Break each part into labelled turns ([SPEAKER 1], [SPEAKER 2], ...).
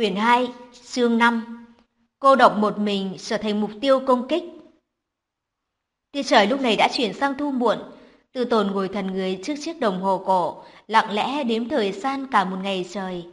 [SPEAKER 1] Quyển 2, chương 5. Cô độc một mình trở thành mục tiêu công kích. Tia trời lúc này đã chuyển sang thu muộn. Tư Tồn ngồi thần người trước chiếc đồng hồ cổ, lặng lẽ đếm thời gian cả một ngày trời.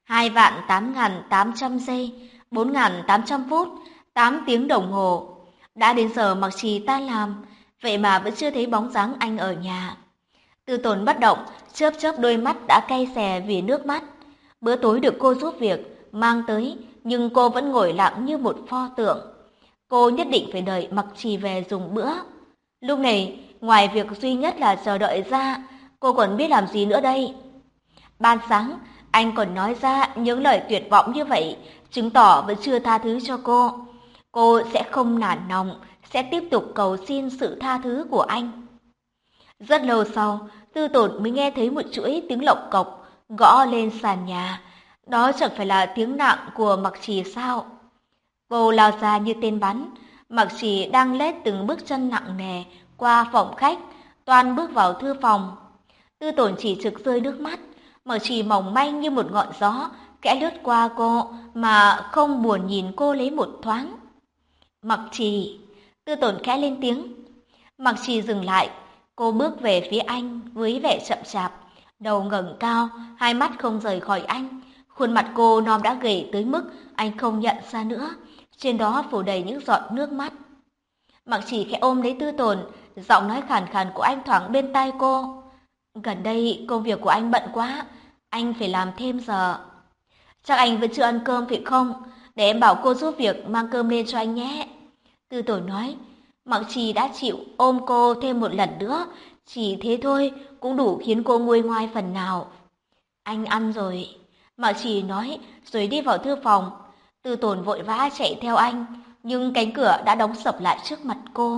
[SPEAKER 1] 2.8.800 giây, 4.800 phút, 8 tiếng đồng hồ. Đã đến giờ Mặc Trì tan làm, vậy mà vẫn chưa thấy bóng dáng anh ở nhà. Tư Tồn bất động, chớp chớp đôi mắt đã cay xè vì nước mắt. Bữa tối được cô giúp việc mang tới, nhưng cô vẫn ngồi lặng như một pho tượng. Cô nhất định phải đợi Mặc Trì về dùng bữa. Lúc này, ngoài việc duy nhất là chờ đợi ra, cô còn biết làm gì nữa đây? Ban sáng, anh còn nói ra những lời tuyệt vọng như vậy, chứng tỏ vẫn chưa tha thứ cho cô. Cô sẽ không nản lòng, sẽ tiếp tục cầu xin sự tha thứ của anh. Rất lâu sau, Tư Tồn mới nghe thấy một chuỗi tiếng lộc cộc gõ lên sàn nhà. Đó chẳng phải là tiếng nặng của Mặc Trì sao? Cô lao ra như tên bắn. Mặc Trì đang lết từng bước chân nặng nề qua phòng khách, toan bước vào thư phòng. Tư Tồn chỉ trực rơi nước mắt. Mặc Trì mỏng manh như một ngọn gió, khẽ lướt qua cô mà không buồn nhìn cô lấy một thoáng. Mặc Trì, Tư Tồn khẽ lên tiếng. Mặc Trì dừng lại. Cô bước về phía anh với vẻ chậm chạp, đầu ngẩng cao, hai mắt không rời khỏi anh. Khuôn mặt cô non đã gầy tới mức anh không nhận ra nữa, trên đó phủ đầy những giọt nước mắt. Mặc Chỉ khẽ ôm lấy Tư Tồn, giọng nói khàn khàn của anh thoảng bên tai cô. Gần đây công việc của anh bận quá, anh phải làm thêm giờ. Chắc anh vẫn chưa ăn cơm phải không? Để em bảo cô giúp việc mang cơm lên cho anh nhé. Tư Tồn nói. Mặc Trì đã chịu ôm cô thêm một lần nữa, chỉ thế thôi cũng đủ khiến cô nguôi ngoai phần nào. Anh ăn rồi, Mặc Trì nói rồi đi vào thư phòng. Tư Tồn vội vã chạy theo anh, nhưng cánh cửa đã đóng sập lại trước mặt cô.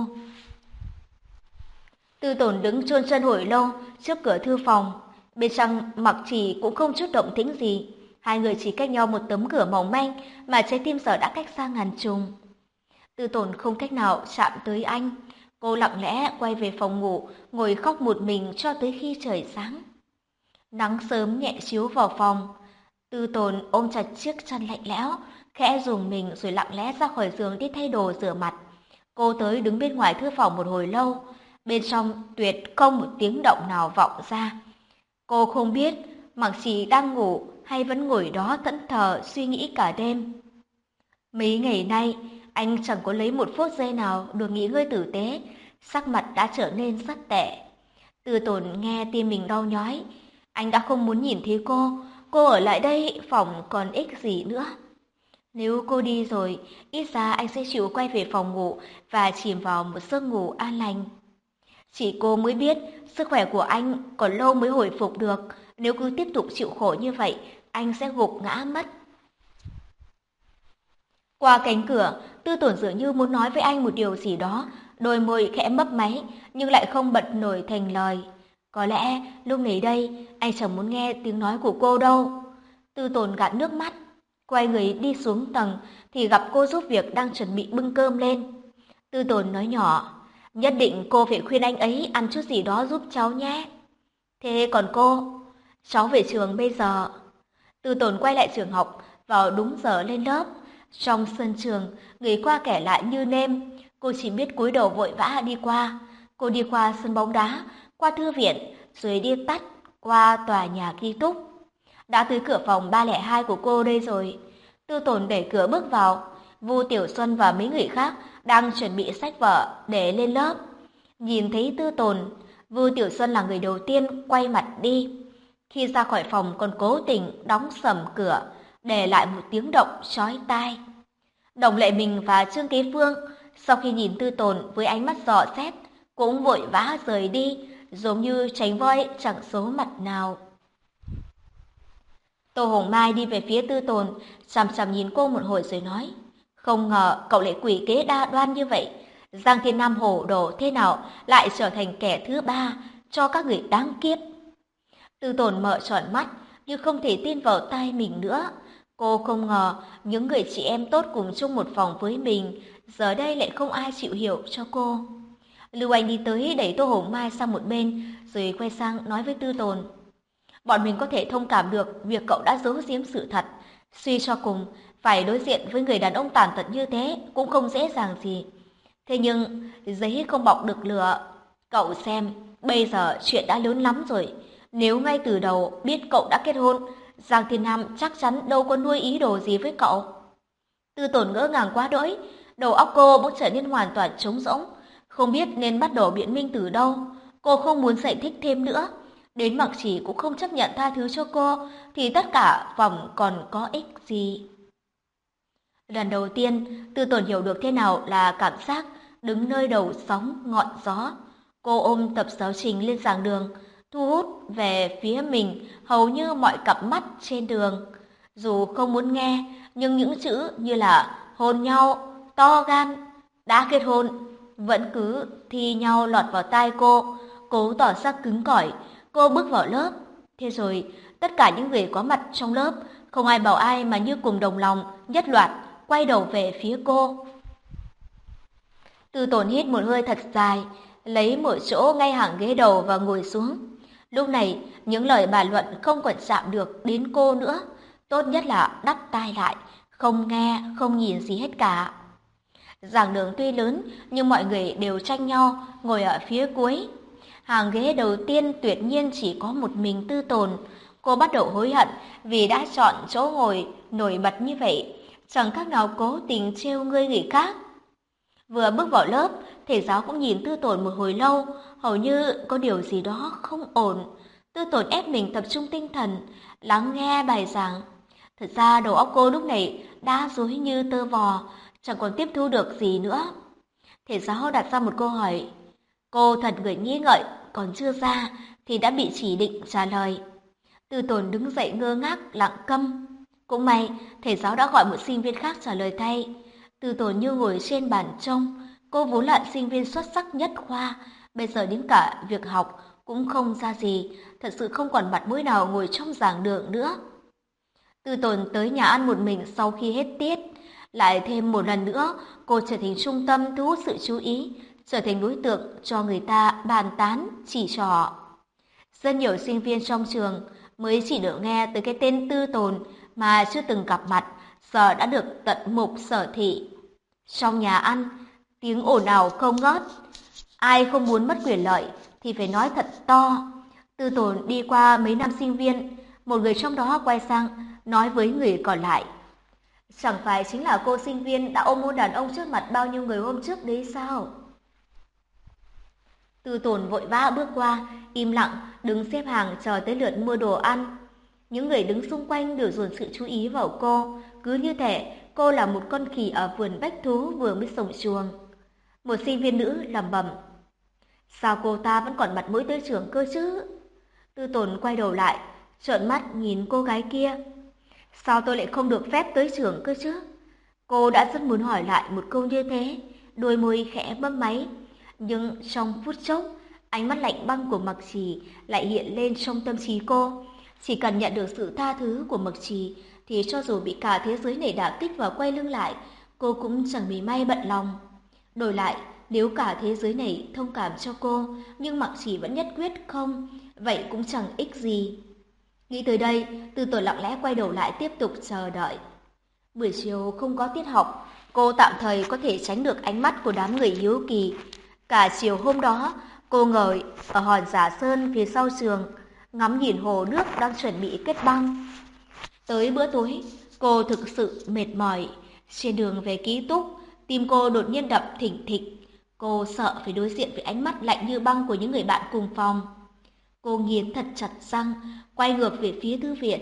[SPEAKER 1] Tư Tồn đứng chôn chân hồi lâu trước cửa thư phòng, bên trong Mặc Trì cũng không chút động tĩnh gì. Hai người chỉ cách nhau một tấm cửa mỏng manh mà trái tim giờ đã cách xa ngàn trùng. Tư Tồn không cách nào chạm tới anh. Cô lặng lẽ quay về phòng ngủ, ngồi khóc một mình cho tới khi trời sáng. Nắng sớm nhẹ chiếu vào phòng. Tư Tồn ôm chặt chiếc chăn lạnh lẽo, khẽ dùng mình rồi lặng lẽ ra khỏi giường đi thay đồ rửa mặt. Cô tới đứng bên ngoài thư phòng một hồi lâu. Bên trong tuyệt không một tiếng động nào vọng ra. Cô không biết Mặc Trì đang ngủ hay vẫn ngồi đó thẫn thờ suy nghĩ cả đêm. Mấy ngày nay, anh chẳng có lấy một phút giây nào được nghỉ ngơi tử tế, sắc mặt đã trở nên rất tệ. Tư Tồn nghe tim mình đau nhói, anh đã không muốn nhìn thấy cô ở lại đây phòng còn ích gì nữa. Nếu cô đi rồi, ít ra anh sẽ chịu quay về phòng ngủ và chìm vào một giấc ngủ an lành. Chỉ cô mới biết sức khỏe của anh còn lâu mới hồi phục được, nếu cứ tiếp tục chịu khổ như vậy, anh sẽ gục ngã mất. Qua cánh cửa, Tư Tồn dường như muốn nói với anh một điều gì đó, đôi môi khẽ mấp máy nhưng lại không bật nổi thành lời. Có lẽ lúc này đây anh chẳng muốn nghe tiếng nói của cô đâu. Tư Tồn gạt nước mắt, quay người đi xuống tầng thì gặp cô giúp việc đang chuẩn bị bưng cơm lên. Tư Tồn nói nhỏ, nhất định cô phải khuyên anh ấy ăn chút gì đó giúp cháu nhé. Thế còn cô? Cháu về trường bây giờ. Tư Tồn quay lại trường học, vào đúng giờ lên lớp. Trong sân trường, người qua kẻ lại như nêm, cô chỉ biết cúi đầu vội vã đi qua. Cô đi qua sân bóng đá, qua thư viện, rồi đi tắt qua tòa nhà ký túc. Đã tới cửa phòng 302 của cô đây rồi. Tư Tồn đẩy cửa bước vào, Vu Tiểu Xuân và mấy người khác đang chuẩn bị sách vở để lên lớp. Nhìn thấy Tư Tồn, Vu Tiểu Xuân là người đầu tiên quay mặt đi. Khi ra khỏi phòng còn cố tình đóng sầm cửa, để lại một tiếng động chói tai. Đồng Lệ Mình và Trương Kế Phương sau khi nhìn Tư Tồn với ánh mắt dò xét cũng vội vã rời đi, giống như tránh voi chẳng số mặt nào. Tô Hồng Mai đi về phía Tư Tồn, chằm chằm nhìn cô một hồi rồi nói, không ngờ cậu lại quỷ kế đa đoan như vậy. Giang Thiên Nam hổ đồ thế nào lại trở thành kẻ thứ ba cho các người đáng kiếp. Tư Tồn mở tròn mắt nhưng không thể tin vào tai mình nữa. Cô không ngờ những người chị em tốt cùng chung một phòng với mình, giờ đây lại không ai chịu hiểu cho cô. Lưu Anh đi tới đẩy Tô Hồng Mai sang một bên, rồi quay sang nói với Tư Tồn. Bọn mình có thể thông cảm được việc cậu đã giấu giếm sự thật. Suy cho cùng, phải đối diện với người đàn ông tàn tật như thế cũng không dễ dàng gì. Thế nhưng, giấy không bọc được lửa. Cậu xem, bây giờ chuyện đã lớn lắm rồi. Nếu ngay từ đầu biết cậu đã kết hôn, Giang Thiên Nam chắc chắn đâu có nuôi ý đồ gì với cậu. Tư Tồn ngỡ ngàng quá đỗi, đầu óc cô bỗng trở nên hoàn toàn trống rỗng, không biết nên bắt đầu biện minh từ đâu. Cô không muốn giải thích thêm nữa. Đến Mặc Chỉ cũng không chấp nhận tha thứ cho cô, thì tất cả vòng còn có ích gì. Lần đầu tiên, Tư Tồn hiểu được thế nào là cảm giác đứng nơi đầu sóng ngọn gió. Cô ôm tập giáo trình lên giảng đường, thu hút về phía mình hầu như mọi cặp mắt trên đường. Dù không muốn nghe, nhưng những chữ như là hôn nhau, to gan, đã kết hôn, vẫn cứ thi nhau lọt vào tai cô, cố tỏ ra cứng cỏi. Cô bước vào lớp. Thế rồi, tất cả những người có mặt trong lớp, không ai bảo ai mà như cùng đồng lòng, nhất loạt, quay đầu về phía cô. Tư Tồn hít một hơi thật dài, lấy một chỗ ngay hàng ghế đầu và ngồi xuống. Lúc này, những lời bàn luận không còn chạm được đến cô nữa. Tốt nhất là đắp tai lại, không nghe, không nhìn gì hết cả. Giảng đường tuy lớn, nhưng mọi người đều tranh nhau ngồi ở phía cuối. Hàng ghế đầu tiên tuyệt nhiên chỉ có một mình Tư Tồn. Cô bắt đầu hối hận vì đã chọn chỗ ngồi nổi bật như vậy, chẳng khác nào cố tình trêu ngươi người khác. Vừa bước vào lớp, thầy giáo cũng nhìn Tư Tồn một hồi lâu, hầu như có điều gì đó không ổn. Tư Tồn ép mình tập trung tinh thần, lắng nghe bài giảng. Thật ra đầu óc cô lúc này đã rối như tơ vò, chẳng còn tiếp thu được gì nữa. Thầy giáo đặt ra một câu hỏi. Cô thật người nghĩ ngợi, còn chưa ra thì đã bị chỉ định trả lời. Tư Tồn đứng dậy ngơ ngác, lặng câm. Cũng may, thầy giáo đã gọi một sinh viên khác trả lời thay. Tư Tồn như ngồi trên bàn trông, cô vốn là sinh viên xuất sắc nhất khoa, bây giờ đến cả việc học cũng không ra gì, thật sự không còn mặt mũi nào ngồi trong giảng đường nữa. Tư Tồn tới nhà ăn một mình sau khi hết tiết, lại thêm một lần nữa, cô trở thành trung tâm thu hút sự chú ý, trở thành đối tượng cho người ta bàn tán, chỉ trỏ. Rất nhiều sinh viên trong trường mới chỉ được nghe tới cái tên Tư Tồn mà chưa từng gặp mặt, giờ đã được tận mục sở thị. Trong nhà ăn, tiếng ồn ào không ngớt. Ai không muốn mất quyền lợi thì phải nói thật to. Tư Tồn đi qua mấy nam sinh viên, một người trong đó quay sang nói với người còn lại. Chẳng phải chính là cô sinh viên đã ôm hôn đàn ông trước mặt bao nhiêu người hôm trước đấy sao? Tư Tồn vội vã bước qua, im lặng, đứng xếp hàng chờ tới lượt mua đồ ăn. Những người đứng xung quanh đều dồn sự chú ý vào cô, cứ như thể cô là một con khỉ ở vườn bách thú vừa mới sổng chuồng. Một sinh viên nữ lẩm bẩm, sao cô ta vẫn còn mặt mũi tới trường cơ chứ? Tư Tồn quay đầu lại, trợn mắt nhìn cô gái kia. Sao tôi lại không được phép tới trường cơ chứ? Cô đã rất muốn hỏi lại một câu như thế, đôi môi khẽ bấm máy. Nhưng trong phút chốc, ánh mắt lạnh băng của Mặc Trì lại hiện lên trong tâm trí cô. Chỉ cần nhận được sự tha thứ của Mặc Trì, thì cho dù bị cả thế giới này đả kích và quay lưng lại, cô cũng chẳng mảy may bận lòng. Đổi lại, nếu cả thế giới này thông cảm cho cô, nhưng Mặc Trì vẫn nhất quyết không, vậy cũng chẳng ích gì. Nghĩ tới đây, Tư Tồn lặng lẽ quay đầu lại tiếp tục chờ đợi. Buổi chiều không có tiết học, cô tạm thời có thể tránh được ánh mắt của đám người hiếu kỳ. Cả chiều hôm đó, cô ngồi ở hòn Giả Sơn phía sau trường, ngắm nhìn hồ nước đang chuẩn bị kết băng. Tới bữa tối, cô thực sự mệt mỏi. Trên đường về ký túc, tim cô đột nhiên đập thình thịch. Cô sợ phải đối diện với ánh mắt lạnh như băng của những người bạn cùng phòng. Cô nghiến thật chặt răng, quay ngược về phía thư viện.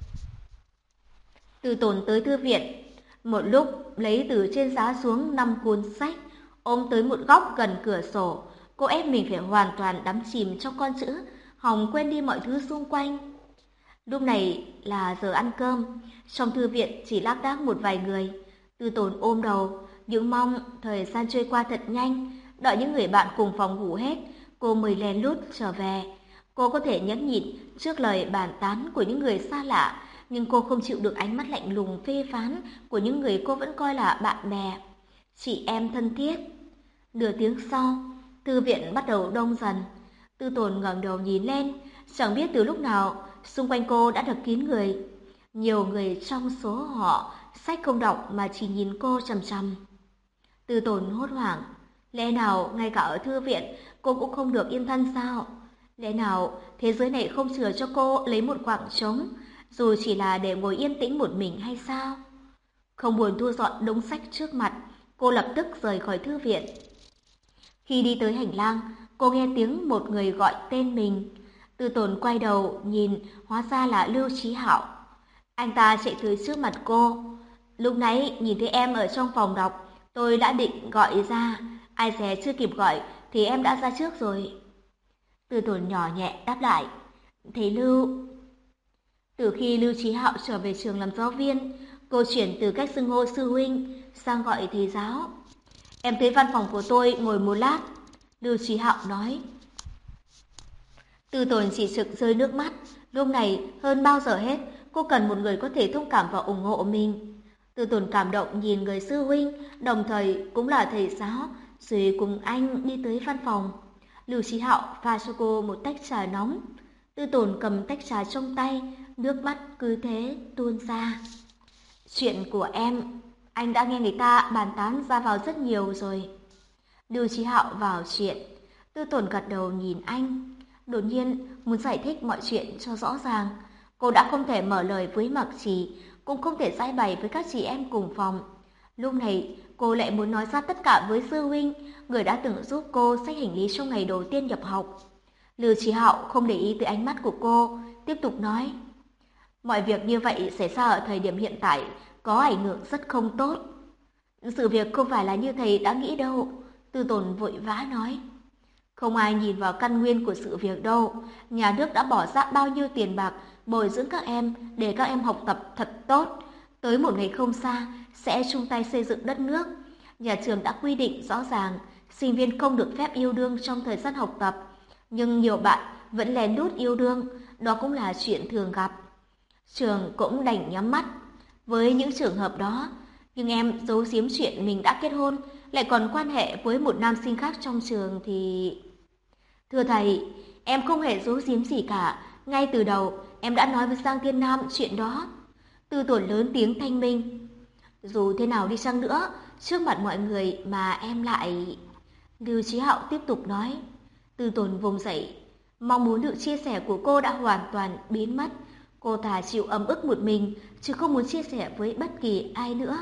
[SPEAKER 1] Tư Tồn tới thư viện, một lúc lấy từ trên giá xuống 5 cuốn sách, ôm tới một góc gần cửa sổ. Cô ép mình phải hoàn toàn đắm chìm trong con chữ, hòng quên đi mọi thứ xung quanh. Lúc này là giờ ăn cơm, trong thư viện chỉ lác đác một vài người. Tư Tồn ôm đầu, những mong thời gian trôi qua thật nhanh, đợi những người bạn cùng phòng ngủ hết, cô mới lén lút trở về. Cô có thể nhẫn nhịn trước lời bàn tán của những người xa lạ, nhưng cô không chịu được ánh mắt lạnh lùng phê phán của những người cô vẫn coi là bạn bè, chị em thân thiết. Nửa tiếng sau, thư viện bắt đầu đông dần. Tư Tồn ngẩng đầu nhìn lên, chẳng biết từ lúc nào xung quanh cô đã được kín người. Nhiều người trong số họ sách không đọc mà chỉ nhìn cô chằm chằm. Tư Tồn hốt hoảng. Lẽ nào ngay cả ở thư viện cô cũng không được yên thân sao? Lẽ nào thế giới này không chừa cho cô lấy một khoảng trống, dù chỉ là để ngồi yên tĩnh một mình hay sao? Không buồn thu dọn đống sách trước mặt, cô lập tức rời khỏi thư viện. Khi đi tới hành lang, cô nghe tiếng một người gọi tên mình. Tư Tồn quay đầu nhìn, hóa ra là Lưu Chí Hạo. Anh ta chạy tới trước mặt cô. Lúc nãy nhìn thấy em ở trong phòng đọc, tôi đã định gọi ra, ai dè chưa kịp gọi thì em đã ra trước rồi. Tư Tồn nhỏ nhẹ đáp lại. Thầy Lưu. Từ khi Lưu Chí Hạo trở về trường làm giáo viên, cô chuyển từ cách xưng hô sư huynh sang gọi thầy giáo. Em tới văn phòng của tôi ngồi một lát, Lưu Chí Hạo nói. Tư Tồn chỉ trực rơi nước mắt. Lúc này hơn bao giờ hết, cô cần một người có thể thông cảm và ủng hộ mình. Tư Tồn cảm động nhìn người sư huynh, đồng thời cũng là thầy giáo, rồi cùng anh đi tới văn phòng. Lưu Chí Hạo pha cho cô một tách trà nóng. Tư Tồn cầm tách trà trong tay, nước mắt cứ thế tuôn ra. Chuyện của em, anh đã nghe người ta bàn tán ra vào rất nhiều rồi. Lưu Chí Hạo vào chuyện. Tư Tồn gật đầu nhìn anh. Đột nhiên muốn giải thích mọi chuyện cho rõ ràng. Cô đã không thể mở lời với Mạc Trì, cũng không thể giải bày với các chị em cùng phòng. Lúc này cô lại muốn nói ra tất cả với sư huynh, người đã từng giúp cô xách hành lý trong ngày đầu tiên nhập học. Lưu Chí Hạo không để ý tới ánh mắt của cô, tiếp tục nói. Mọi việc như vậy xảy ra ở thời điểm hiện tại có ảnh hưởng rất không tốt. Sự việc không phải là như thầy đã nghĩ đâu, Tư Tồn vội vã nói. Không ai nhìn vào căn nguyên của sự việc đâu. Nhà nước đã bỏ ra bao nhiêu tiền bạc bồi dưỡng các em để các em học tập thật tốt. Tới một ngày không xa sẽ chung tay xây dựng đất nước. Nhà trường đã quy định rõ ràng sinh viên không được phép yêu đương trong thời gian học tập. Nhưng nhiều bạn vẫn lén lút yêu đương, đó cũng là chuyện thường gặp. Trường cũng đành nhắm mắt với những trường hợp đó. Nhưng em giấu giếm chuyện mình đã kết hôn, lại còn quan hệ với một nam sinh khác trong trường thì... Thưa thầy, em không hề giấu giếm gì cả. Ngay từ đầu, em đã nói với Giang Thiên Nam chuyện đó. Tư Tồn lớn tiếng thanh minh. Dù thế nào đi chăng nữa, trước mặt mọi người mà em lại... Lưu Chí Hạo tiếp tục nói. Tư Tồn vùng dậy. Mong muốn được chia sẻ của cô đã hoàn toàn biến mất. Cô thà chịu ấm ức một mình, chứ không muốn chia sẻ với bất kỳ ai nữa.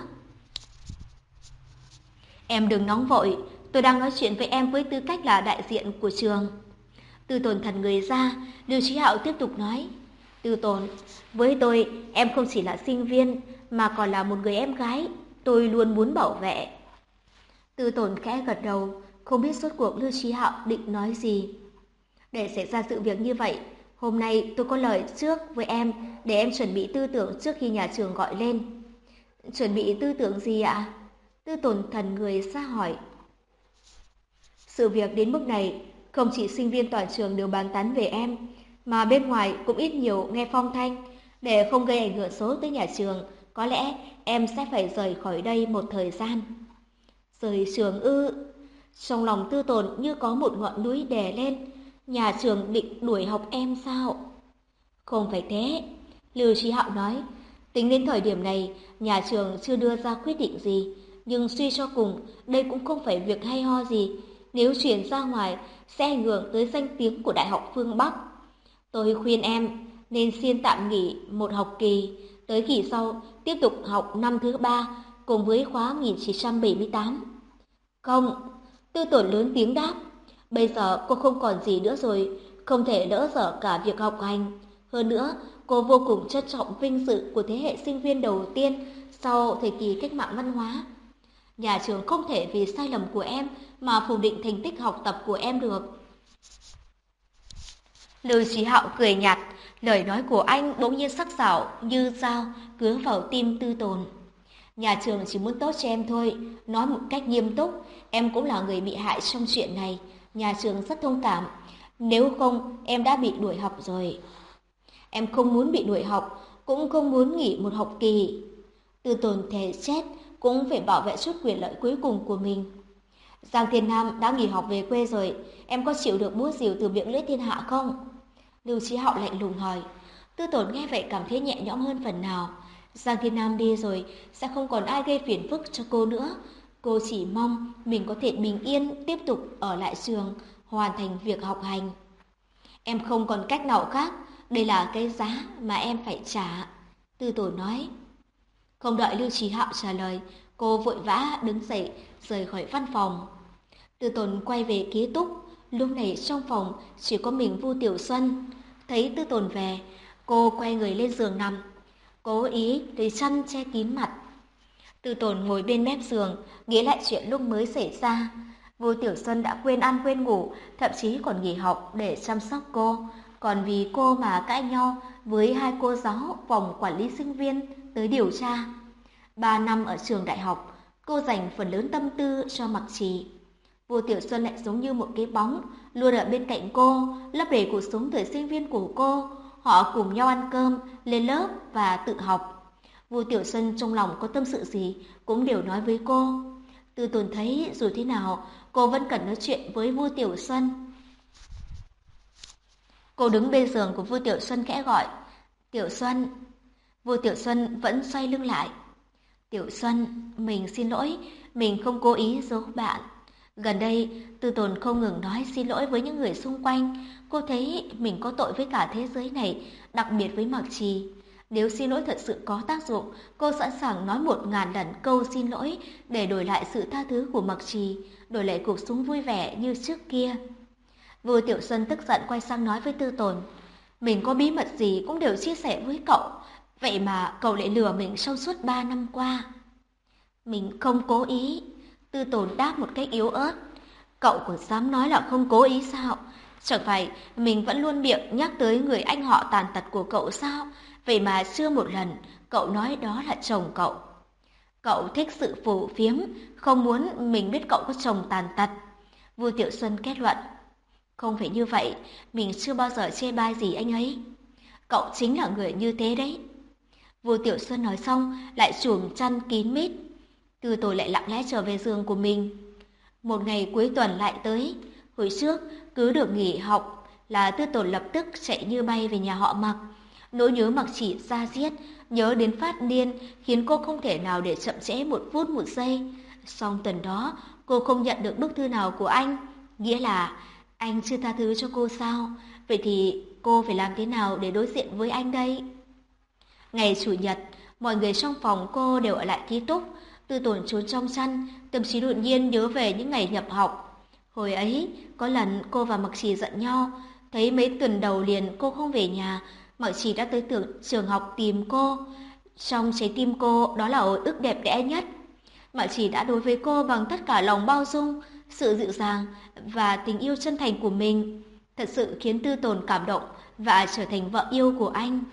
[SPEAKER 1] Em đừng nóng vội, tôi đang nói chuyện với em với tư cách là đại diện của trường. Tư Tồn thần người ra, Lưu Chí Hạo tiếp tục nói. Tư Tồn, với tôi, em không chỉ là sinh viên, mà còn là một người em gái, tôi luôn muốn bảo vệ. Tư Tồn khẽ gật đầu, không biết rốt cuộc Lưu Chí Hạo định nói gì. Để xảy ra sự việc như vậy, hôm nay tôi có lời trước với em để em chuẩn bị tư tưởng trước khi nhà trường gọi lên. Chuẩn bị tư tưởng gì ạ? Tư Tồn thần người ra hỏi. Sự việc đến mức này, không chỉ sinh viên toàn trường đều bàn tán về em, mà bên ngoài cũng ít nhiều nghe phong thanh. Để không gây ảnh hưởng xấu tới nhà trường, có lẽ em sẽ phải rời khỏi đây một thời gian. Rời trường ư? Trong lòng Tư Tồn như có một ngọn núi đè lên. Nhà trường định đuổi học em sao? Không phải thế, Lưu Chí Hạo nói. Tính đến thời điểm này, nhà trường chưa đưa ra quyết định gì. Nhưng suy cho cùng, đây cũng không phải việc hay ho gì. Nếu chuyển ra ngoài, sẽ ảnh hưởng tới danh tiếng của Đại học Phương Bắc. Tôi khuyên em nên xin tạm nghỉ một học kỳ. Tới kỳ sau, tiếp tục học năm thứ 3, cùng với khóa 1978. Không, Tư Tồn lớn tiếng đáp. Bây giờ cô không còn gì nữa rồi, không thể lỡ dở cả việc học hành. Hơn nữa, cô vô cùng trân trọng vinh dự của thế hệ sinh viên đầu tiên sau thời kỳ cách mạng văn hóa. Nhà trường không thể vì sai lầm của em mà phủ định thành tích học tập của em được. Lưu Chí Hạo cười nhạt, lời nói của anh bỗng nhiên sắc sảo như dao cứa vào tim Tư Tồn. Nhà trường chỉ muốn tốt cho em thôi, nói một cách nghiêm túc, em cũng là người bị hại trong chuyện này, nhà trường rất thông cảm, nếu không em đã bị đuổi học rồi. Em không muốn bị đuổi học, cũng không muốn nghỉ một học kỳ. Tư Tồn thề chết cũng phải bảo vệ chút quyền lợi cuối cùng của mình. Giang Thiên Nam đã nghỉ học về quê rồi, em có chịu được búa rìu từ miệng lưỡi thiên hạ không? Lưu Chí Hạo lạnh lùng hỏi. Tư Tốn nghe vậy cảm thấy nhẹ nhõm hơn phần nào. Giang Thiên Nam đi rồi, sẽ không còn ai gây phiền phức cho cô nữa. Cô chỉ mong mình có thể bình yên tiếp tục ở lại trường, hoàn thành việc học hành. Em không còn cách nào khác, đây là cái giá mà em phải trả. Tư Tốn nói. Không đợi Lưu Chí Hạo trả lời, cô vội vã đứng dậy rời khỏi văn phòng. Tư Tốn quay về ký túc, lúc này trong phòng chỉ có mình Vu Tiểu Xuân. Thấy Tư Tốn về, cô quay người lên giường nằm, cố ý lấy chăn che kín mặt. Tư Tốn ngồi bên mép giường, nghĩ lại chuyện lúc mới xảy ra. Vu Tiểu Xuân đã quên ăn quên ngủ, thậm chí còn nghỉ học để chăm sóc cô, còn vì cô mà cãi nhau với hai cô giáo phòng quản lý sinh viên tới điều tra. 3 năm ở trường đại học, cô dành phần lớn tâm tư cho Mặc Trì. Vu Tiểu Xuân lại giống như một cái bóng, luôn ở bên cạnh cô, lấp đầy cuộc sống thời sinh viên của cô. Họ cùng nhau ăn cơm, lên lớp và tự học. Vu Tiểu Xuân trong lòng có tâm sự gì cũng đều nói với cô. Tư Tốn thấy dù thế nào, cô vẫn cần nói chuyện với Vu Tiểu Xuân. Cô đứng bên giường của Vu Tiểu Xuân khẽ gọi, Tiểu Xuân. Vu Tiểu Xuân vẫn xoay lưng lại. Tiểu Xuân, mình xin lỗi, mình không cố ý giấu bạn. Gần đây, Tư Tốn không ngừng nói xin lỗi với những người xung quanh. Cô thấy mình có tội với cả thế giới này, đặc biệt với Mặc Trì. Nếu xin lỗi thật sự có tác dụng, cô sẵn sàng nói 1000 lần câu xin lỗi để đổi lại sự tha thứ của Mặc Trì, đổi lại cuộc sống vui vẻ như trước kia. Vu Tiểu Xuân tức giận quay sang nói với Tư Tốn, mình có bí mật gì cũng đều chia sẻ với cậu, vậy mà cậu lại lừa mình trong suốt 3 năm qua. Mình không cố ý. Tư Tốn đáp một cách yếu ớt. Cậu còn dám nói là không cố ý sao? Chẳng phải mình vẫn luôn miệng nhắc tới người anh họ tàn tật của cậu sao? Vậy mà chưa một lần cậu nói đó là chồng cậu. Cậu thích sự phù phiếm, không muốn mình biết cậu có chồng tàn tật. Vu Tiểu Xuân kết luận. Không phải như vậy, mình chưa bao giờ chê bai gì anh ấy. Cậu chính là người như thế đấy. Vu Tiểu Xuân nói xong lại chùm chăn kín mít. Tư Tốn lại lặng lẽ trở về giường của mình. Một ngày cuối tuần lại tới. Hồi trước cứ được nghỉ học là Tư Tốn lập tức chạy như bay về nhà họ Mặc. Nỗi nhớ Mặc Chỉ da diết, nhớ đến phát điên khiến cô không thể nào để chậm trễ một phút một giây. Song tuần đó cô không nhận được bức thư nào của anh, nghĩa là anh chưa tha thứ cho cô sao? Vậy thì cô phải làm thế nào để đối diện với anh đây? Ngày Chủ nhật, mọi người trong phòng cô đều ở lại ký túc. Tư Tốn trốn trong chăn, tâm trí đột nhiên nhớ về những ngày nhập học. Hồi ấy, có lần cô và Mặc Trì giận nhau, thấy mấy tuần đầu liền cô không về nhà, Mặc Trì đã tới trường học tìm cô. Trong trái tim cô, đó là hồi ức đẹp đẽ nhất. Mặc Trì đã đối với cô bằng tất cả lòng bao dung, sự dịu dàng và tình yêu chân thành của mình. Thật sự khiến Tư Tốn cảm động và trở thành vợ yêu của anh.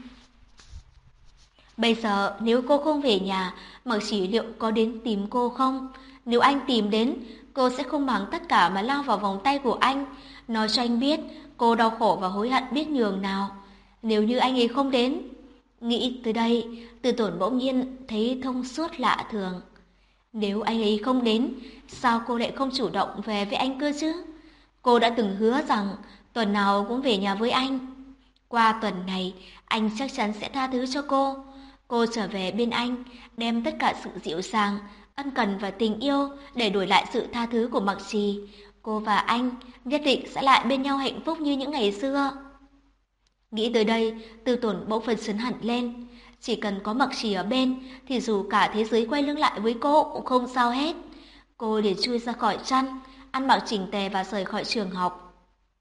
[SPEAKER 1] Bây giờ nếu cô không về nhà, Mặc Chỉ liệu có đến tìm cô không? Nếu anh tìm đến, cô sẽ không màng tất cả mà lao vào vòng tay của anh, nói cho anh biết cô đau khổ và hối hận biết nhường nào. Nếu như anh ấy không đến, nghĩ tới đây, Tư Tốn bỗng nhiên thấy thông suốt lạ thường. Nếu anh ấy không đến, sao cô lại không chủ động về với anh cơ chứ? Cô đã từng hứa rằng tuần nào cũng về nhà với anh. Qua tuần này, anh chắc chắn sẽ tha thứ cho cô. Cô trở về bên anh, đem tất cả sự dịu dàng, ân cần và tình yêu để đổi lại sự tha thứ của Mặc Trì. Cô và anh nhất định sẽ lại bên nhau hạnh phúc như những ngày xưa. Nghĩ tới đây, Tư Tốn bỗng phấn chấn hẳn lên. Chỉ cần có Mặc Trì ở bên, thì dù cả thế giới quay lưng lại với cô cũng không sao hết. Cô liền chui ra khỏi chăn, ăn mặc chỉnh tề và rời khỏi trường học.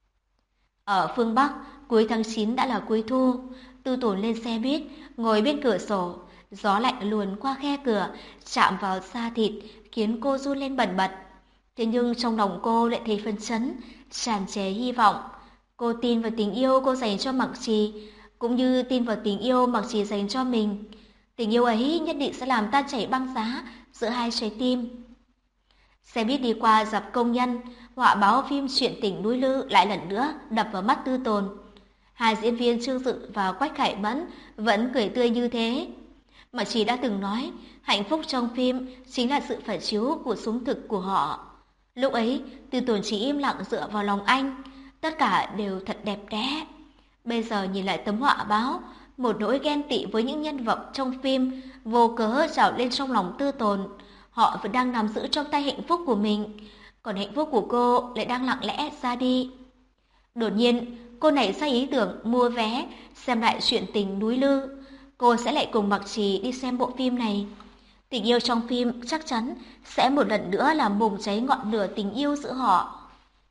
[SPEAKER 1] Ở phương Bắc, cuối tháng 9 đã là cuối thu. Tư Tốn lên xe buýt, ngồi bên cửa sổ. Gió lạnh luồn qua khe cửa, chạm vào da thịt, khiến cô run lên bần bật. Thế nhưng trong lòng cô lại thấy phấn chấn, tràn trề hy vọng. Cô tin vào tình yêu cô dành cho Mặc Trì, cũng như tin vào tình yêu Mặc Trì dành cho mình. Tình yêu ấy nhất định sẽ làm tan chảy băng giá giữa hai trái tim. Xe buýt đi qua dạp công nhân, họa báo phim Chuyện tình núi Lư lại lần nữa đập vào mắt Tư Tốn. Hai diễn viên Trương Dự và Quách Khải Mẫn vẫn cười tươi như thế. Mà chị đã từng nói, hạnh phúc trong phim chính là sự phản chiếu của sống thực của họ. Lúc ấy, Tư Tốn chỉ im lặng dựa vào lòng anh, tất cả đều thật đẹp đẽ. Bây giờ nhìn lại tấm họa báo, Một nỗi ghen tị với những nhân vật trong phim vô cớ trào lên trong lòng Tư Tồn. Họ vẫn đang nắm giữ trong tay hạnh phúc của mình, còn hạnh phúc của cô lại đang lặng lẽ ra đi. Đột nhiên, cô nảy ra ý tưởng mua vé xem lại chuyện tình núi Lư. Cô sẽ lại cùng Mặc Trì đi xem bộ phim này. Tình yêu trong phim chắc chắn sẽ một lần nữa làm bùng cháy ngọn lửa tình yêu giữa họ.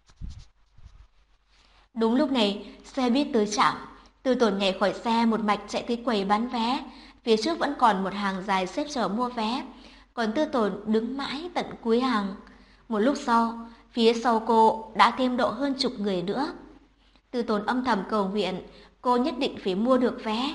[SPEAKER 1] Đúng lúc này, xe buýt tới trạm. Tư Tồn nhảy khỏi xe một mạch chạy tới quầy bán vé. Phía trước vẫn còn một hàng dài xếp chờ mua vé, còn Tư Tồn đứng mãi tận cuối hàng. Một lúc sau, phía sau cô đã thêm độ hơn chục người nữa. Tư Tồn âm thầm cầu nguyện cô nhất định phải mua được vé.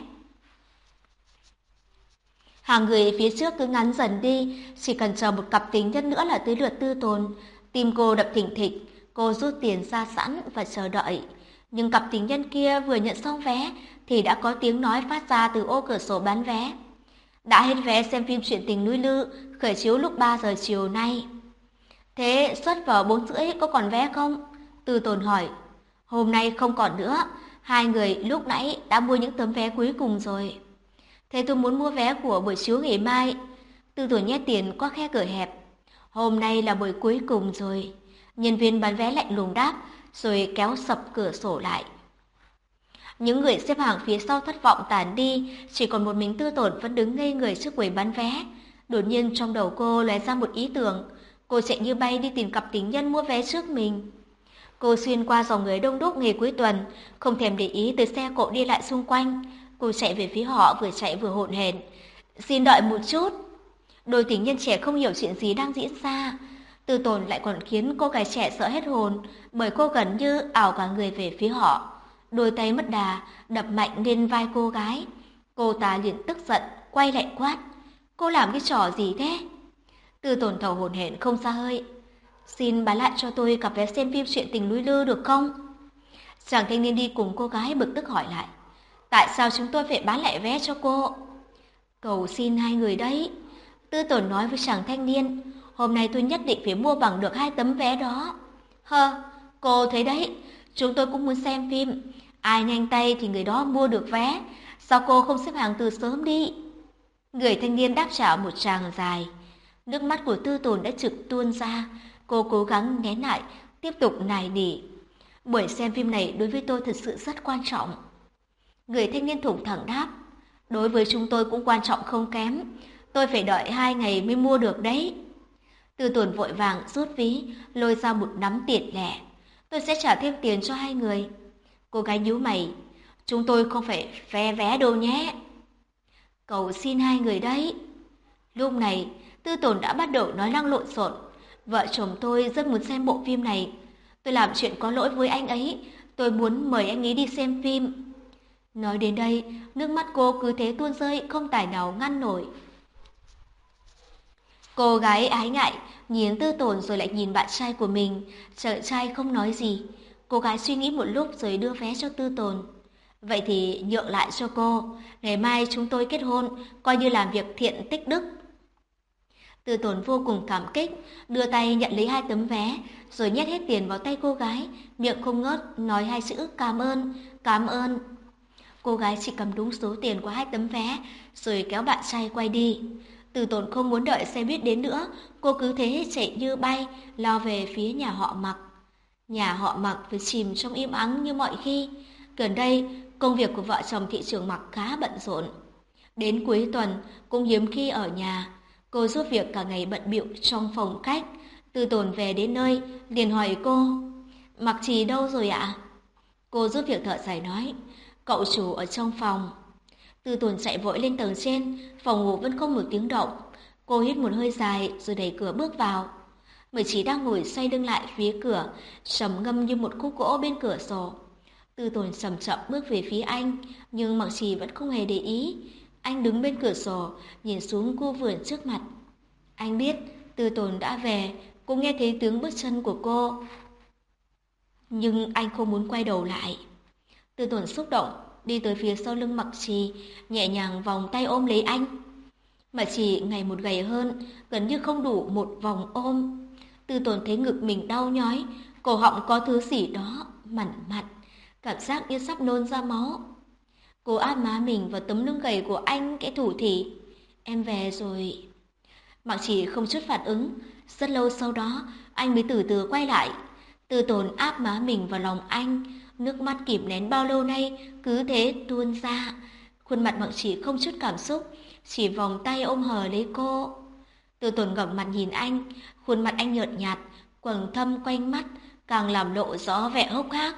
[SPEAKER 1] Hàng người phía trước cứ ngắn dần đi, chỉ cần chờ một cặp tình nhân nữa là tới lượt Tư Tồn. Tim cô đập thình thịch, cô rút tiền ra sẵn và chờ đợi. Nhưng cặp tình nhân kia vừa nhận xong vé thì đã có tiếng nói phát ra từ ô cửa sổ bán vé. Đã hết vé xem phim Chuyện tình núi Lư, khởi chiếu lúc 3 giờ chiều nay. Thế xuất vào 4 rưỡi có còn vé không? Tư Tồn hỏi. Hôm nay không còn nữa, hai người lúc nãy đã mua những tấm vé cuối cùng rồi. Thế tôi muốn mua vé của buổi chiếu ngày mai. Tư Tồn nhét tiền qua khe cửa hẹp. Hôm nay là buổi cuối cùng rồi. Nhân viên bán vé lạnh lùng đáp, rồi kéo sập cửa sổ lại. Những người xếp hàng phía sau thất vọng tản đi, chỉ còn một mình Tư Tồn vẫn đứng ngây người trước quầy bán vé. Đột nhiên trong đầu cô lóe ra một ý tưởng. Cô chạy như bay đi tìm cặp tình nhân mua vé trước mình. Cô xuyên qua dòng người đông đúc ngày cuối tuần, không thèm để ý tới xe cộ đi lại xung quanh. Cô chạy về phía họ, vừa chạy vừa hỗn hển. Xin đợi một chút. Đôi tình nhân trẻ không hiểu chuyện gì đang diễn ra. Tư Tồn lại còn khiến cô gái trẻ sợ hết hồn, bởi cô gần như ảo cả người về phía họ. Đôi tay mất đà, đập mạnh lên vai cô gái. Cô ta liền tức giận, quay lại quát. Cô làm cái trò gì thế? Tư Tồn thở hổn hển không ra hơi. Xin bán lại cho tôi cặp vé xem phim Chuyện tình núi Lư được không? Chàng thanh niên đi cùng cô gái bực tức hỏi lại. Tại sao chúng tôi phải bán lại vé cho cô? Cầu xin hai người đấy. Tư Tồn nói với chàng thanh niên. Hôm nay tôi nhất định phải mua bằng được 2 tấm vé đó. Cô thấy đấy, chúng tôi cũng muốn xem phim. Ai nhanh tay thì người đó mua được vé. Sao cô không xếp hàng từ sớm đi? Người thanh niên đáp trả một tràng dài. Nước mắt của Tư Tồn đã trực tuôn ra. Cô cố gắng nén lại, tiếp tục nài nỉ. Buổi xem phim này đối với tôi thật sự rất quan trọng. Người thanh niên thủng thẳng đáp. Đối với chúng tôi cũng quan trọng không kém. Tôi phải đợi 2 ngày mới mua được đấy. Tư Tồn vội vàng rút ví, lôi ra một nắm tiền lẻ. Tôi sẽ trả thêm tiền cho hai người. Cô gái nhíu mày. Chúng tôi không phải phe vé đâu nhé. Cầu xin hai người đấy. Lúc này, Tư Tồn đã bắt đầu nói năng lộn xộn. Vợ chồng tôi rất muốn xem bộ phim này. Tôi làm chuyện có lỗi với anh ấy. Tôi muốn mời anh ấy đi xem phim. Nói đến đây, nước mắt cô cứ thế tuôn rơi, không tài nào ngăn nổi. Cô gái ái ngại, nhìn Tư Tồn rồi lại nhìn bạn trai của mình. Chàng trai không nói gì. Cô gái suy nghĩ một lúc rồi đưa vé cho Tư Tồn. Vậy thì nhượng lại cho cô. Ngày mai chúng tôi kết hôn, coi như làm việc thiện tích đức. Tư Tồn vô cùng cảm kích, đưa tay nhận lấy 2 tấm vé, rồi nhét hết tiền vào tay cô gái, miệng không ngớt nói 2 chữ cảm ơn, cảm ơn. Cô gái chỉ cầm đúng số tiền của 2 tấm vé, rồi kéo bạn trai quay đi. Tư Tồn không muốn đợi xe buýt đến nữa, cô cứ thế chạy như bay, lao về phía nhà họ Mặc. Nhà họ Mặc vẫn chìm trong im ắng như mọi khi. Gần đây, công việc của vợ chồng thị trưởng Mặc khá bận rộn. Đến cuối tuần, cũng hiếm khi ở nhà. Cô giúp việc cả ngày bận bịu trong phòng khách. Tư Tồn về đến nơi, liền hỏi cô. Mặc Trì đâu rồi ạ? Cô giúp việc thợ giày nói. Cậu chủ ở trong phòng. Tư Tồn chạy vội lên tầng trên, phòng ngủ vẫn không một tiếng động. Cô hít một hơi dài rồi đẩy cửa bước vào. Mười Chí đang ngồi xoay lưng lại phía cửa, trầm ngâm như một khúc gỗ bên cửa sổ. Tư Tồn chậm chậm bước về phía anh, nhưng Mặc Trì vẫn không hề để ý. Anh đứng bên cửa sổ, nhìn xuống khu vườn trước mặt. Anh biết Tư Tồn đã về, cũng nghe thấy tiếng bước chân của cô. Nhưng anh không muốn quay đầu lại. Tư Tồn xúc động, đi tới phía sau lưng Mặc Trì, nhẹ nhàng vòng tay ôm lấy anh. Mặc Trì ngày một gầy hơn, gần như không đủ một vòng ôm. Tư Tồn thấy ngực mình đau nhói, cổ họng có thứ gì đó mặn mặn, cảm giác như sắp nôn ra máu. Cô áp má mình vào tấm lưng gầy của anh, kẻ thủ thỉ. Em về rồi. Mặc Chỉ không chút phản ứng. Rất lâu sau đó, anh mới từ từ quay lại. Tư Tồn áp má mình vào lòng anh. Nước mắt kìm nén bao lâu nay cứ thế tuôn ra. Khuôn mặt Mặc Chỉ không chút cảm xúc, chỉ vòng tay ôm hờ lấy cô. Tư Tồn ngẩng mặt nhìn anh, khuôn mặt anh nhợt nhạt, quầng thâm quanh mắt càng làm lộ rõ vẻ hốc hác.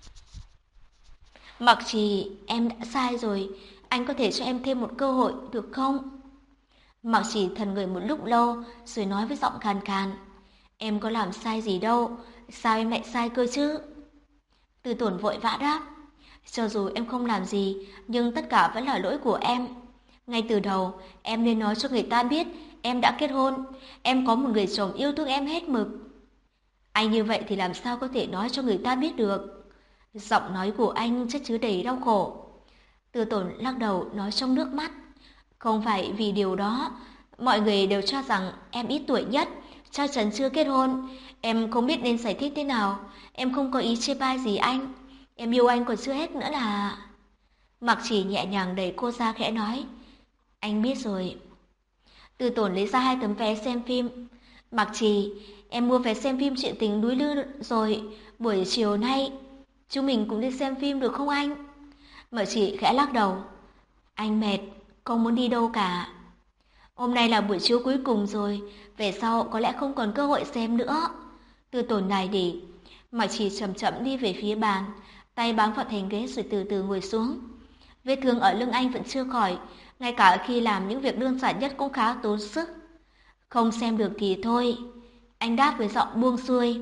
[SPEAKER 1] Mặc Trì, em đã sai rồi, anh có thể cho em thêm một cơ hội được không? Mặc Trì thần người một lúc lâu rồi nói với giọng khàn khàn. Em có làm sai gì đâu, sao em lại sai cơ chứ? Tư Tồn vội vã đáp. Cho dù em không làm gì, nhưng tất cả vẫn là lỗi của em. Ngay từ đầu, em nên nói cho người ta biết em đã kết hôn, em có một người chồng yêu thương em hết mực. Anh như vậy thì làm sao có thể nói cho người ta biết được? Giọng nói của anh chất chứa đầy đau khổ. Tư Tồn lắc đầu nói trong nước mắt. Không phải vì điều đó, mọi người đều cho rằng em ít tuổi nhất, chắc chắn chưa kết hôn. Em không biết nên giải thích thế nào, em không có ý chê bai gì anh. Em yêu anh còn chưa hết nữa là... Mặc Chỉ nhẹ nhàng đẩy cô ra khẽ nói. Anh biết rồi. Tư Tồn lấy ra 2 tấm vé xem phim. Mặc Trì, em mua vé xem phim Chuyện tình núi lư rồi, buổi chiều nay chúng mình cùng đi xem phim được không anh? Mở Chỉ khẽ lắc đầu. Anh mệt, không muốn đi đâu cả. Hôm nay là buổi chiếu cuối cùng rồi, về sau có lẽ không còn cơ hội xem nữa. Tư Tồn nài nỉ. Mặc Chỉ chậm chậm đi về phía bàn, tay bám vào thành ghế rồi từ từ ngồi xuống. Vết thương ở lưng anh vẫn chưa khỏi, ngay cả khi làm những việc đơn giản nhất cũng khá tốn sức. Không xem được thì thôi, anh đáp với giọng buông xuôi.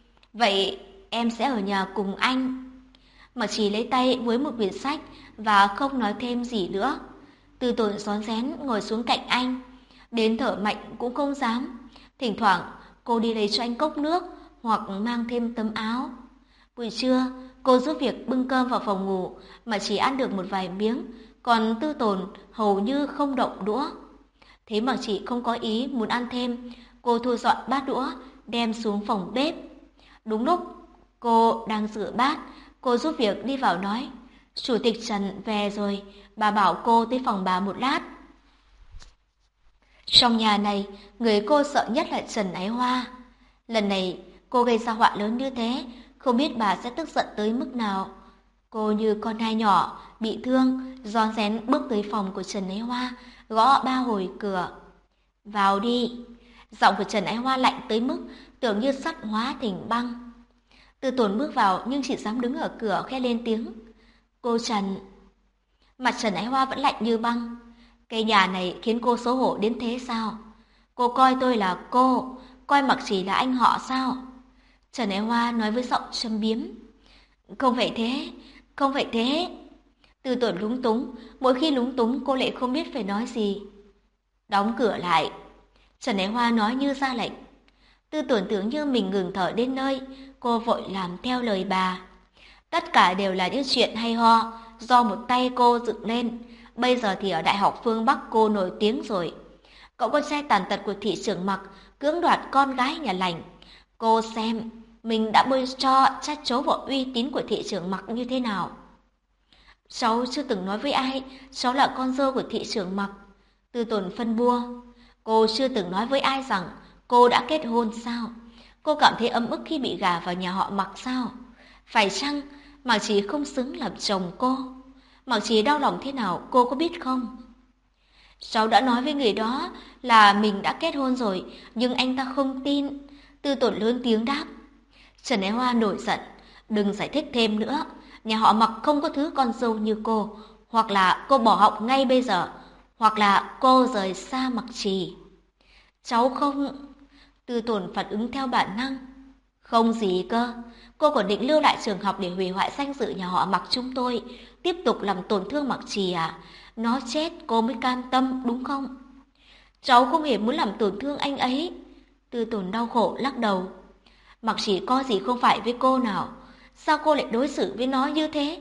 [SPEAKER 1] Vậy em sẽ ở nhà cùng anh. Mà chỉ lấy tay với một quyển sách và không nói thêm gì nữa. Tư Tồn rón rén ngồi xuống cạnh anh, đến thở mạnh cũng không dám. Thỉnh thoảng cô đi lấy cho anh cốc nước hoặc mang thêm tấm áo. Buổi trưa cô giúp việc bưng cơm vào phòng ngủ mà chỉ ăn được một vài miếng, còn Tư Tồn hầu như không động đũa. Thế mà chị không có ý muốn ăn thêm, cô thu dọn bát đũa đem xuống phòng bếp. Đúng lúc cô đang rửa bát, cô giúp việc đi vào nói. Chủ tịch Trần về rồi, bà bảo cô tới phòng bà một lát. Trong nhà này, người cô sợ nhất là Trần Ái Hoa. Lần này cô gây ra họa lớn như thế, không biết bà sẽ tức giận tới mức nào. Cô như con nai nhỏ, bị thương, rón rén bước tới phòng của Trần Ái Hoa, gõ 3 hồi cửa. Vào đi. Giọng của Trần Ái Hoa lạnh tới mức tưởng như sắt hóa thành băng. Tư Tồn bước vào nhưng chỉ dám đứng ở cửa khẽ lên tiếng. Cô Trần. Mặt Trần Ái Hoa vẫn lạnh như băng. Cái nhà này khiến cô xấu hổ đến thế sao? Cô coi tôi là cô, coi Mặc Chỉ là anh họ sao? Trần Ái Hoa nói với giọng châm biếm. Không phải thế, không phải thế. Tư Tồn lúng túng, mỗi khi lúng túng cô lại không biết phải nói gì. Đóng cửa lại. Trần Ái Hoa nói như ra lệnh. Tư Tồn tưởng như mình ngừng thở đến nơi, cô vội làm theo lời bà. Tất cả đều là những chuyện hay ho do một tay cô dựng lên. Bây giờ thì ở Đại học phương Bắc cô nổi tiếng rồi. Cậu con trai tàn tật của thị trưởng Mặc cưỡng đoạt con gái nhà lành. Cô xem mình đã bôi cho chát chấu vào uy tín của thị trưởng Mặc như thế nào. Cháu chưa từng nói với ai cháu là con dâu của thị trưởng Mặc. Tư Tồn phân bua. Cô chưa từng nói với ai rằng cô đã kết hôn sao? Cô cảm thấy ấm ức khi bị gả vào nhà họ Mặc sao? Phải chăng Mặc Chỉ không xứng làm chồng cô? Mặc Chỉ đau lòng thế nào cô có biết không? Cháu đã nói với người đó là mình đã kết hôn rồi, nhưng anh ta không tin. Tư Tồn lớn tiếng đáp. Trần Ái Hoa nổi giận. Đừng giải thích thêm nữa. Nhà họ Mặc không có thứ con dâu như cô. Hoặc là cô bỏ học ngay bây giờ, hoặc là cô rời xa Mặc Trì. Cháu không... Tư Tồn phản ứng theo bản năng. Không gì cơ. Cô còn định lưu lại trường học để hủy hoại danh dự nhà họ Mặc chúng tôi, tiếp tục làm tổn thương Mặc Trì à? Nó chết cô mới cam tâm đúng không? Cháu không hề muốn làm tổn thương anh ấy. Tư Tồn đau khổ lắc đầu. Mặc Trì có gì không phải với cô nào, sao cô lại đối xử với nó như thế?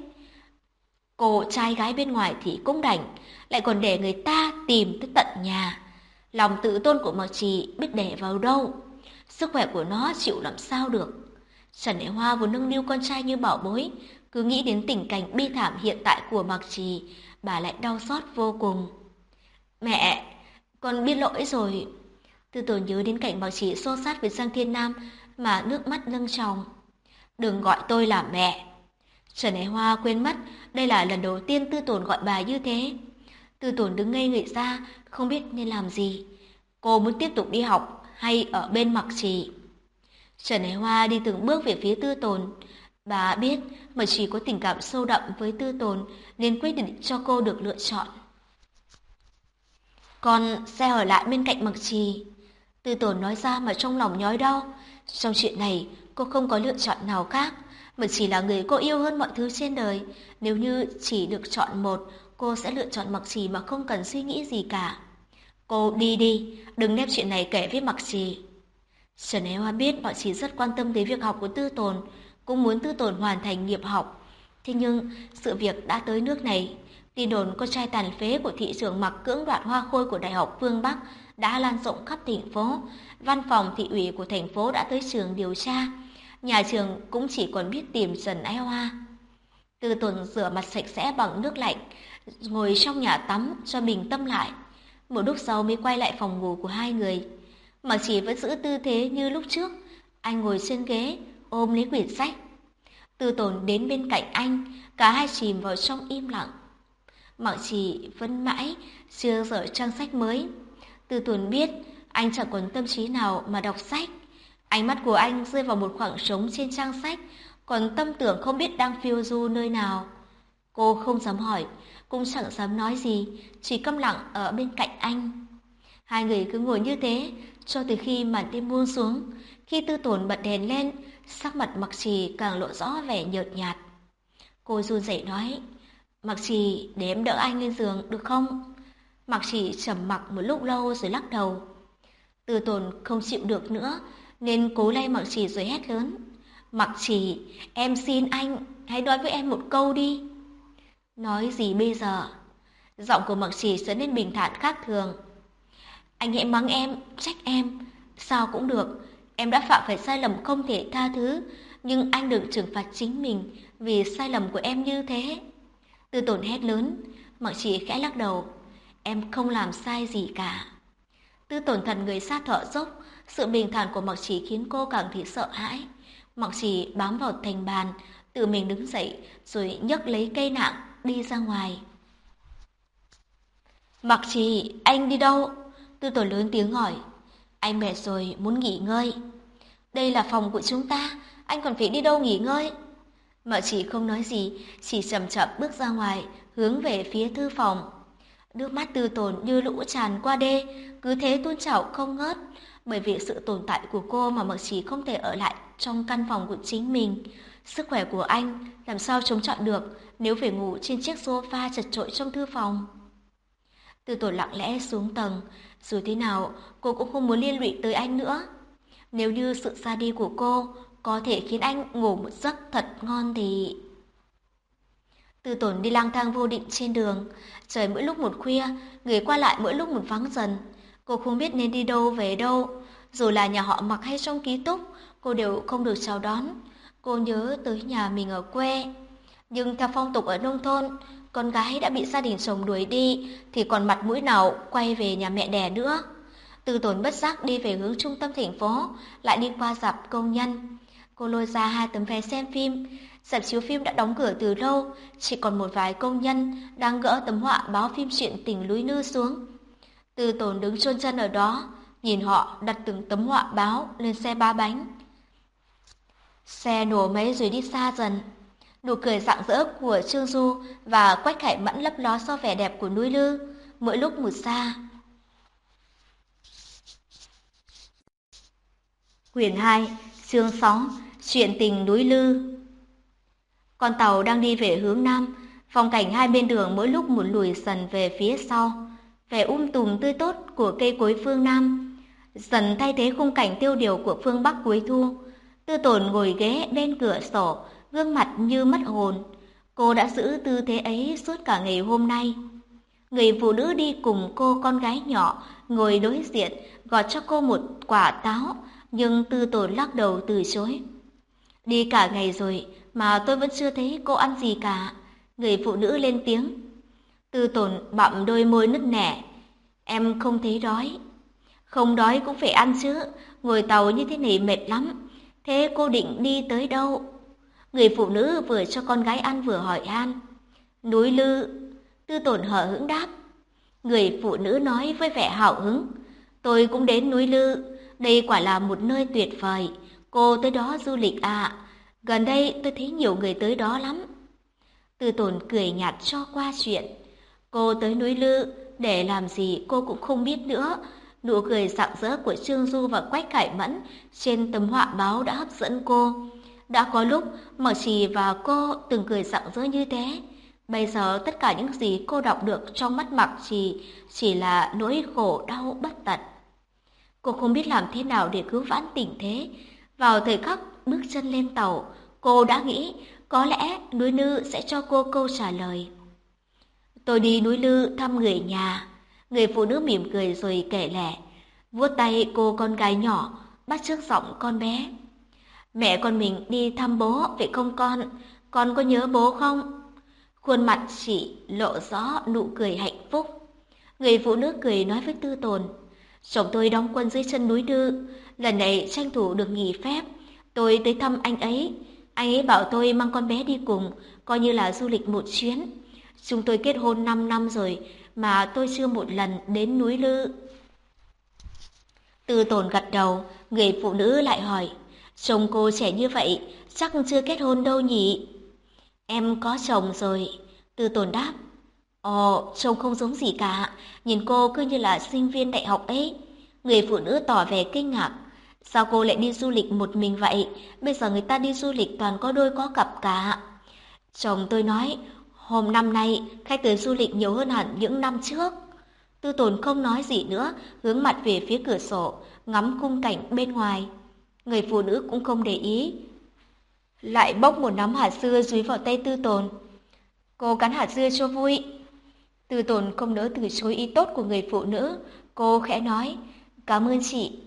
[SPEAKER 1] Cô trai gái bên ngoài thì cũng đành, lại còn để người ta tìm tới tận nhà. Lòng tự tôn của Mặc Trì biết để vào đâu? Sức khỏe của nó chịu làm sao được? Trần Ái Hoa vốn nâng niu con trai như bảo bối, Cứ nghĩ đến tình cảnh bi thảm hiện tại của Mạc Trì, bà lại đau xót vô cùng. Mẹ, con biết lỗi rồi. Tư Tồn nhớ đến cảnh Mạc Trì xô xát với Giang Thiên Nam mà nước mắt lưng tròng. Đừng gọi tôi là mẹ. Trần Ái Hoa quên mất đây là lần đầu tiên Tư Tồn gọi bà như thế. Tư Tồn đứng ngây người ra, không biết nên làm gì. Cô muốn tiếp tục đi học hay ở bên Mạc Trì? Trần Ái Hoa đi từng bước về phía Tư Tồn. Bà biết Mạc Trì có tình cảm sâu đậm với Tư Tồn nên quyết định cho cô được lựa chọn. Con sẽ ở lại bên cạnh Mạc Trì. Tư Tồn nói ra mà trong lòng nhói đau. Trong chuyện này cô không có lựa chọn nào khác. Mạc Trì là người cô yêu hơn mọi thứ trên đời. Nếu như chỉ được chọn một, cô sẽ lựa chọn Mạc Trì mà không cần suy nghĩ gì cả. Cô đi đi, đừng đem chuyện này kể với Mạc Trì. Trần Ái Hoa biết Mạc Trì rất quan tâm tới việc học của Tư Tồn, cũng muốn Tư Tồn hoàn thành nghiệp học. Thế nhưng sự việc đã tới nước này, tin đồn con trai tàn phế của thị trưởng Mạc cưỡng đoạt hoa khôi của Đại học Phương Bắc đã lan rộng khắp thành phố. Văn phòng thị ủy của thành phố đã tới trường điều tra. Nhà trường cũng chỉ còn biết tìm Trần Ái Hoa. Tư Tồn rửa mặt sạch sẽ bằng nước lạnh, ngồi trong nhà tắm cho bình tâm lại. Một lúc sau mới quay lại phòng ngủ của hai người. Mạc Trì vẫn giữ tư thế như lúc trước. Anh ngồi trên ghế, ôm lấy quyển sách. Tư Tồn đến bên cạnh anh, cả hai chìm vào trong im lặng. Mạc Trì vẫn mãi chưa dở trang sách mới. Tư Tồn biết anh chẳng còn tâm trí nào mà đọc sách. Ánh mắt của anh rơi vào một khoảng trống trên trang sách, còn tâm tưởng không biết đang phiêu du nơi nào. Cô không dám hỏi, cũng chẳng dám nói gì, chỉ câm lặng ở bên cạnh anh. Hai người cứ ngồi như thế cho tới khi màn đêm buông xuống. Khi Tư Tồn bật đèn lên, sắc mặt Mạc Trì càng lộ rõ vẻ nhợt nhạt. Cô run rẩy nói, Mạc Trì, để em đỡ anh lên giường được không? Mạc Trì trầm mặc một lúc lâu rồi lắc đầu. Tư Tồn không chịu được nữa nên cố lay Mạc Trì rồi hét lớn, Mạc Trì, em xin anh, hãy nói với em một câu đi. Nói gì bây giờ? Giọng của Mạc Trì trở nên bình thản khác thường. Anh hãy mắng em, trách em, sao cũng được. Em đã phạm phải sai lầm không thể tha thứ, nhưng anh đừng trừng phạt chính mình vì sai lầm của em như thế. Tư Tồn hét lớn. Mạc Trì khẽ lắc đầu. Em không làm sai gì cả. Tư Tồn thần người sát thở dốc. Sự bình thản của Mạc Trì khiến cô càng thấy sợ hãi. Mạc Trì bám vào thành bàn, tự mình đứng dậy rồi nhấc lấy cây nạng đi ra ngoài. Mạc Trì, anh đi đâu? Tư Tồn lớn tiếng hỏi. Anh mệt rồi, muốn nghỉ ngơi. Đây là phòng của chúng ta, anh còn phải đi đâu nghỉ ngơi? Mạc Trì không nói gì, chỉ chậm chậm bước ra ngoài, hướng về phía thư phòng. Nước mắt Tư Tồn như lũ tràn qua đê, cứ thế tuôn trào không ngớt. Bởi vì sự tồn tại của cô mà Mạc Trì không thể ở lại trong căn phòng của chính mình. Sức khỏe của anh làm sao chống chọi được nếu phải ngủ trên chiếc sofa chật chội trong thư phòng. Tư Tồn lặng lẽ xuống tầng, dù thế nào cô cũng không muốn liên lụy tới anh nữa. Nếu như sự ra đi của cô có thể khiến anh ngủ một giấc thật ngon thì... Tư Tồn đi lang thang vô định trên đường. Trời mỗi lúc một khuya, người qua lại mỗi lúc một vắng dần. Cô không biết nên đi đâu về đâu. Dù là nhà họ Mạc hay trong ký túc, cô đều không được chào đón. Cô nhớ tới nhà mình ở quê. Nhưng theo phong tục ở nông thôn, con gái đã bị gia đình chồng đuổi đi thì còn mặt mũi nào quay về nhà mẹ đẻ nữa. Tư Tồn bất giác đi về hướng trung tâm thành phố, lại đi qua rạp công nhân. Cô lôi ra 2 tấm vé xem phim. Rạp chiếu phim đã đóng cửa từ lâu, chỉ còn một vài công nhân đang gỡ tấm họa báo phim truyện tình Lúi Nư xuống. Tư Tồn đứng chôn chân ở đó, nhìn họ đặt từng tấm họa báo lên xe 3 bánh. Xe nổ máy rồi đi xa dần. Nụ cười rạng rỡ của Trương Du và Quách Khải Mẫn lấp ló so vẻ đẹp của núi Lư, mỗi lúc một xa. Quyển 2, chương 6, Chuyện tình núi Lư. Con tàu đang đi về hướng nam, phong cảnh hai bên đường mỗi lúc một lùi dần về phía sau. Vẻ tùm tươi tốt của cây cối phương Nam dần thay thế khung cảnh tiêu điều của phương Bắc cuối thu. Tư Tồn ngồi ghế bên cửa sổ, gương mặt như mất hồn. Cô đã giữ tư thế ấy suốt cả ngày hôm nay. Người phụ nữ đi cùng cô con gái nhỏ ngồi đối diện, gọt cho cô một quả táo, nhưng Tư Tồn lắc đầu từ chối. Đi cả ngày rồi mà tôi vẫn chưa thấy cô ăn gì cả. Người phụ nữ lên tiếng. Tư Tồn bặm đôi môi nứt nẻ. Em không thấy đói. Không đói cũng phải ăn chứ, ngồi tàu như thế này mệt lắm. Thế cô định đi tới đâu? Người phụ nữ vừa cho con gái ăn vừa hỏi han. Núi Lư. Tư Tồn hờ hững đáp. Người phụ nữ nói với vẻ hào hứng. Tôi cũng đến núi Lư, đây quả là một nơi tuyệt vời. Cô tới đó du lịch à? Gần đây tôi thấy nhiều người tới đó lắm. Tư Tồn cười nhạt cho qua chuyện. Cô tới núi Lư để làm gì cô cũng không biết nữa. Nụ cười rạng rỡ của Trương Du và Quách Khải Mẫn trên tấm họa báo đã hấp dẫn cô. Đã có lúc Mạc Trì và cô từng cười rạng rỡ như thế. Bây giờ tất cả những gì cô đọc được trong mắt Mạc Trì chỉ là nỗi khổ đau bất tận. Cô không biết làm thế nào để cứu vãn tình thế. Vào thời khắc bước chân lên tàu, cô đã nghĩ có lẽ núi Lư sẽ cho cô câu trả lời. Tôi đi núi Lư thăm người nhà. Người phụ nữ mỉm cười rồi kể lể, vuốt tay cô con gái nhỏ, bắt chước giọng con bé. Mẹ con mình đi thăm bố, vậy không con? Con có nhớ bố không? Khuôn mặt chị lộ rõ nụ cười hạnh phúc. Người phụ nữ cười nói với Tư Tồn, chồng tôi đóng quân dưới chân núi Lư, lần này tranh thủ được nghỉ phép, tôi tới thăm anh ấy. Anh ấy bảo tôi mang con bé đi cùng, coi như là du lịch một chuyến. Chúng tôi kết hôn 5 năm rồi mà tôi chưa một lần đến núi Lư. Tư Tồn gật đầu, người phụ nữ lại hỏi, chồng cô trẻ như vậy, chắc chưa kết hôn đâu nhỉ? Em có chồng rồi, Tư Tồn đáp. Ồ, trông không giống gì cả, nhìn cô cứ như là sinh viên đại học ấy. Người phụ nữ tỏ vẻ kinh ngạc. Sao cô lại đi du lịch một mình vậy? Bây giờ người ta đi du lịch toàn có đôi có cặp cả. Chồng tôi nói, hôm năm nay khách tới du lịch nhiều hơn hẳn những năm trước. Tư Tồn không nói gì nữa, hướng mặt về phía cửa sổ, ngắm khung cảnh bên ngoài. Người phụ nữ cũng không để ý. Lại bốc một nắm hạt dưa dúi vào tay Tư Tồn. Cô cắn hạt dưa cho vui. Tư Tồn không nỡ từ chối ý tốt của người phụ nữ. Cô khẽ nói, cảm ơn chị.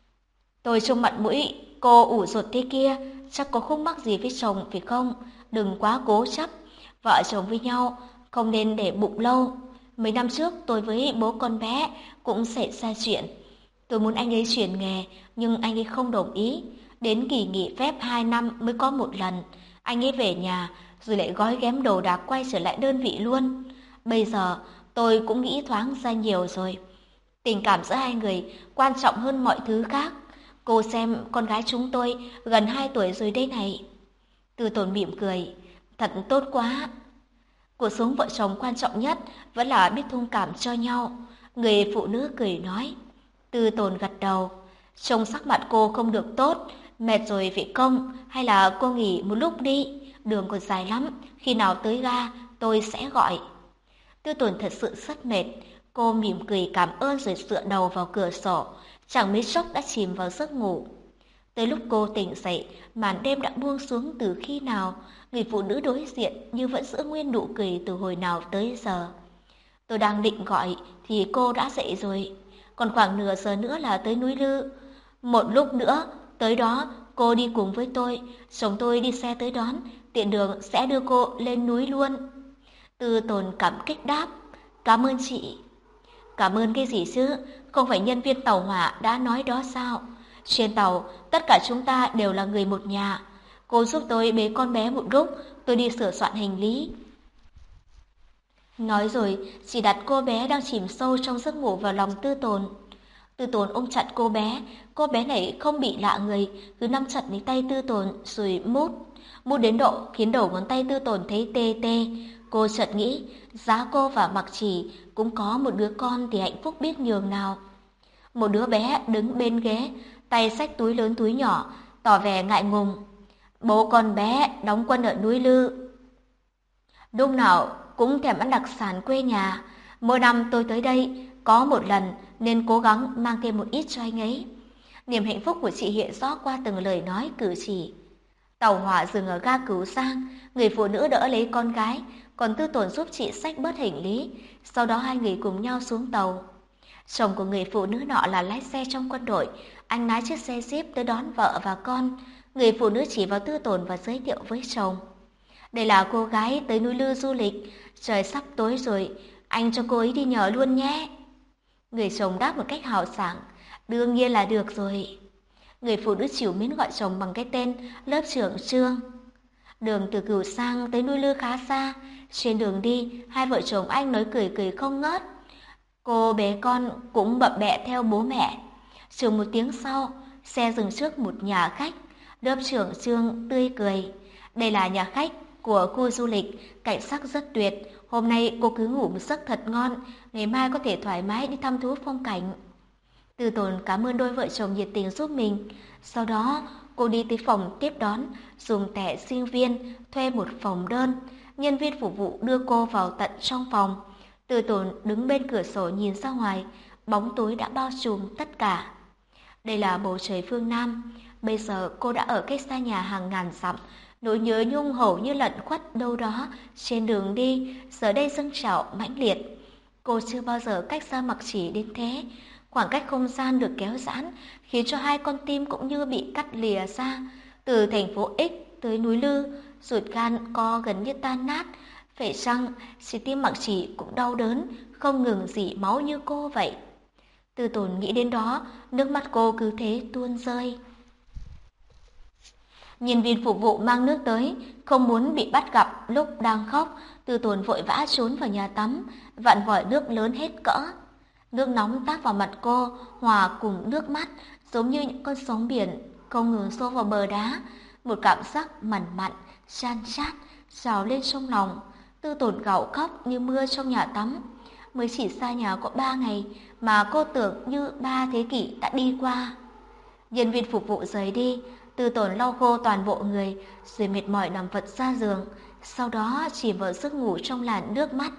[SPEAKER 1] Tôi trông mặt mũi cô ủ rột thế kia, chắc có khúc mắc gì với chồng phải không? Đừng quá cố chấp. Vợ chồng với nhau không nên để bụng lâu. Mấy năm trước tôi với bố con bé cũng xảy ra chuyện. Tôi muốn anh ấy chuyển nghề nhưng anh ấy không đồng ý. Đến kỳ nghỉ phép 2 năm mới có một lần. Anh ấy về nhà rồi lại gói ghém đồ đạc quay trở lại đơn vị luôn. Bây giờ tôi cũng nghĩ thoáng ra nhiều rồi. Tình cảm giữa hai người quan trọng hơn mọi thứ khác. Cô xem con gái chúng tôi gần 2 tuổi rồi đây này. Tư Tồn mỉm cười. Thật tốt quá. Cuộc sống vợ chồng quan trọng nhất vẫn là biết thông cảm cho nhau. Người phụ nữ cười nói. Tư Tồn gật đầu. Trông sắc mặt cô không được tốt. Mệt rồi phải không? Hay là cô nghỉ một lúc đi? Đường còn dài lắm. Khi nào tới ga tôi sẽ gọi. Tư Tồn thật sự rất mệt. Cô mỉm cười cảm ơn rồi dựa đầu vào cửa sổ. Chẳng mấy chốc đã chìm vào giấc ngủ. Tới lúc cô tỉnh dậy, màn đêm đã buông xuống từ khi nào. Người phụ nữ đối diện như vẫn giữ nguyên nụ cười từ hồi nào tới giờ. Tôi đang định gọi thì cô đã dậy rồi. Còn khoảng nửa giờ nữa là tới núi Lư. Một lúc nữa tới đó cô đi cùng với tôi. Chồng tôi đi xe tới đón, tiện đường sẽ đưa cô lên núi luôn. Tư Tồn cảm kích đáp. Cảm ơn chị. Cảm ơn cái gì chứ? Không phải nhân viên tàu hỏa đã nói đó sao? Trên tàu, tất cả chúng ta đều là người một nhà. Cô giúp tôi bế con bé một lúc, tôi đi sửa soạn hành lý. Nói rồi, chỉ đặt cô bé đang chìm sâu trong giấc ngủ vào lòng Tư Tồn. Tư Tồn ôm chặt cô bé này không bị lạ người, cứ nắm chặt lấy tay Tư Tồn rồi mút. Mút đến độ khiến đầu ngón tay Tư Tồn thấy tê tê. Cô chợt nghĩ, giá cô và Mạc Chỉ cũng có một đứa con thì hạnh phúc biết nhường nào. Một đứa bé đứng bên ghế, tay xách túi lớn túi nhỏ, tỏ vẻ ngại ngùng. Bố con bé đóng quân ở núi Lư. Lúc nào cũng thèm ăn đặc sản quê nhà. Mỗi năm tôi tới đây có một lần nên cố gắng mang thêm một ít cho anh ấy. Niềm hạnh phúc của chị hiện rõ qua từng lời nói cử chỉ. Tàu hỏa dừng ở ga Cửu Giang, người phụ nữ đỡ lấy con gái, còn Tư Tồn giúp chị xách bớt hành lý. Sau đó hai người cùng nhau xuống tàu. Chồng của người phụ nữ nọ là lái xe trong quân đội, anh lái chiếc xe Jeep tới đón vợ và con. Người phụ nữ chỉ vào Tư Tồn và giới thiệu với chồng. Đây là cô gái tới núi Lư du lịch, trời sắp tối rồi, anh cho cô ấy đi nhờ luôn nhé. Người chồng đáp một cách hào sảng, đương nhiên là được rồi. Người phụ nữ trìu mến gọi chồng bằng cái tên lớp trưởng Trương. Đường từ Cửu Sang tới núi Lư khá xa, trên đường đi, hai vợ chồng anh nói cười cười không ngớt. Cô bé con cũng bập bẹ theo bố mẹ. Chừng một tiếng sau, xe dừng trước một nhà khách. Lớp trưởng Trương tươi cười. Đây là nhà khách của khu du lịch, cảnh sắc rất tuyệt. Hôm nay cô cứ ngủ một giấc thật ngon, ngày mai có thể thoải mái đi thăm thú phong cảnh. Từ Tốn cảm ơn đôi vợ chồng nhiệt tình giúp mình. Sau đó, cô đi tới phòng tiếp đón, dùng thẻ sinh viên, thuê một phòng đơn. Nhân viên phục vụ đưa cô vào tận trong phòng. Từ Tốn đứng bên cửa sổ nhìn ra ngoài, bóng tối đã bao trùm tất cả. Đây là bầu trời phương Nam. Bây giờ cô đã ở cách xa nhà hàng ngàn dặm. Nỗi nhớ nhung hầu như lẩn khuất đâu đó trên đường đi, giờ đây dâng trào mãnh liệt. Cô chưa bao giờ cách xa Mặc Chỉ đến thế. Khoảng cách không gian được kéo giãn, khiến cho hai con tim cũng như bị cắt lìa ra. Từ thành phố X tới núi Lư, ruột gan co gần như tan nát. Phải chăng trái tim Mặc Chỉ cũng đau đớn, không ngừng rỉ máu như cô vậy? Từ Tốn nghĩ đến đó, nước mắt cô cứ thế tuôn rơi. Nhân viên phục vụ mang nước tới, không muốn bị bắt gặp lúc đang khóc, Từ Tốn vội vã trốn vào nhà tắm, vặn vòi nước lớn hết cỡ. Nước nóng tát vào mặt cô, hòa cùng nước mắt, giống như những con sóng biển không ngừng xô vào bờ đá. Một cảm giác mặn mặn, chan chát trào lên trong lòng. Tư Tốn gào khóc như mưa trong nhà tắm. Mới chỉ xa nhà có 3 ngày mà cô tưởng như 3 thế kỷ đã đi qua. Nhân viên phục vụ rời đi, Tư Tốn lau khô toàn bộ người, rồi mệt mỏi nằm vật ra giường, sau đó chìm vào giấc ngủ trong làn nước mắt.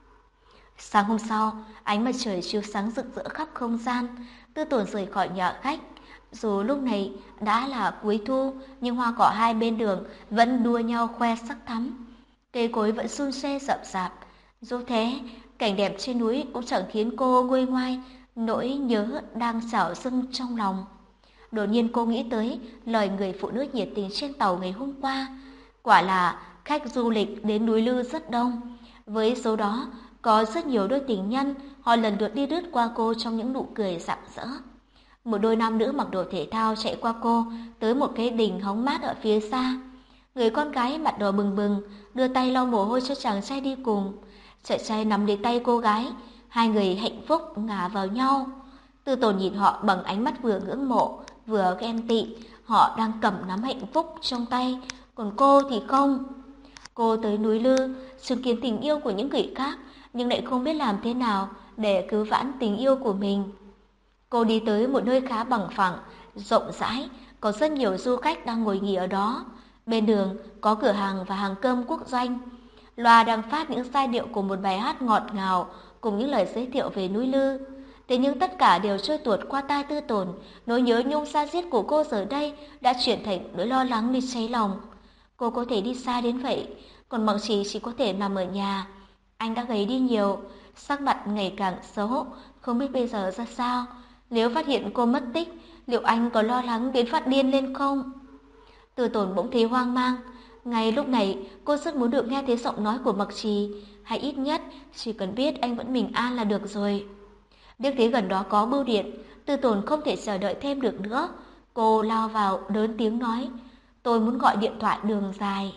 [SPEAKER 1] Sáng hôm sau, ánh mặt trời chiếu sáng rực rỡ khắp không gian. Tư Tốn rời khỏi nhà khách. Dù lúc này đã là cuối thu, nhưng hoa cỏ hai bên đường vẫn đua nhau khoe sắc thắm. Cây cối vẫn sum xuê rậm rạp. Dù thế, cảnh đẹp trên núi cũng chẳng khiến cô nguôi ngoai nỗi nhớ đang trào dâng trong lòng. Đột nhiên cô nghĩ tới lời người phụ nữ nhiệt tình trên tàu ngày hôm qua. Quả là khách du lịch đến núi Lư rất đông. Với số đó, có rất nhiều đôi tình nhân, họ lần lượt đi lướt qua cô trong những nụ cười rạng rỡ. Một đôi nam nữ mặc đồ thể thao chạy qua cô, tới một cái đình hóng mát ở phía xa. Người con gái mặt đỏ bừng bừng, đưa tay lau mồ hôi cho chàng trai đi cùng. Chàng trai nắm lấy tay cô gái, hai người hạnh phúc ngả vào nhau. Tư Tốn nhìn họ bằng ánh mắt vừa ngưỡng mộ, vừa ghen tị. Họ đang cầm nắm hạnh phúc trong tay, còn cô thì không. Cô tới núi Lư, chứng kiến tình yêu của những người khác, nhưng lại không biết làm thế nào để cứu vãn tình yêu của mình. Cô đi tới một nơi khá bằng phẳng, rộng rãi, có rất nhiều du khách đang ngồi nghỉ ở đó. Bên đường có cửa hàng và hàng cơm quốc doanh. Loa đang phát những giai điệu của một bài hát ngọt ngào cùng những lời giới thiệu về núi Lư. Thế nhưng tất cả đều trôi tuột qua tai Tư Tốn. Nỗi nhớ nhung xa diết của cô giờ đây đã chuyển thành nỗi lo lắng đi cháy lòng. Cô có thể đi xa đến vậy, còn Mặc chỉ có thể nằm ở nhà. Anh đã gầy đi nhiều, sắc mặt ngày càng xấu, không biết bây giờ ra sao. Nếu phát hiện cô mất tích, liệu anh có lo lắng đến phát điên lên không? Tư Tốn bỗng thấy hoang mang. Ngay lúc này, cô rất muốn được nghe thấy giọng nói của Mặc Trì, hay ít nhất chỉ cần biết anh vẫn bình an là được rồi. Biết thấy gần đó có bưu điện, Tư Tốn không thể chờ đợi thêm được nữa. Cô lao vào lớn tiếng nói, tôi muốn gọi điện thoại đường dài.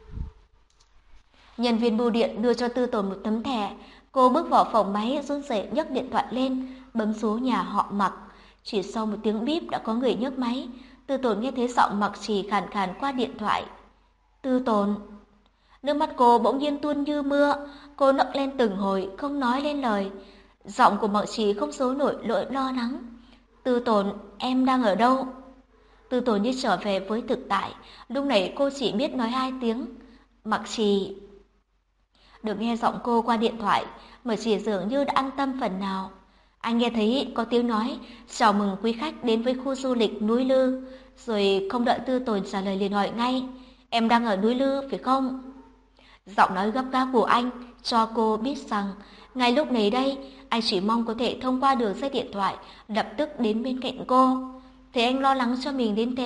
[SPEAKER 1] Nhân viên bưu điện đưa cho Tư Tốn một tấm thẻ. Cô bước vào phòng máy run rẩy nhấc điện thoại lên, bấm số nhà họ Mặc. Chỉ sau một tiếng bíp đã có người nhấc máy. Tư Tốn nghe thấy giọng Mặc Trì khàn khàn qua điện thoại. Tư Tốn. Nước mắt cô bỗng nhiên tuôn như mưa. Cô nấc lên từng hồi, không nói lên lời. Giọng của Mặc Trì không giấu nổi nỗi lo lắng. Tư Tốn, em đang ở đâu? Tư Tốn như trở về với thực tại. Lúc này cô chỉ biết nói 2 tiếng. Mặc Trì. Được nghe giọng cô qua điện thoại, Mặc Trì dường như đã an tâm phần nào. Anh nghe thấy có tiếng nói chào mừng quý khách đến với khu du lịch núi Lư, rồi không đợi Tư Tốn trả lời liền hỏi ngay, em đang ở núi Lư phải không? Giọng nói gấp gáp của anh cho cô biết rằng ngay lúc này đây anh chỉ mong có thể thông qua đường dây điện thoại lập tức đến bên cạnh cô. Thế anh lo lắng cho mình đến thế,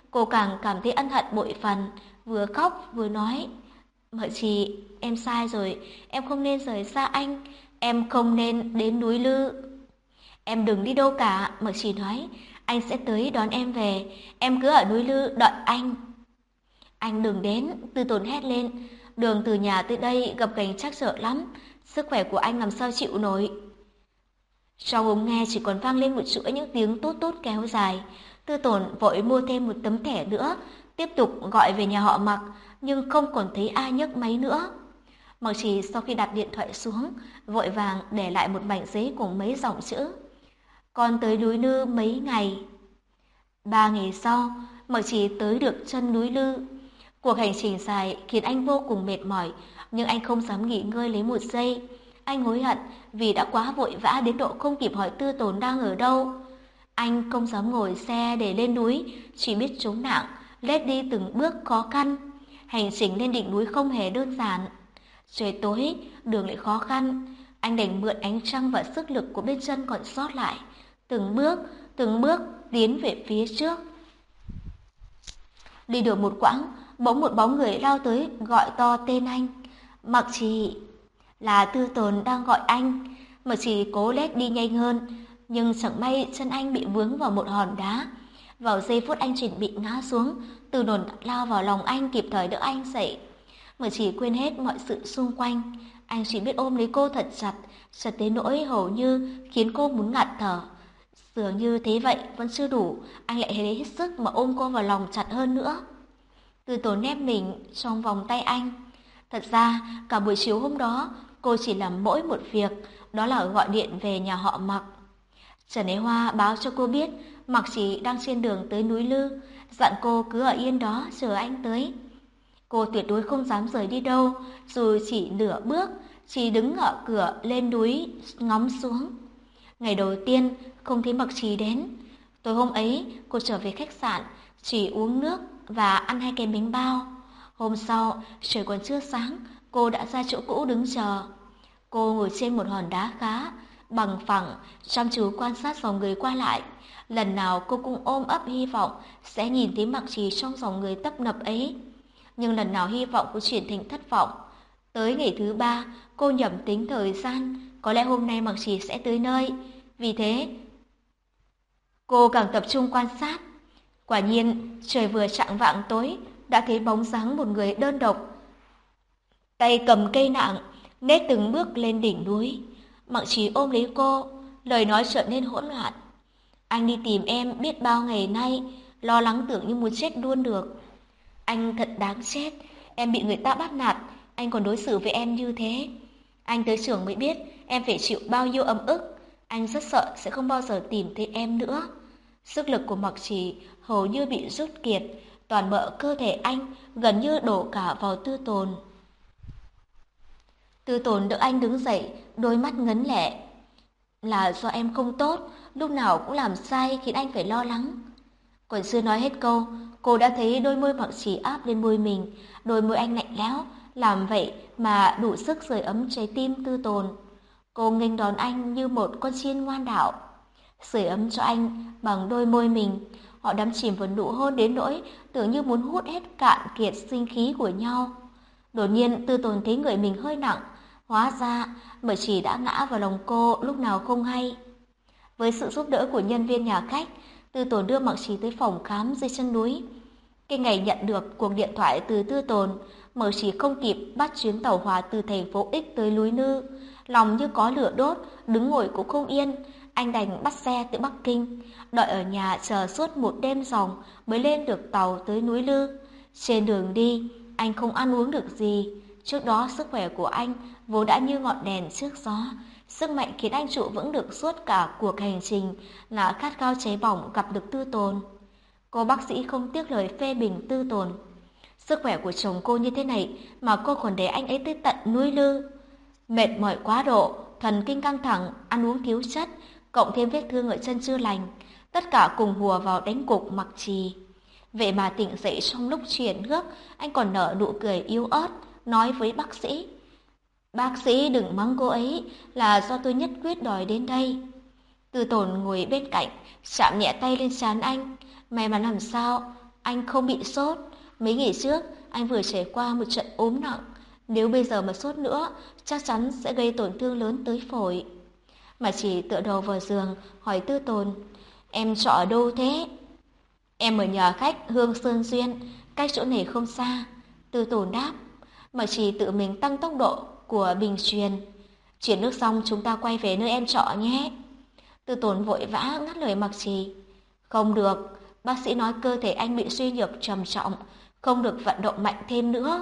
[SPEAKER 1] cô càng cảm thấy ân hận bội phần, vừa khóc vừa nói: Mợ Trì, em sai rồi, em không nên rời xa anh, em không nên đến núi Lư. Em đừng đi đâu cả, Mợ Trì nói, anh sẽ tới đón em về, em cứ ở núi Lư đợi anh. Anh đừng đến, Tư Tốn hét lên, đường từ nhà tới đây gập ghềnh trắc trở lắm, sức khỏe của anh làm sao chịu nổi. Trong ống nghe chỉ còn vang lên một chuỗi những tiếng tút tút kéo dài. Tư Tốn vội mua thêm một tấm thẻ nữa, tiếp tục gọi về nhà họ Mặc, nhưng không còn thấy ai nhấc máy nữa. Mặc Trì sau khi đặt điện thoại xuống, vội vàng để lại một mảnh giấy cùng mấy dòng chữ. Con tới núi Lư mấy ngày. 3 ngày sau, Mặc Trì tới được chân núi Lư. Cuộc hành trình dài khiến anh vô cùng mệt mỏi, nhưng anh không dám nghỉ ngơi lấy một giây. Anh hối hận vì đã quá vội vã đến độ không kịp hỏi Tư Tốn đang ở đâu. Anh không dám ngồi xe để lên núi, chỉ biết trốn nạn, lết đi từng bước khó khăn. Hành trình lên đỉnh núi không hề đơn giản. Trời tối, đường lại khó khăn. Anh đành mượn ánh trăng và sức lực của bên chân còn sót lại. Từng bước tiến về phía trước. Đi được một quãng, bỗng một bóng người lao tới gọi to tên anh. Mặc Trì. Là Tư Tốn đang gọi anh. Mặc Trì cố lết đi nhanh hơn, nhưng chẳng may chân anh bị vướng vào một hòn đá. Vào giây phút anh chuẩn bị ngã xuống, Tư Tốn lao vào lòng anh kịp thời đỡ anh dậy. Mặc Trì quên hết mọi sự xung quanh, anh chỉ biết ôm lấy cô thật chặt, chặt tới nỗi hầu như khiến cô muốn ngạt thở. Dường như thế vậy vẫn chưa đủ, anh lại lấy hết sức mà ôm cô vào lòng chặt hơn nữa. Tư Tốn nép mình trong vòng tay anh. Thật ra, cả buổi chiều hôm đó, cô chỉ làm mỗi một việc, đó là gọi điện về nhà họ Mặc. Trần Ái Hoa báo cho cô biết Mặc Trì đang trên đường tới núi Lư, dặn cô cứ ở yên đó chờ anh tới. Cô tuyệt đối không dám rời đi đâu, dù chỉ nửa bước, chỉ đứng ở cửa lên núi ngắm xuống. Ngày đầu tiên không thấy Mặc Trì đến. Tối hôm ấy cô trở về khách sạn, chỉ uống nước và ăn 2 cái bánh bao. Hôm sau, trời còn chưa sáng, cô đã ra chỗ cũ đứng chờ. Cô ngồi trên một hòn đá khá, bằng phẳng, chăm chú quan sát dòng người qua lại. Lần nào cô cũng ôm ấp hy vọng sẽ nhìn thấy Mặc Trì trong dòng người tấp nập ấy. Nhưng lần nào hy vọng cũng chuyển thành thất vọng. Tới ngày thứ 3, cô nhẩm tính thời gian, có lẽ hôm nay Mặc Trì sẽ tới nơi. Vì thế, cô càng tập trung quan sát. Quả nhiên, trời vừa chạng vạng tối, đã thấy bóng dáng một người đơn độc, tay cầm cây nạng, nết từng bước lên đỉnh núi. Mặc Trì ôm lấy cô, lời nói trở nên hỗn loạn. Anh đi tìm em biết bao ngày nay, lo lắng tưởng như muốn chết luôn được. Anh thật đáng chết, em bị người ta bắt nạt, anh còn đối xử với em như thế. Anh tới trường mới biết em phải chịu bao nhiêu ấm ức. Anh rất sợ sẽ không bao giờ tìm thấy em nữa. Sức lực của Mặc Trì hầu như bị rút kiệt, toàn bộ cơ thể anh gần như đổ cả vào Tư Tốn. Tư Tốn đỡ anh đứng dậy, đôi mắt ngấn lệ. Là do em không tốt, lúc nào cũng làm sai khiến anh phải lo lắng. Còn chưa nói hết câu, cô đã thấy đôi môi Mặc Trì áp lên môi mình, đôi môi anh lạnh lẽo, làm vậy mà đủ sức sưởi ấm trái tim Tư Tốn. Cô nghênh đón anh như một con chiên ngoan đạo, sưởi ấm cho anh bằng đôi môi mình. Họ đắm chìm vào nụ hôn đến nỗi tưởng như muốn hút hết cạn kiệt sinh khí của nhau. Đột nhiên Tư Tốn thấy người mình hơi nặng, hóa ra Mặc Trì đã ngã vào lòng cô lúc nào không hay. Với sự giúp đỡ của nhân viên nhà khách, Tư Tốn đưa Mặc Trì tới phòng khám dưới chân núi. Cái ngày nhận được cuộc điện thoại từ Tư Tốn, Mặc Trì không kịp bắt chuyến tàu hỏa từ thành phố X tới núi Lư, lòng như có lửa đốt, đứng ngồi cũng không yên. Anh đành bắt xe tới Bắc Kinh, đợi ở nhà chờ suốt một đêm ròng mới lên được tàu tới núi Lư. Trên đường đi, anh không ăn uống được gì. Trước đó sức khỏe của anh vốn đã như ngọn đèn trước gió. Sức mạnh khiến anh trụ vững được suốt cả cuộc hành trình là khát khao cháy bỏng gặp được Tư Tốn. Cô bác sĩ không tiếc lời phê bình Tư Tốn. Sức khỏe của chồng cô như thế này mà cô còn để anh ấy tới tận núi Lư. Mệt mỏi quá độ, thần kinh căng thẳng, ăn uống thiếu chất, cộng thêm vết thương ở chân chưa lành, tất cả cùng hùa vào đánh gục Mặc Trì. Vậy mà tỉnh dậy trong lúc chuyển nước, anh còn nở nụ cười yếu ớt, nói với bác sĩ. Bác sĩ đừng mắng cô ấy, là do tôi nhất quyết đòi đến đây. Tư Tốn ngồi bên cạnh, chạm nhẹ tay lên trán anh. May mắn làm sao? anh không bị sốt. Mấy ngày trước, anh vừa trải qua một trận ốm nặng. Nếu bây giờ mà sốt nữa, chắc chắn sẽ gây tổn thương lớn tới phổi. Mà chỉ tựa đầu vào giường, hỏi Tư Tồn, em trọ ở đâu thế? Em ở nhà khách Hương Sơn Duyên, cách chỗ này không xa. Tư Tồn đáp, mà chỉ tự mình tăng tốc độ của bình truyền. Chuyển nước xong chúng ta quay về nơi em trọ nhé. Tư Tồn vội vã ngắt lời Mặc Trì. Không được, bác sĩ nói cơ thể anh bị suy nhược trầm trọng, không được vận động mạnh thêm nữa.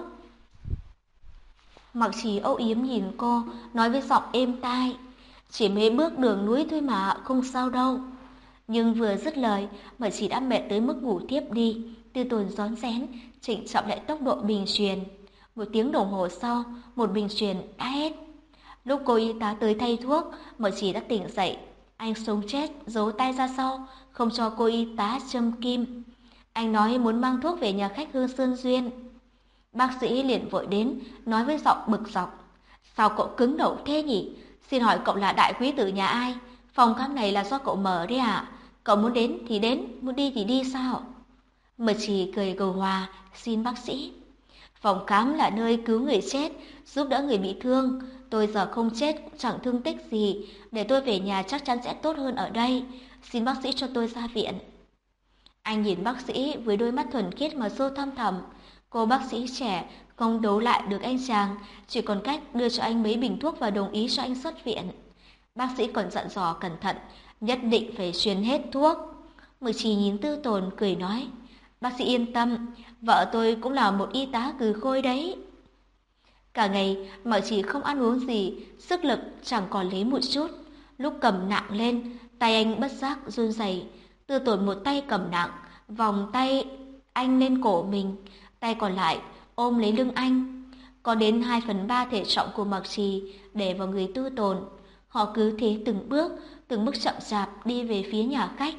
[SPEAKER 1] Mặc Trì âu yếm nhìn cô, nói với giọng êm tai. Chỉ mấy bước đường núi thôi mà, không sao đâu. Nhưng vừa dứt lời, Mặc Trì đã mệt tới mức ngủ thiếp đi. Tư Tồn rón rén, chỉnh chậm lại tốc độ bình truyền. 1 tiếng đồng hồ sau, một bình truyền đã hết. Lúc cô y tá tới thay thuốc, Mặc Trì đã tỉnh dậy. Anh sống chết, giấu tay ra sau, không cho cô y tá châm kim. Anh nói muốn mang thuốc về nhà khách Hương Sơn Duyên. Bác sĩ liền vội đến, nói với giọng bực dọc. Sao cậu cứng đầu thế nhỉ? Xin hỏi cậu là đại quý tử nhà ai? Phòng khám này là do cậu mở đấy à? Cậu muốn đến thì đến, muốn đi thì đi sao? Mật Trì cười cầu hòa, xin bác sĩ. Phòng khám là nơi cứu người chết, giúp đỡ người bị thương. Tôi giờ không chết, chẳng thương tích gì. Để tôi về nhà chắc chắn sẽ tốt hơn ở đây. Xin bác sĩ cho tôi ra viện. Anh nhìn bác sĩ với đôi mắt thuần khiết mà sâu thăm thẳm. Cô bác sĩ trẻ không đấu lại được anh chàng, chỉ còn cách đưa cho anh mấy bình thuốc và đồng ý cho anh xuất viện. Bác sĩ còn dặn dò cẩn thận, nhất định phải truyền hết thuốc. Mười Trì nhìn Tư Tồn cười nói, bác sĩ yên tâm, vợ tôi cũng là một y tá cừ khôi đấy. Cả ngày Mợ Trì không ăn uống gì, sức lực chẳng còn lấy một chút. Lúc cầm nặng lên, tay anh bất giác run rẩy. Tư Tồn một tay cầm nặng, vòng tay anh lên cổ mình, tay còn lại ôm lấy lưng anh. Có đến 2/3 thể trọng của Mạc Trì để vào người Tư Tồn. Họ cứ thế từng bước chậm chạp đi về phía nhà khách.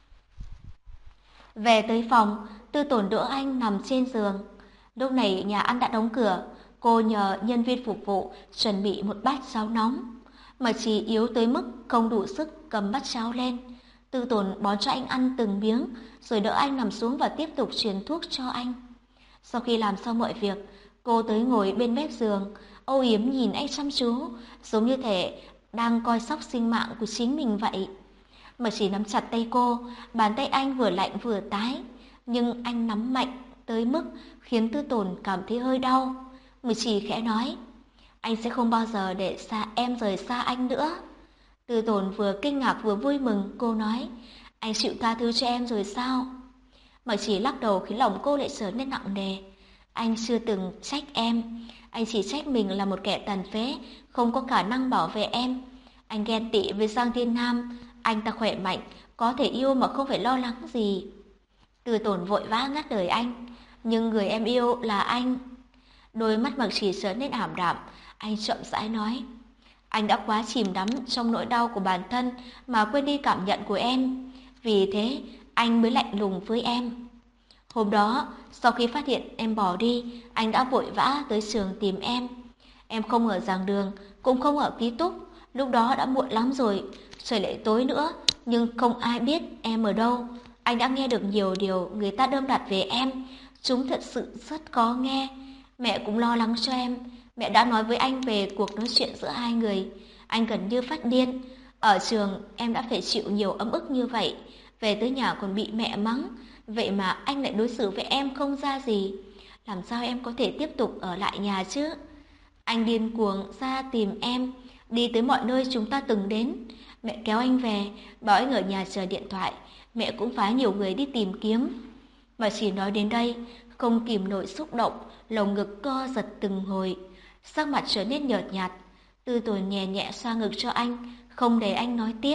[SPEAKER 1] Về tới phòng, Tư Tồn đỡ anh nằm trên giường. Lúc này nhà ăn đã đóng cửa, cô nhờ nhân viên phục vụ chuẩn bị một bát cháo nóng. Mạc Trì yếu tới mức không đủ sức cầm bát cháo lên. Tư Tồn bón cho anh ăn từng miếng, rồi đỡ anh nằm xuống và tiếp tục truyền thuốc cho anh. Sau khi làm xong mọi việc, cô tới ngồi bên mép giường, âu yếm nhìn anh chăm chú, giống như thể đang coi sóc sinh mạng của chính mình vậy. Mà chỉ nắm chặt tay cô, bàn tay anh vừa lạnh vừa tái, nhưng anh nắm mạnh tới mức khiến Tư Tồn cảm thấy hơi đau. Mà chỉ khẽ nói, anh sẽ không bao giờ để em rời xa anh nữa. Tư Tồn vừa kinh ngạc vừa vui mừng, cô nói, anh chịu tha thứ cho em rồi sao? Mà chỉ lắc đầu khiến lòng cô lại trở nên nặng nề. Anh chưa từng trách em, anh chỉ trách mình là một kẻ tàn phế, không có khả năng bảo vệ em. Anh ghen tị với Giang Thiên Nam, anh ta khỏe mạnh, có thể yêu mà không phải lo lắng gì. Tư Tồn vội vã ngắt lời anh, nhưng người em yêu là anh. Đôi mắt Mạc Chỉ trở nên ảm đạm, anh chậm rãi nói, anh đã quá chìm đắm trong nỗi đau của bản thân mà quên đi cảm nhận của em. Vì thế, anh mới lạnh lùng với em. Hôm đó, sau khi phát hiện em bỏ đi, anh đã vội vã tới trường tìm em. Em không ở giảng đường, cũng không ở ký túc, lúc đó đã muộn lắm rồi, trời lại tối nữa, nhưng không ai biết em ở đâu. Anh đã nghe được nhiều điều người ta đơm đặt về em, chúng thật sự rất khó nghe. Mẹ cũng lo lắng cho em, mẹ đã nói với anh về cuộc nói chuyện giữa hai người. Anh gần như phát điên. Ở trường em đã phải chịu nhiều ấm ức như vậy, về tới nhà còn bị mẹ mắng. Vậy mà anh lại đối xử với em không ra gì. Làm sao em có thể tiếp tục ở lại nhà chứ? Anh điên cuồng ra tìm em, đi tới mọi nơi chúng ta từng đến. Mẹ kéo anh về, bảo anh ở nhà chờ điện thoại. Mẹ cũng phái nhiều người đi tìm kiếm. Mà chỉ nói đến đây, không kìm nổi xúc động, lồng ngực co giật từng hồi. Sắc mặt trở nên nhợt nhạt. Tư Tồn nhẹ nhẹ xoa ngực cho anh, không để anh nói tiếp.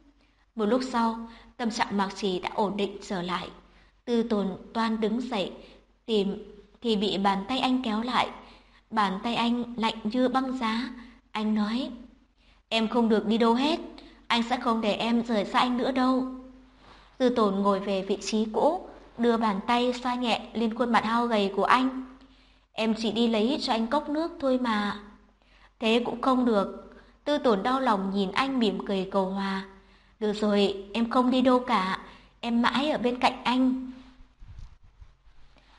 [SPEAKER 1] Một lúc sau, tâm trạng Mạc Trì đã ổn định trở lại. Tư Tồn toan đứng dậy, thì bị bàn tay anh kéo lại. Bàn tay anh lạnh như băng giá. Anh nói, em không được đi đâu hết, anh sẽ không để em rời xa anh nữa đâu. Tư Tồn ngồi về vị trí cũ, đưa bàn tay xoa nhẹ lên khuôn mặt hao gầy của anh. Em chỉ đi lấy cho anh cốc nước thôi mà. Thế cũng không được. Tư Tồn đau lòng nhìn anh mỉm cười cầu hòa. Được rồi, em không đi đâu cả, em mãi ở bên cạnh anh.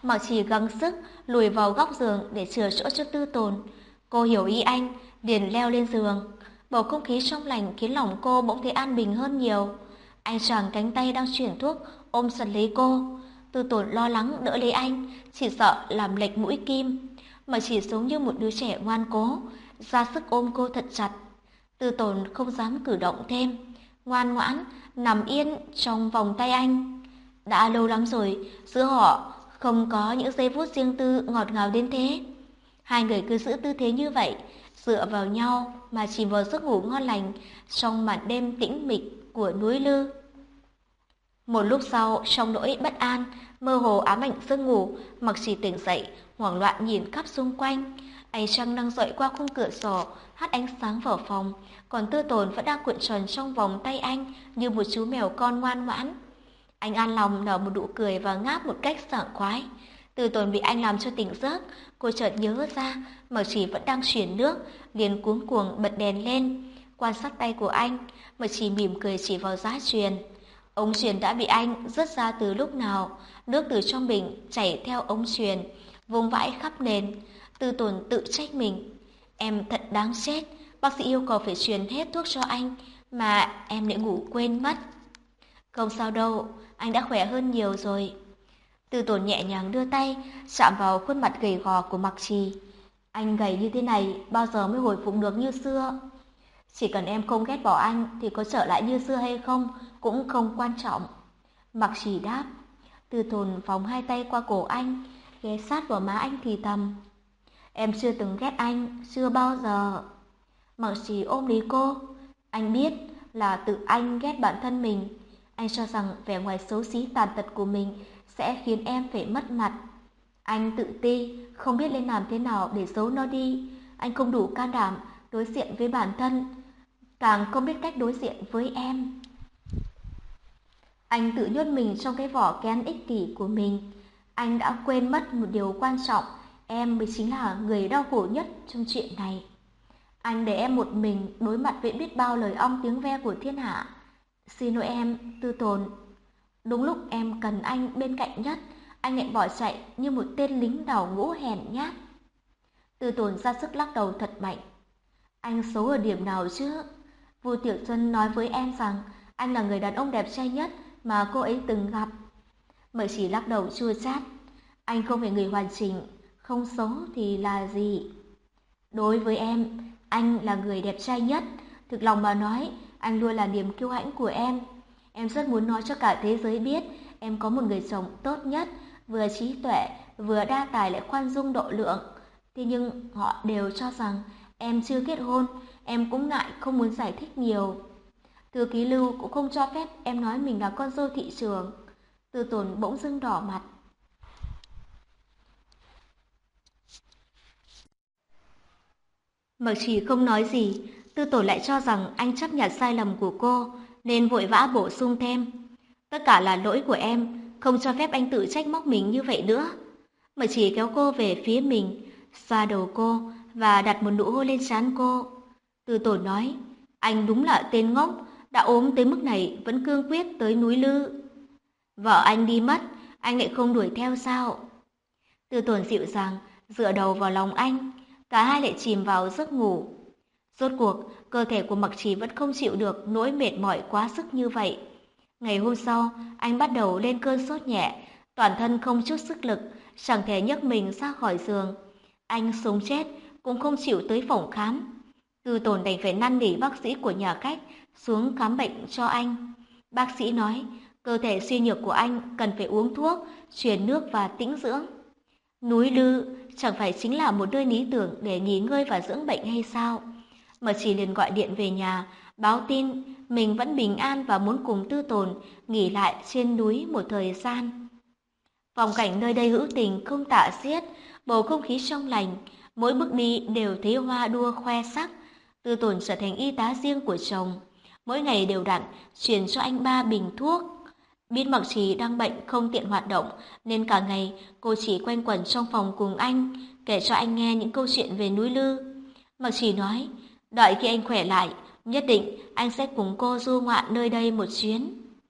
[SPEAKER 1] Mặc Trì gắng sức lùi vào góc giường để chừa chỗ cho Tư Tồn. Cô hiểu ý anh, liền leo lên giường. Bầu không khí trong lành khiến lòng cô bỗng thấy an bình hơn nhiều. Anh choàng cánh tay đang chuyển thuốc, ôm chặt lấy cô. Tư Tồn lo lắng đỡ lấy anh, chỉ sợ làm lệch mũi kim. Mặc Trì giống như một đứa trẻ ngoan cố, ra sức ôm cô thật chặt. Tư Tồn không dám cử động thêm, ngoan ngoãn nằm yên trong vòng tay anh. Đã lâu lắm rồi, giữa họ không có những giây phút riêng tư ngọt ngào đến thế. Hai người cứ giữ tư thế như vậy, dựa vào nhau mà chìm vào giấc ngủ ngon lành trong màn đêm tĩnh mịch của núi Lư. Một lúc sau, trong nỗi bất an, mơ hồ ám ảnh giấc ngủ, Mặc Trì tỉnh dậy, hoảng loạn nhìn khắp xung quanh. Ánh trăng đang rọi qua khung cửa sổ, hắt ánh sáng vào phòng, còn Tư Tồn vẫn đang cuộn tròn trong vòng tay anh như một chú mèo con ngoan ngoãn. Anh an lòng nở một nụ cười và ngáp một cách sảng khoái. Tư Tồn bị anh làm cho tỉnh giấc, cô chợt nhớ ra Mặc Trì vẫn đang chuyển nước, liền cuống cuồng bật đèn lên, quan sát tay của anh. Mặc Trì mỉm cười chỉ vào giá chuyền. Ống chuyền đã bị anh rớt ra từ lúc nào, nước từ trong bình chảy theo ống chuyền, vung vãi khắp nền. Tư Tồn tự trách mình. Em thật đáng chết, bác sĩ yêu cầu phải truyền hết thuốc cho anh, mà em lại ngủ quên mất. Không sao đâu, anh đã khỏe hơn nhiều rồi. Tư Tồn nhẹ nhàng đưa tay, chạm vào khuôn mặt gầy gò của Mặc Trì. Anh gầy như thế này, bao giờ mới hồi phục được như xưa? Chỉ cần em không ghét bỏ anh, thì có trở lại như xưa hay không, cũng không quan trọng. Mặc Trì đáp. Tư Tồn phóng hai tay qua cổ anh, ghé sát vào má anh thì thầm. Em chưa từng ghét anh, chưa bao giờ. Mặc Trì ôm lấy cô. Anh biết là tự anh ghét bản thân mình. Anh cho rằng vẻ ngoài xấu xí tàn tật của mình sẽ khiến em phải mất mặt. Anh tự ti, không biết nên làm thế nào để giấu nó đi. Anh không đủ can đảm đối diện với bản thân, càng không biết cách đối diện với em. Anh tự nhốt mình trong cái vỏ kén ích kỷ của mình. Anh đã quên mất một điều quan trọng, em mới chính là người đau khổ nhất trong chuyện này. Anh để em một mình đối mặt với biết bao lời ong tiếng ve của thiên hạ. Xin lỗi em, Tư Tồn. Đúng lúc em cần anh bên cạnh nhất, anh lại bỏ chạy như một tên lính đào ngũ hèn nhát. Tư Tồn ra sức lắc đầu thật mạnh. Anh xấu ở điểm nào chứ? Vu Tiểu Xuân nói với em rằng anh là người đàn ông đẹp trai nhất mà cô ấy từng gặp. Mới chỉ lắc đầu chua chát. Anh không phải người hoàn chỉnh, không xấu thì là gì? Đối với em, anh là người đẹp trai nhất. Thực lòng mà nói, anh luôn là niềm kiêu hãnh của em. Em rất muốn nói cho cả thế giới biết em có một người chồng tốt nhất, vừa trí tuệ, vừa đa tài lại khoan dung độ lượng. Thế nhưng họ đều cho rằng em chưa kết hôn, em cũng ngại không muốn giải thích nhiều. Thư ký Lưu cũng không cho phép em nói mình là con dâu thị trường. Tư Tồn bỗng dưng đỏ mặt. Mặc Trì không nói gì, Tư Tồn lại cho rằng anh chấp nhận sai lầm của cô, nên vội vã bổ sung thêm. Tất cả là lỗi của em, không cho phép anh tự trách móc mình như vậy nữa. Mặc Trì kéo cô về phía mình, xoa đầu cô và đặt một nụ hôn lên trán cô. Tư Tồn nói, anh đúng là tên ngốc, đã ốm tới mức này vẫn cương quyết tới núi Lư. Vợ anh đi mất, anh lại không đuổi theo sao? Tư Tồn dịu dàng, dựa đầu vào lòng anh, cả hai lại chìm vào giấc ngủ. Rốt cuộc, cơ thể của Mặc Trì vẫn không chịu được nỗi mệt mỏi quá sức như vậy. Ngày hôm sau, anh bắt đầu lên cơn sốt nhẹ, toàn thân không chút sức lực, chẳng thể nhấc mình ra khỏi giường. Anh sống chết cũng không chịu tới phòng khám. Tư Tồn đành phải năn nỉ bác sĩ của nhà khách xuống khám bệnh cho anh. Bác sĩ nói, cơ thể suy nhược của anh cần phải uống thuốc, truyền nước và tĩnh dưỡng. Núi Lư chẳng phải chính là một nơi lý tưởng để nghỉ ngơi và dưỡng bệnh hay sao? Mà chỉ liền gọi điện về nhà, báo tin mình vẫn bình an và muốn cùng Tư Tồn nghỉ lại trên núi một thời gian. Phong cảnh nơi đây hữu tình không tả xiết, bầu không khí trong lành, mỗi bước đi đều thấy hoa đua khoe sắc. Tư Tồn trở thành y tá riêng của chồng, mỗi ngày đều đặn truyền cho anh 3 bình thuốc. Biết Mặc Trì đang bệnh không tiện hoạt động, nên cả ngày cô chỉ quanh quẩn trong phòng cùng anh, kể cho anh nghe những câu chuyện về núi Lư. Mặc Trì nói, đợi khi anh khỏe lại, nhất định anh sẽ cùng cô du ngoạn nơi đây một chuyến.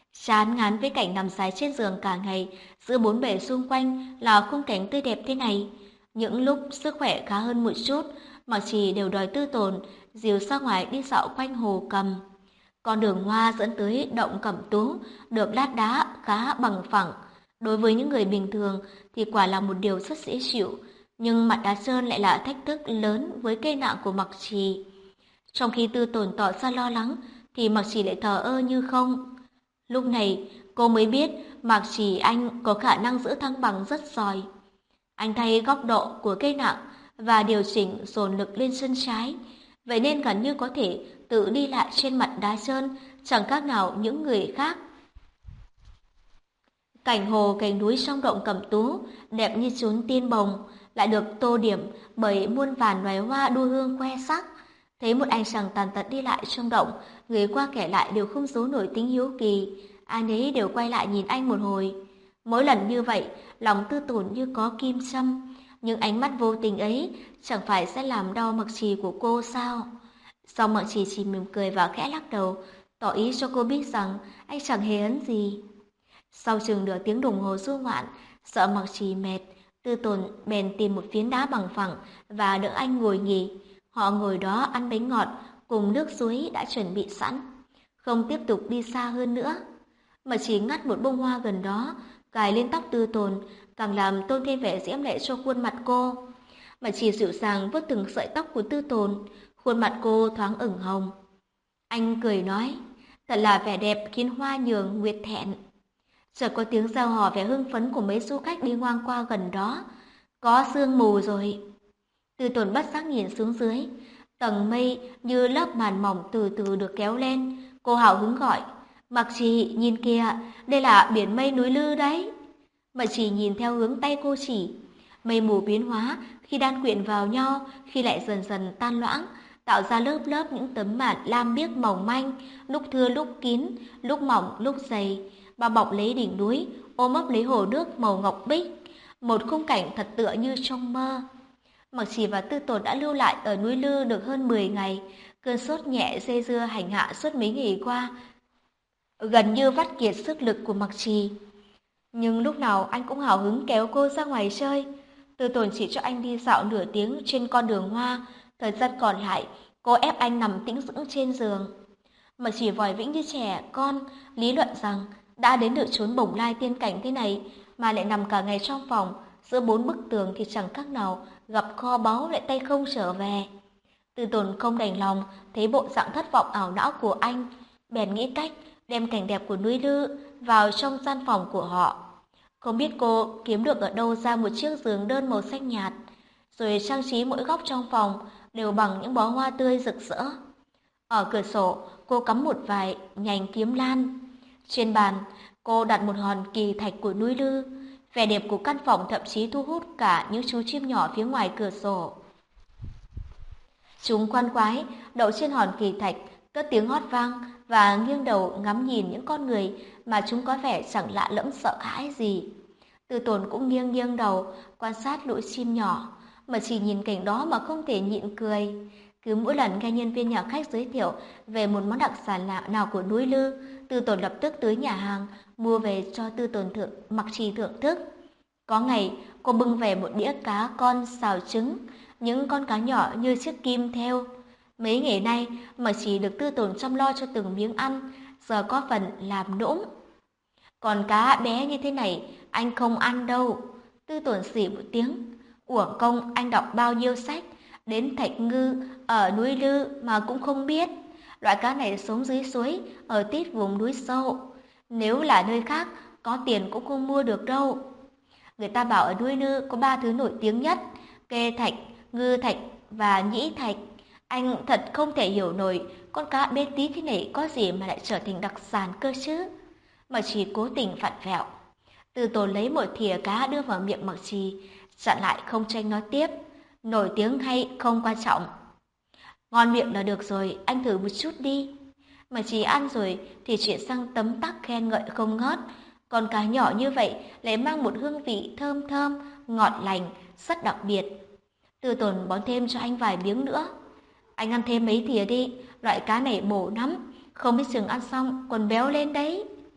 [SPEAKER 1] Chán ngán với cảnh nằm dài trên giường cả ngày, giữa bốn bề xung quanh là khung cảnh tươi đẹp thế này. Những lúc sức khỏe khá hơn một chút, Mạc Trì đều đòi Tư Tồn dìu ra ngoài đi dạo quanh hồ Cầm. Con đường hoa dẫn tới động Cẩm Tú được lát đá khá bằng phẳng. Đối với những người bình thường thì quả là một điều rất dễ chịu, nhưng mặt đá trơn lại là thách thức lớn với cây nạng của Mạc Trì. Trong khi Tư Tồn tỏ ra lo lắng thì Mạc Trì lại thờ ơ như không. Lúc này cô mới biết Mạc Trì anh có khả năng giữ thăng bằng rất giỏi. Anh thay góc độ của cây nặng và điều chỉnh dồn lực lên chân trái, vậy nên gần như có thể tự đi lại trên mặt đá trơn, chẳng khác nào những người khác. Cảnh hồ cảnh núi trong động Cẩm Tú đẹp như chốn tiên bồng, lại được tô điểm bởi muôn vàn loài hoa đua hương khoe sắc. Thấy một anh chàng tàn tật đi lại trong động, người qua kẻ lại đều không giấu nổi tính hiếu kỳ, ai nấy đều quay lại nhìn anh một hồi. Mỗi lần như vậy, lòng Tư Tồn như có kim châm, nhưng ánh mắt vô tình ấy chẳng phải sẽ làm đau Mạc Trì của cô sao? Song Mạc Trì chỉ mỉm cười và khẽ lắc đầu, tỏ ý cho cô biết rằng anh chẳng hề hấn gì. Sau chừng nửa tiếng đồng hồ du ngoạn, sợ Mạc Trì mệt, Tư Tồn bèn tìm một phiến đá bằng phẳng và đỡ anh ngồi nghỉ. Họ ngồi đó ăn bánh ngọt cùng nước suối đã chuẩn bị sẵn, không tiếp tục đi xa hơn nữa. Mà chỉ ngắt một bông hoa gần đó, cài lên tóc Tư Tồn, càng làm tôn thêm vẻ diễm lệ cho khuôn mặt cô. Mà chỉ dịu dàng vuốt từng sợi tóc của Tư Tồn, khuôn mặt cô thoáng ửng hồng. Anh cười nói, thật là vẻ đẹp khiến hoa nhường nguyệt thẹn. Chợt có tiếng reo hò vẻ hưng phấn của mấy du khách đi ngang qua gần đó. Có sương mù rồi. Tư Tồn bất giác nhìn xuống dưới, tầng mây như lớp màn mỏng từ từ được kéo lên. Cô hào hứng gọi, Mạc Trì nhìn kìa, đây là biển mây núi Lư đấy. Mạc Trì nhìn theo hướng tay cô chỉ, mây mù biến hóa khi đan quyện vào nhau, khi lại dần dần tan loãng, tạo ra lớp lớp những tấm màn lam biếc mỏng manh, lúc thưa lúc kín, lúc mỏng lúc dày, bao bọc lấy đỉnh núi, ôm ấp lấy hồ nước màu ngọc bích, một khung cảnh thật tựa như trong mơ. Mạc Trì và Tư Tồn đã lưu lại ở núi Lư được hơn 10 ngày, cơn sốt nhẹ dây dưa hành hạ suốt mấy ngày qua, gần như vắt kiệt sức lực của Mạc Trì. Nhưng lúc nào anh cũng hào hứng kéo cô ra ngoài chơi. Tư Tồn chỉ cho anh đi dạo nửa tiếng trên con đường hoa, thời gian còn lại cô ép anh nằm tĩnh dưỡng trên giường. Mạc Trì vòi vĩnh như trẻ con, lý luận rằng đã đến được chốn bồng lai tiên cảnh thế này mà lại nằm cả ngày trong phòng, giữa bốn bức tường thì chẳng khác nào gặp kho báu lại tay không trở về. Tư Tồn không đành lòng thấy bộ dạng thất vọng ảo não của anh, bèn nghĩ cách đem cảnh đẹp của núi Lư vào trong gian phòng của họ. Không biết cô kiếm được ở đâu ra một chiếc giường đơn màu xanh nhạt, rồi trang trí mỗi góc trong phòng đều bằng những bó hoa tươi rực rỡ. Ở cửa sổ, cô cắm một vài nhành kiếm lan. Trên bàn, cô đặt một hòn kỳ thạch của núi Lư. Vẻ đẹp của căn phòng thậm chí thu hút cả những chú chim nhỏ phía ngoài cửa sổ. Chúng khoan khoái đậu trên hòn kỳ thạch, cất tiếng hót vang và nghiêng đầu ngắm nhìn những con người mà chúng có vẻ chẳng lạ lẫm sợ hãi gì. Tư Tồn cũng nghiêng nghiêng đầu quan sát lũ chim nhỏ, mà chỉ nhìn cảnh đó mà không thể nhịn cười. Cứ mỗi lần nghe nhân viên nhà khách giới thiệu về một món đặc sản nào của núi Lư, Tư Tồn lập tức tới nhà hàng mua về cho Tư Tồn Mạc Trì thưởng thức. Có ngày cô bưng về một đĩa cá con xào trứng, những con cá nhỏ như chiếc kim thêu. Mấy ngày nay Mạc Trì được Tư Tồn chăm lo cho từng miếng ăn, giờ có phần làm nũng. Còn cá bé như thế này anh không ăn đâu. Tư Tồn xỉ một tiếng. Uổng công anh đọc bao nhiêu sách, đến thạch ngư ở núi Lư mà cũng không biết. Loại cá này sống dưới suối, ở tít vùng núi sâu. Nếu là nơi khác, có tiền cũng không mua được đâu. Người ta bảo ở núi Lư có 3 thứ nổi tiếng nhất, kê thạch, ngư thạch và nhĩ thạch. Anh thật không thể hiểu nổi, con cá bé tí thế này có gì mà lại trở thành đặc sản cơ chứ. Mà chỉ cố tình vặn vẹo. Tư Tồn lấy một thìa cá đưa vào miệng Mạc Trì, chặn lại không tranh nói tiếp. Nổi tiếng hay không quan trọng. Ngon miệng là được rồi, anh thử một chút đi. Mạc Trì ăn rồi thì chuyển sang tấm tắc khen ngợi không ngớt. Con cá nhỏ như vậy lại mang một hương vị thơm thơm, ngọt lành, rất đặc biệt. Tư Tồn bón thêm cho anh vài miếng nữa. Anh ăn thêm mấy thìa đi, loại cá này bổ lắm, không biết chừng ăn xong còn béo lên đấy.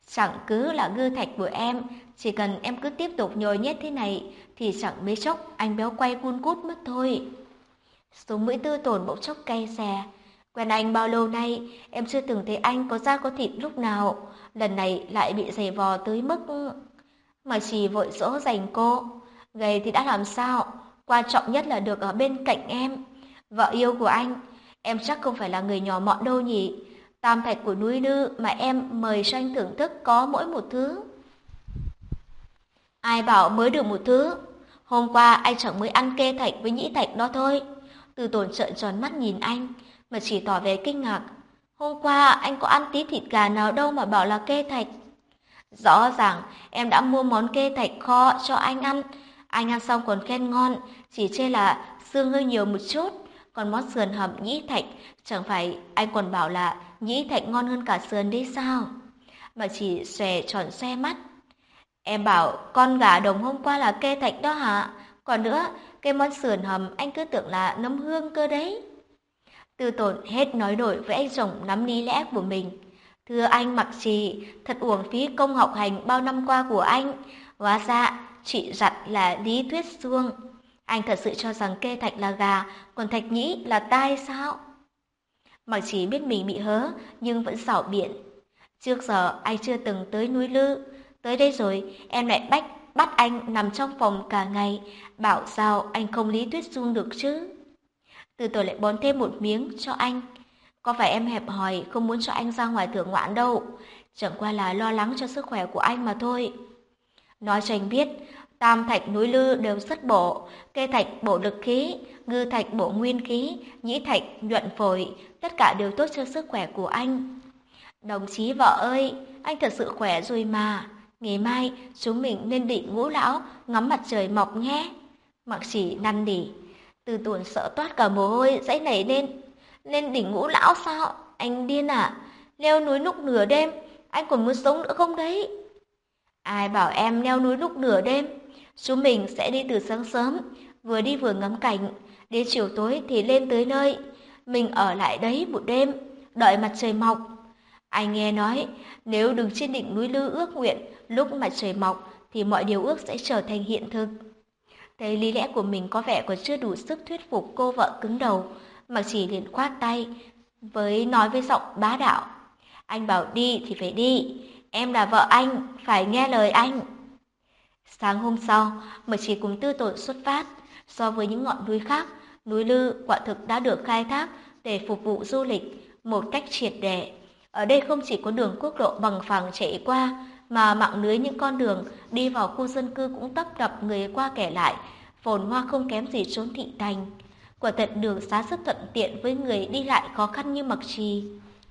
[SPEAKER 1] Chẳng cứ là ngư thạch của em, chỉ cần em cứ tiếp tục nhồi nhét thế này thì chẳng mấy chốc anh béo quay cun cút mất thôi. Sống mũi Tư Tồn bỗng chốc cay xè. Quen anh bao lâu nay, em chưa từng thấy anh có da có thịt lúc nào, lần này lại bị giày vò tới mức... Mà chỉ vội dỗ dành cô, gầy thì đã làm sao, quan trọng nhất là được ở bên cạnh em. Vợ yêu của anh, em chắc không phải là người nhỏ mọn đâu nhỉ. Tam thạch của núi Lư mà em mời cho anh thưởng thức có mỗi một thứ. Ai bảo mới được một thứ? Hôm qua anh chẳng mới ăn kê thạch với nhĩ thạch đó thôi. Từ Tốn trợn tròn mắt nhìn anh, mà chỉ tỏ vẻ kinh ngạc. Hôm qua anh có ăn tí thịt gà nào đâu mà bảo là kê thạch. Rõ ràng em đã mua món kê thạch kho cho anh ăn xong còn khen ngon, chỉ chê là xương hơi nhiều một chút. Còn món sườn hầm nhĩ thạch, chẳng phải anh còn bảo là nhĩ thạch ngon hơn cả sườn đấy sao? Mà chỉ xòe tròn xoe mắt. Em bảo con gà đồng hôm qua là kê thạch đó hả? Còn nữa, cái món sườn hầm anh cứ tưởng là nấm hương cơ đấy. Tư Tồn hết nói nổi với anh chồng nắm lý lẽ của mình. Thưa anh Mặc Trì, thật uổng phí công học hành bao năm qua của anh. Hóa ra, chị giặt là lý thuyết suông. Anh thật sự cho rằng kê thạch là gà, còn thạch nhĩ là tai sao? Mặc Trì biết mình bị hớ, nhưng vẫn xảo biện. Trước giờ anh chưa từng tới núi Lư. Tới đây rồi, em lại bắt anh nằm trong phòng cả ngày. Bảo sao anh không lý thuyết suông được chứ? Từ Tốn lại bón thêm một miếng cho anh. Có phải em hẹp hòi không muốn cho anh ra ngoài thưởng ngoạn đâu, chẳng qua là lo lắng cho sức khỏe của anh mà thôi. Nói cho anh biết, tam thạch núi Lư đều rất bổ, kê thạch bổ lực khí, ngư thạch bổ nguyên khí, nhĩ thạch nhuận phổi, tất cả đều tốt cho sức khỏe của anh. Đồng chí vợ ơi, anh thật sự khỏe rồi mà. Ngày mai chúng mình nên định Ngũ Lão ngắm mặt trời mọc nhé. Mặc Chỉ năn nỉ. Từ Tốn sợ toát cả mồ hôi dãy nảy lên. Lên đỉnh Ngũ Lão sao? Anh điên à? Leo núi lúc nửa đêm, anh còn muốn sống nữa không đấy? Ai bảo em leo núi lúc nửa đêm? Chúng mình sẽ đi từ sáng sớm, vừa đi vừa ngắm cảnh, đến chiều tối thì lên tới nơi. Mình ở lại đấy một đêm, đợi mặt trời mọc. Anh nghe nói, nếu đứng trên đỉnh núi Lư ước nguyện lúc mặt trời mọc thì mọi điều ước sẽ trở thành hiện thực. Thấy lý lẽ của mình có vẻ còn chưa đủ sức thuyết phục cô vợ cứng đầu, Mặc Chỉ liền khoát tay, nói với giọng bá đạo. Anh bảo đi thì phải đi, em là vợ anh, phải nghe lời anh. Sáng hôm sau, Mặc Chỉ cùng Tư Tốn xuất phát. So với những ngọn núi khác, núi Lư quả thực đã được khai thác để phục vụ du lịch một cách triệt để. Ở đây không chỉ có đường quốc lộ bằng phẳng chạy qua, mà mạng lưới những con đường đi vào khu dân cư cũng tấp nập người qua kẻ lại, phồn hoa không kém gì chốn thị thành. Quả thật đường xá rất thuận tiện với người đi lại khó khăn như Mặc Trì.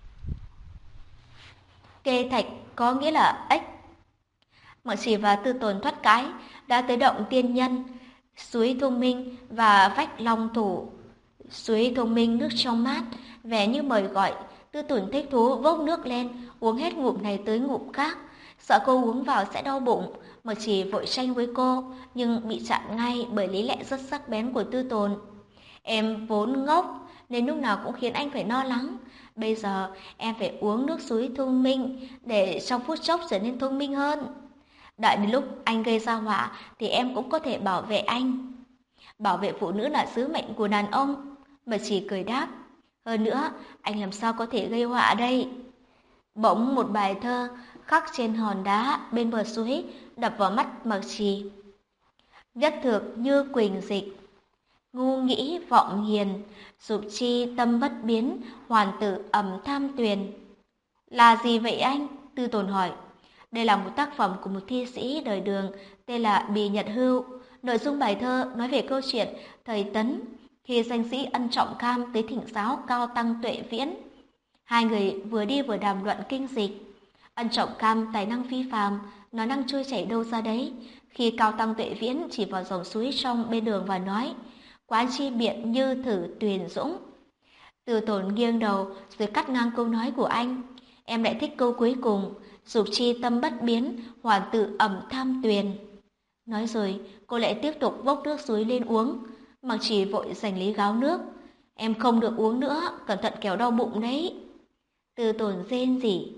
[SPEAKER 1] Kê thạch có nghĩa là ếch. Mặc Trì và Tư Tốn thoát cái đã tới động Tiên Nhân, suối Thông Minh và vách Long Thủ. Suối Thông Minh nước trong mát, vẻ như mời gọi. Tư Tốn thích thú vốc nước lên, uống hết ngụm này tới ngụm khác. Sợ cô uống vào sẽ đau bụng, Mặc Trì vội tranh với cô, nhưng bị chặn ngay bởi lý lẽ rất sắc bén của Tư Tốn. Em vốn ngốc, nên lúc nào cũng khiến anh phải lo lắng. Bây giờ em phải uống nước suối thông minh để trong phút chốc trở nên thông minh hơn. Đợi đến lúc anh gây ra họa thì em cũng có thể bảo vệ anh. Bảo vệ phụ nữ là sứ mệnh của đàn ông. Mà chỉ cười đáp. Hơn nữa, anh làm sao có thể gây họa đây? Bỗng một bài thơ khắc trên hòn đá bên bờ suối đập vào mắt Mặc Trì. Nhất thực như quỳnh dịch, ngu nghĩ vọng hiền, dục chi tâm bất biến, hoàn tử ẩm tham tuyền. Là gì vậy anh? Tư Tốn hỏi. Đây là một tác phẩm của một thi sĩ đời Đường tên là Bì Nhật Hưu. Nội dung bài thơ nói về câu chuyện thời Tấn khi danh sĩ Ân Trọng Cam tới thỉnh giáo Cao Tăng Tuệ Viễn. Hai người vừa đi vừa đàm luận kinh dịch. Ân Trọng Cam tài năng phi phàm, nói năng trôi chảy đâu ra đấy. Khi Cao Tăng Tuệ Viễn chỉ vào dòng suối trong bên đường và nói: Quán chi biện như thử tuyền dũng. Từ Tốn nghiêng đầu rồi cắt ngang câu nói của anh. Em lại thích câu cuối cùng, dục chi tâm bất biến, hoàn tự ẩm tham tuyền. Nói rồi cô lại tiếp tục vốc nước suối lên uống. Mặc Chỉ vội giành lấy gáo nước. Em không được uống nữa, cẩn thận kéo đau bụng đấy. Từ Tốn rên rỉ.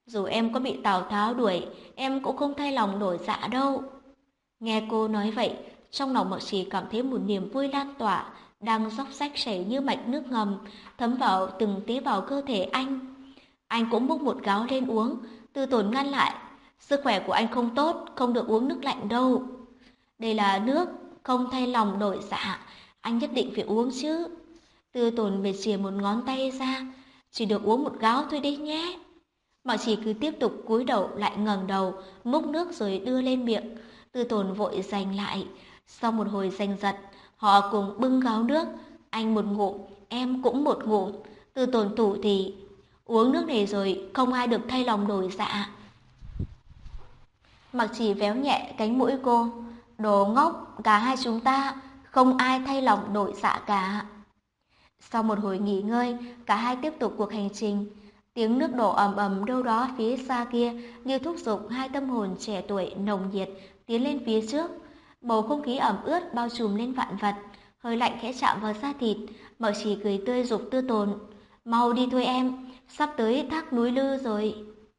[SPEAKER 1] Dù em có bị Tào Tháo đuổi, em cũng không thay lòng đổi dạ đâu. Nghe cô nói vậy, trong lòng Mạc Trì cảm thấy một niềm vui lan tỏa, đang róc rách chảy như mạch nước ngầm, thấm vào từng tế bào cơ thể anh. Anh cũng múc một gáo lên uống, Tư Tồn ngăn lại. Sức khỏe của anh không tốt, không được uống nước lạnh đâu. Đây là nước, không thay lòng đổi dạ, anh nhất định phải uống chứ. Tư Tồn về chìa một ngón tay ra, chỉ được uống một gáo thôi đi nhé. Mạc Trì cứ tiếp tục cúi đầu lại ngẩng đầu, múc nước rồi đưa lên miệng. Tư Tồn vội giành lại. Sau một hồi giành giật, họ cùng bưng gáo nước. Anh một ngụm, em cũng một ngụm. Tư Tồn tủu thì uống nước này rồi không ai được thay lòng đổi dạ. Mạc Trì véo nhẹ cánh mũi cô. Đồ ngốc, cả hai chúng ta không ai thay lòng đổi dạ cả. Sau một hồi nghỉ ngơi, cả hai tiếp tục cuộc hành trình. Tiếng nước đổ ầm ầm đâu đó phía xa kia như thúc giục hai tâm hồn trẻ tuổi nồng nhiệt tiến lên phía trước. Bầu không khí ẩm ướt bao trùm lên vạn vật, hơi lạnh khẽ chạm vào da thịt. Mợ Chỉ cười tươi giục Tư Tồn, mau đi thôi em, sắp tới thác núi Lư rồi.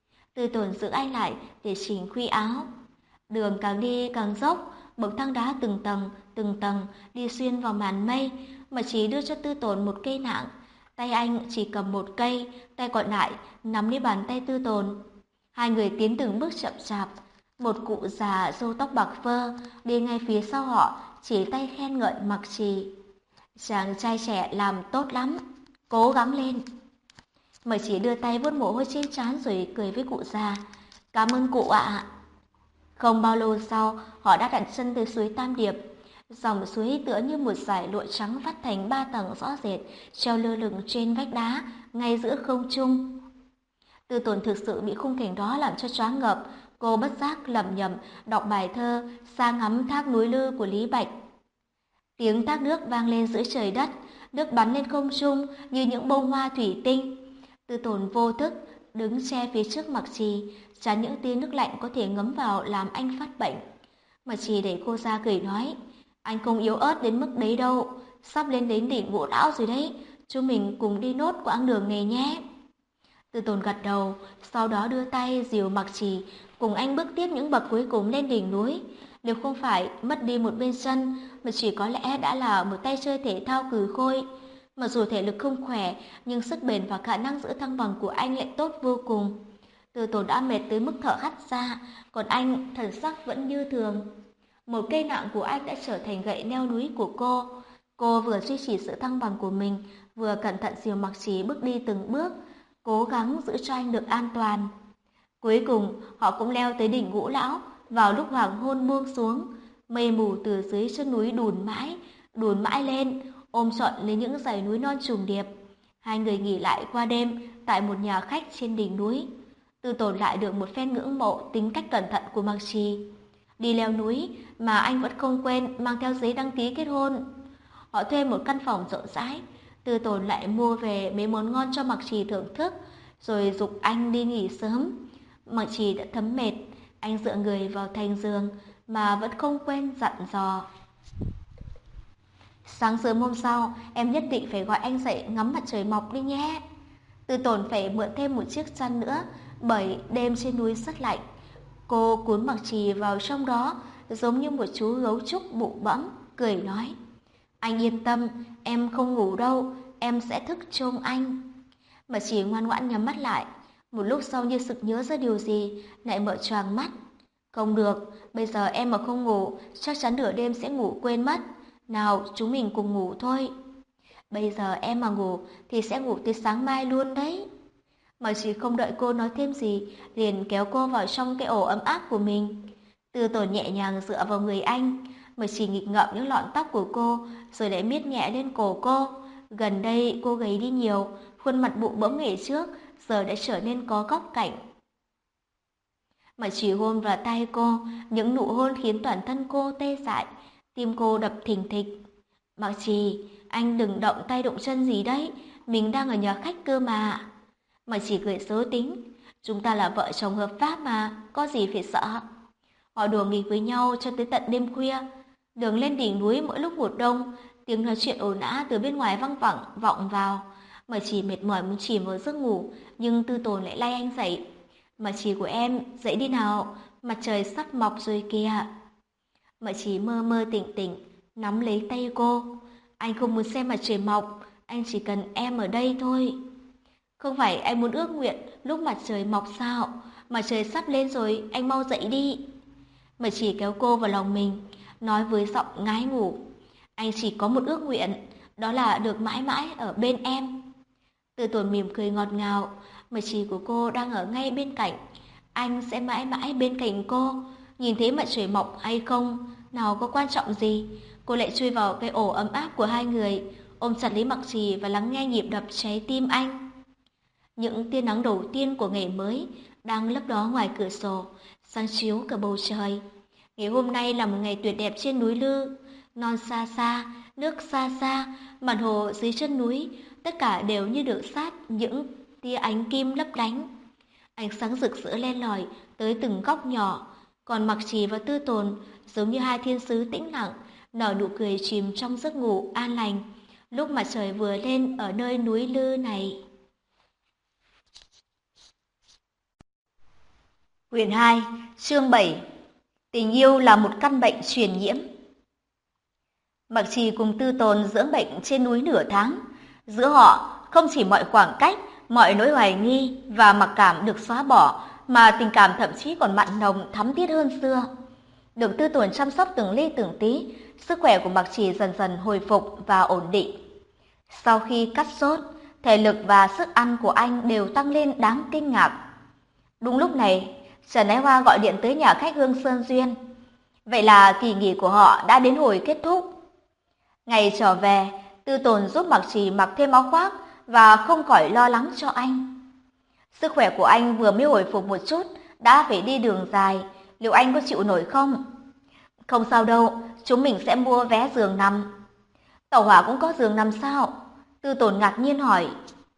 [SPEAKER 1] Tư Tồn giữ anh lại để chỉnh khuy áo. Đường càng đi càng dốc, bậc thang đá từng tầng đi xuyên vào màn mây. Mợ Chỉ đưa cho Tư Tồn một cây nạng. Tay anh chỉ cầm một cây, tay còn lại nắm lấy bàn tay Tư Tồn. Hai người tiến từng bước chậm chạp. Một cụ già râu tóc bạc phơ đi ngay phía sau họ, chỉ tay khen ngợi Mạc Trì. Chàng trai trẻ làm tốt lắm, cố gắng lên. Mạc Trì đưa tay vuốt mồ hôi trên trán rồi cười với cụ già. Cảm ơn cụ ạ. Không bao lâu sau, họ đã đặt chân tới suối Tam Điệp. Dòng suối tựa như một dải lụa trắng vắt thành ba tầng rõ rệt, treo lơ lửng trên vách đá, ngay giữa không trung. Tư Tồn thực sự bị khung cảnh đó làm cho choáng ngợp, cô bất giác lẩm nhẩm đọc bài thơ Xa ngắm thác núi Lư của Lý Bạch. Tiếng thác nước vang lên giữa trời đất, nước bắn lên không trung như những bông hoa thủy tinh. Tư Tồn vô thức đứng che phía trước Mạc Trì, tránh những tia nước lạnh có thể ngấm vào làm anh phát bệnh. Mạc Trì đẩy cô ra cười nói, anh không yếu ớt đến mức đấy đâu, sắp lên đến đỉnh Ngũ Lão rồi đấy, chúng mình cùng đi nốt quãng đường này nhé. Tư Tồn gật đầu, sau đó đưa tay dìu Mạc Trì cùng anh bước tiếp những bậc cuối cùng lên đỉnh núi. Nếu không phải mất đi một bên chân, Mạc Trì có lẽ đã là một tay chơi thể thao cừ khôi. Mặc dù thể lực không khỏe, nhưng sức bền và khả năng giữ thăng bằng của anh lại tốt vô cùng. Tư Tồn đã mệt tới mức thở hắt ra, còn anh thần sắc vẫn như thường. Một cây nạng của anh đã trở thành gậy leo núi của cô. Cô vừa duy trì sự thăng bằng của mình, vừa cẩn thận dìu Mạc Trì bước đi từng bước, cố gắng giữ cho anh được an toàn. Cuối cùng, họ cũng leo tới đỉnh Ngũ Lão. Vào lúc hoàng hôn buông xuống, mây mù từ dưới chân núi đùn mãi lên, ôm trọn lấy những dãy núi non trùng điệp. Hai người nghỉ lại qua đêm tại một nhà khách trên đỉnh núi. Tư Tồn lại được một phen ngưỡng mộ tính cách cẩn thận của Mạc Trì. Đi leo núi mà anh vẫn không quên mang theo giấy đăng ký kết hôn. Họ thuê một căn phòng rộng rãi. Tư Tồn lại mua về mấy món ngon cho Mạc Trì thưởng thức, rồi giục anh đi nghỉ sớm. Mạc Trì đã thấm mệt, anh dựa người vào thành giường mà vẫn không quên dặn dò. Sáng sớm hôm sau, em nhất định phải gọi anh dậy ngắm mặt trời mọc đi nhé. Tư Tồn phải mượn thêm một chiếc chăn nữa, bởi đêm trên núi rất lạnh. Cô cuốn Mạc Trì vào trong đó, giống như một chú gấu trúc bụ bẫm, cười nói. Anh yên tâm, em không ngủ đâu, em sẽ thức chôm anh. Mạc Trì ngoan ngoãn nhắm mắt lại. Một lúc sau như sực nhớ ra điều gì, lại mở choàng mắt. Không được, bây giờ em mà không ngủ, chắc chắn nửa đêm sẽ ngủ quên mất. Nào, chúng mình cùng ngủ thôi. Bây giờ em mà ngủ thì sẽ ngủ tới sáng mai luôn đấy. Mạc Trì không đợi cô nói thêm gì, liền kéo cô vào trong cái ổ ấm áp của mình. Tư Tồn nhẹ nhàng dựa vào người anh. Mạc Trì nghịch ngợm những lọn tóc của cô, rồi lại miết nhẹ lên cổ cô. Gần đây cô gầy đi nhiều, khuôn mặt bụ bẫm ngày trước giờ đã trở nên có góc cạnh. Mạc Trì hôn vào tay cô, những nụ hôn khiến toàn thân cô tê dại, tim cô đập thình thịch. Mạc Trì, anh đừng động tay động chân gì đấy, mình đang ở nhà khách cơ mà. Mạc Trì cười xấu tính, chúng ta là vợ chồng hợp pháp mà, có gì phải sợ. Họ đùa nghịch với nhau cho tới tận đêm khuya. Đường lên đỉnh núi mỗi lúc một đông, tiếng nói chuyện ồn ào từ bên ngoài vọng vào. Mạc Trì mệt mỏi muốn chìm vào giấc ngủ, nhưng Tư Tồn lại lay anh dậy. Mặc Trì của em, dậy đi nào, mặt trời sắp mọc rồi kìa. Mặc Trì mơ mơ tỉnh tỉnh, nắm lấy tay cô. Anh không muốn xem mặt trời mọc, anh chỉ cần em ở đây thôi. Không phải anh muốn ước nguyện lúc mặt trời mọc sao? Mặt trời sắp lên rồi, anh mau dậy đi. Mặc Trì kéo cô vào lòng mình, nói với giọng ngái ngủ. Anh chỉ có một ước nguyện, đó là được mãi mãi ở bên em. Từ Tốn mỉm cười ngọt ngào, Mặc Trì của cô đang ở ngay bên cạnh. Anh sẽ mãi mãi bên cạnh cô, nhìn thấy mặt trời mọc hay không, nào có quan trọng gì. Cô lại chui vào cái ổ ấm áp của hai người, ôm chặt lấy Mặc Trì và lắng nghe nhịp đập trái tim anh. Những tia nắng đầu tiên của ngày mới đang lấp ló ngoài cửa sổ, sáng chiếu cả bầu trời. Ngày hôm nay là một ngày tuyệt đẹp trên núi Lư. Non xa xa, nước xa xa, mặt hồ dưới chân núi, tất cả đều như được sát những tia ánh kim lấp lánh. Ánh sáng rực rỡ len lỏi tới từng góc nhỏ, còn Mặc Trì và Tư Tồn giống như hai thiên sứ tĩnh lặng, nở nụ cười chìm trong giấc ngủ an lành, lúc mặt trời vừa lên ở nơi núi Lư này. Quyển 2, chương 7. Tình yêu là một căn bệnh truyền nhiễm. Mặc Trì cùng Tư Tồn dưỡng bệnh trên núi nửa tháng. Giữa họ, không chỉ mọi khoảng cách, mọi nỗi hoài nghi và mặc cảm được xóa bỏ, mà tình cảm thậm chí còn mặn nồng thắm thiết hơn xưa. Được Tư Tồn chăm sóc từng ly từng tí, sức khỏe của Mặc Trì dần dần hồi phục và ổn định. Sau khi cắt sốt, thể lực và sức ăn của anh đều tăng lên đáng kinh ngạc. Đúng lúc này, Trần Ái Hoa gọi điện tới nhà khách Hương Sơn Duyên. Vậy là kỳ nghỉ của họ đã đến hồi kết thúc. Ngày trở về, Tư Tồn giúp Mặc Trì mặc thêm áo khoác và không khỏi lo lắng cho anh. Sức khỏe của anh vừa mới hồi phục một chút, đã phải đi đường dài, liệu anh có chịu nổi không? Không sao đâu, chúng mình sẽ mua vé giường nằm. Tàu hỏa cũng có giường nằm sao? Tư Tồn ngạc nhiên hỏi.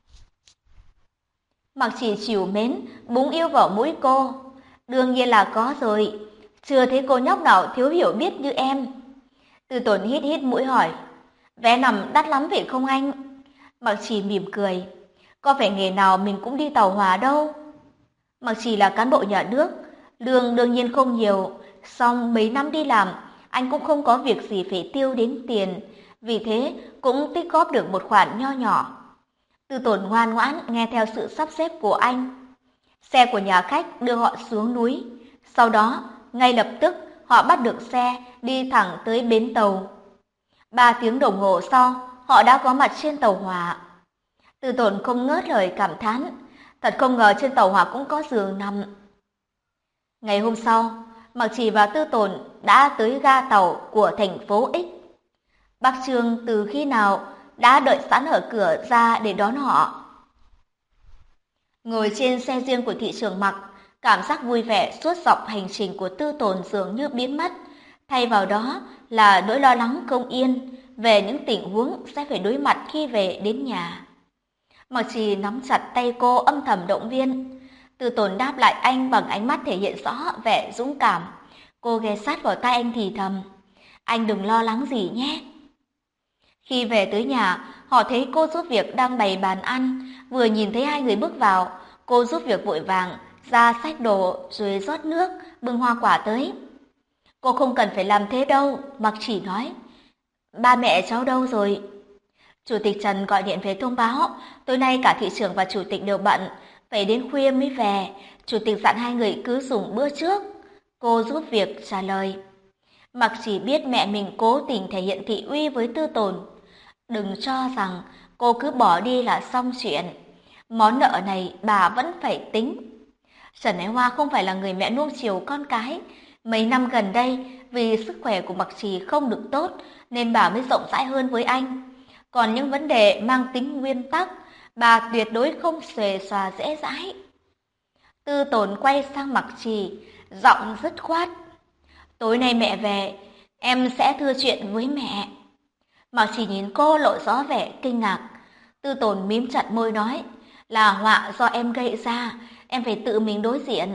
[SPEAKER 1] Mặc Trì trìu mến, búng yêu vào mũi cô. Đương nhiên là có rồi, chưa thấy cô nhóc nào thiếu hiểu biết như em. Tư Tồn hít hít mũi hỏi, vé nằm đắt lắm vậy không anh? Mặc Trì mỉm cười, có phải nghề nào mình cũng đi tàu hỏa đâu. Mặc Trì là cán bộ nhà nước, lương đương nhiên không nhiều, song mấy năm đi làm, anh cũng không có việc gì phải tiêu đến tiền, vì thế cũng tích góp được một khoản nho nhỏ. Tư Tồn ngoan ngoãn nghe theo sự sắp xếp của anh. Xe của nhà khách đưa họ xuống núi, sau đó ngay lập tức họ bắt được xe đi thẳng tới bến tàu. 3 tiếng đồng hồ sau, họ đã có mặt trên tàu hỏa. Tư Tồn không ngớt lời cảm thán, thật không ngờ trên tàu hỏa cũng có giường nằm. Ngày hôm sau, Mặc Trì và Tư Tồn đã tới ga tàu của thành phố X. Bác Trương từ khi nào đã đợi sẵn ở cửa ra để đón họ. Ngồi trên xe riêng của thị trưởng Mặc, cảm giác vui vẻ suốt dọc hành trình của Tư Tồn dường như biến mất, thay vào đó là nỗi lo lắng không yên về những tình huống sẽ phải đối mặt khi về đến nhà. Mặc Trì nắm chặt tay cô âm thầm động viên. Tư Tồn đáp lại anh bằng ánh mắt thể hiện rõ vẻ dũng cảm. Cô ghé sát vào tai anh thì thầm, anh đừng lo lắng gì nhé. Khi về tới nhà, họ thấy cô giúp việc đang bày bàn ăn. Vừa nhìn thấy hai người bước vào, cô giúp việc vội vàng ra xách đồ rồi rót nước, bưng hoa quả tới. Cô không cần phải làm thế đâu, Mặc Trì nói. Ba mẹ cháu đâu rồi? Chủ tịch Trần gọi điện về thông báo, tối nay cả thị trưởng và chủ tịch đều bận, phải đến khuya mới về. Chủ tịch dặn hai người cứ dùng bữa trước. Cô giúp việc trả lời. Mặc Trì biết mẹ mình cố tình thể hiện thị uy với Tư Tồn. Đừng cho rằng cô cứ bỏ đi là xong chuyện. Món nợ này bà vẫn phải tính. Trần Ái Hoa không phải là người mẹ nuông chiều con cái. Mấy năm gần đây, vì sức khỏe của Mặc Trì không được tốt, nên bà mới rộng rãi hơn với anh. Còn những vấn đề mang tính nguyên tắc, bà tuyệt đối không xuề xòa dễ dãi. Tư Tồn quay sang Mặc Trì, giọng dứt khoát. Tối nay mẹ về, em sẽ thưa chuyện với mẹ. Mặc Trì nhìn cô lộ rõ vẻ kinh ngạc. Tư Tồn mím chặt môi nói, là họa do em gây ra, em phải tự mình đối diện.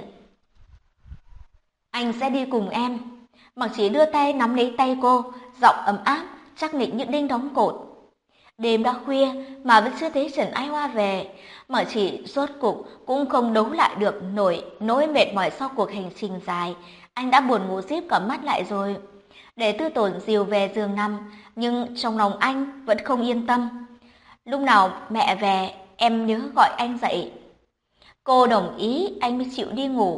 [SPEAKER 1] Anh sẽ đi cùng em. Mặc Trì đưa tay nắm lấy tay cô, giọng ấm áp, chắc nịch như đinh đóng cột. Đêm đã khuya mà vẫn chưa thấy Trần Ái Hoa về, mà chỉ rốt cục cũng không đấu lại được nỗi mệt mỏi sau cuộc hành trình dài. Anh đã buồn ngủ díp cả mắt lại rồi. Để Tư Tồn dìu về giường nằm, nhưng trong lòng anh vẫn không yên tâm. Lúc nào mẹ về, em nhớ gọi anh dậy. Cô đồng ý, anh mới chịu đi ngủ.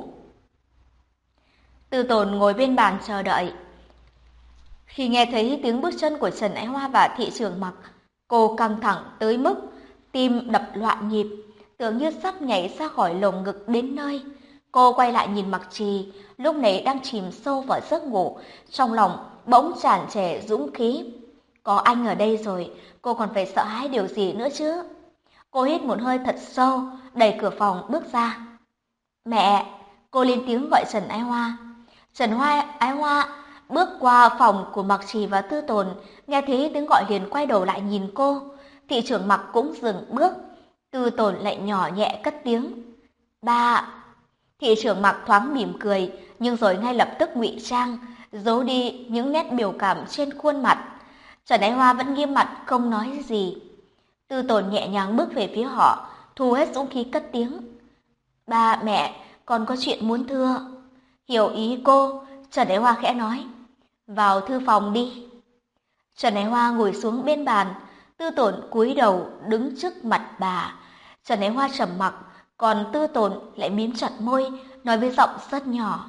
[SPEAKER 1] Tư Tồn ngồi bên bàn chờ đợi. Khi nghe thấy tiếng bước chân của Trần Ái Hoa và Thị Trường Mặc, cô căng thẳng tới mức tim đập loạn nhịp, tưởng như sắp nhảy ra khỏi lồng ngực đến nơi. Cô quay lại nhìn Mặc Trì, lúc này đang chìm sâu vào giấc ngủ, trong lòng bỗng tràn trề dũng khí. Có anh ở đây rồi, cô còn phải sợ hãi điều gì nữa chứ? Cô hít một hơi thật sâu, đẩy cửa phòng bước ra. Mẹ! Cô lên tiếng gọi Trần Ái Hoa. Ái Hoa bước qua phòng của Mặc Trì và Tư Tồn, nghe thấy tiếng gọi liền quay đầu lại nhìn cô. Thị trưởng Mặc cũng dừng bước. Tư Tồn lại nhỏ nhẹ cất tiếng. Ba! Thị trưởng Mặc thoáng mỉm cười, nhưng rồi ngay lập tức ngụy trang, giấu đi những nét biểu cảm trên khuôn mặt. Trần Ái Hoa vẫn nghiêm mặt không nói gì. Tư Tồn nhẹ nhàng bước về phía họ, thu hết dũng khí cất tiếng. Ba, mẹ, con có chuyện muốn thưa. Hiểu ý cô, Trần Ái Hoa khẽ nói. Vào thư phòng đi. Trần Ái Hoa ngồi xuống bên bàn, Tư Tồn cúi đầu đứng trước mặt bà. Trần Ái Hoa trầm mặc, còn Tư Tồn lại mím chặt môi, nói với giọng rất nhỏ.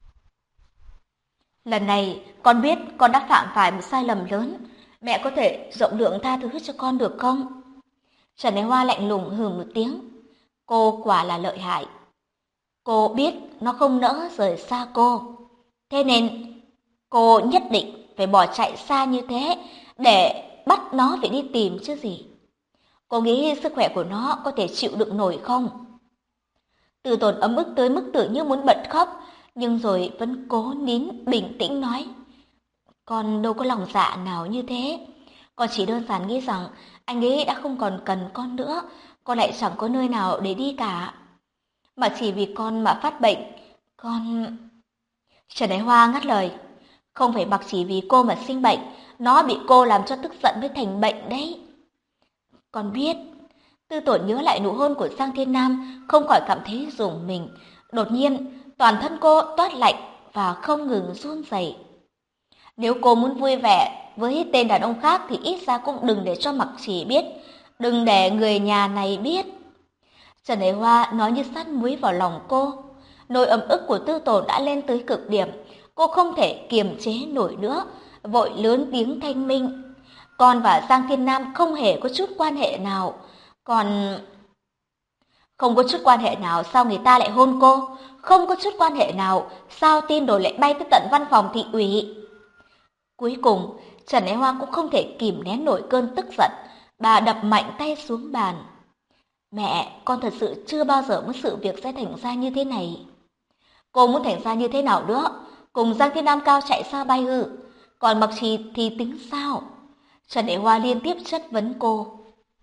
[SPEAKER 1] Lần này, con biết con đã phạm phải một sai lầm lớn. Mẹ có thể rộng lượng tha thứ cho con được không? Trần Ái Hoa lạnh lùng hừ một tiếng. Cô quả là lợi hại. Cô biết nó không nỡ rời xa cô. Thế nên cô nhất định phải bỏ chạy xa như thế để bắt nó phải đi tìm chứ gì. Cô nghĩ sức khỏe của nó có thể chịu đựng nổi không? Từ Tồn ấm ức tới mức tưởng như muốn bật khóc, nhưng rồi vẫn cố nín bình tĩnh nói. Con đâu có lòng dạ nào như thế. Con chỉ đơn giản nghĩ rằng anh ấy đã không còn cần con nữa, con lại chẳng có nơi nào để đi cả. Mà chỉ vì con mà phát bệnh, con... Trần Ái Hoa ngắt lời. Không phải Mặc chỉ vì cô mà sinh bệnh, nó bị cô làm cho tức giận mới thành bệnh đấy. Con biết. Tư Tổn nhớ lại nụ hôn của Giang Thiên Nam, không khỏi cảm thấy rùng mình. Đột nhiên, toàn thân cô toát lạnh và không ngừng run rẩy. Nếu cô muốn vui vẻ với tên đàn ông khác thì ít ra cũng đừng để cho Mặc Chỉ biết, đừng để người nhà này biết. Trần Ái Hoa nói như sát muối vào lòng cô. Nỗi ấm ức của Tư Tổn đã lên tới cực điểm, cô không thể kiềm chế nổi nữa, vội lớn tiếng thanh minh. Con và Giang Thiên Nam không hề có chút quan hệ nào, còn... Không có chút quan hệ nào sao người ta lại hôn cô? Không có chút quan hệ nào sao tin đồn lại bay tới tận văn phòng thị ủy? Cuối cùng, Trần Ái Hoa cũng không thể kìm nén nổi cơn tức giận, bà đập mạnh tay xuống bàn. Mẹ, con thật sự chưa bao giờ muốn sự việc sẽ thành ra như thế này. Cô muốn thành ra như thế nào nữa? Cùng Giang Thiên Nam cao chạy xa bay ư? Còn Mặc Trì thì tính sao? Trần Ái Hoa liên tiếp chất vấn cô.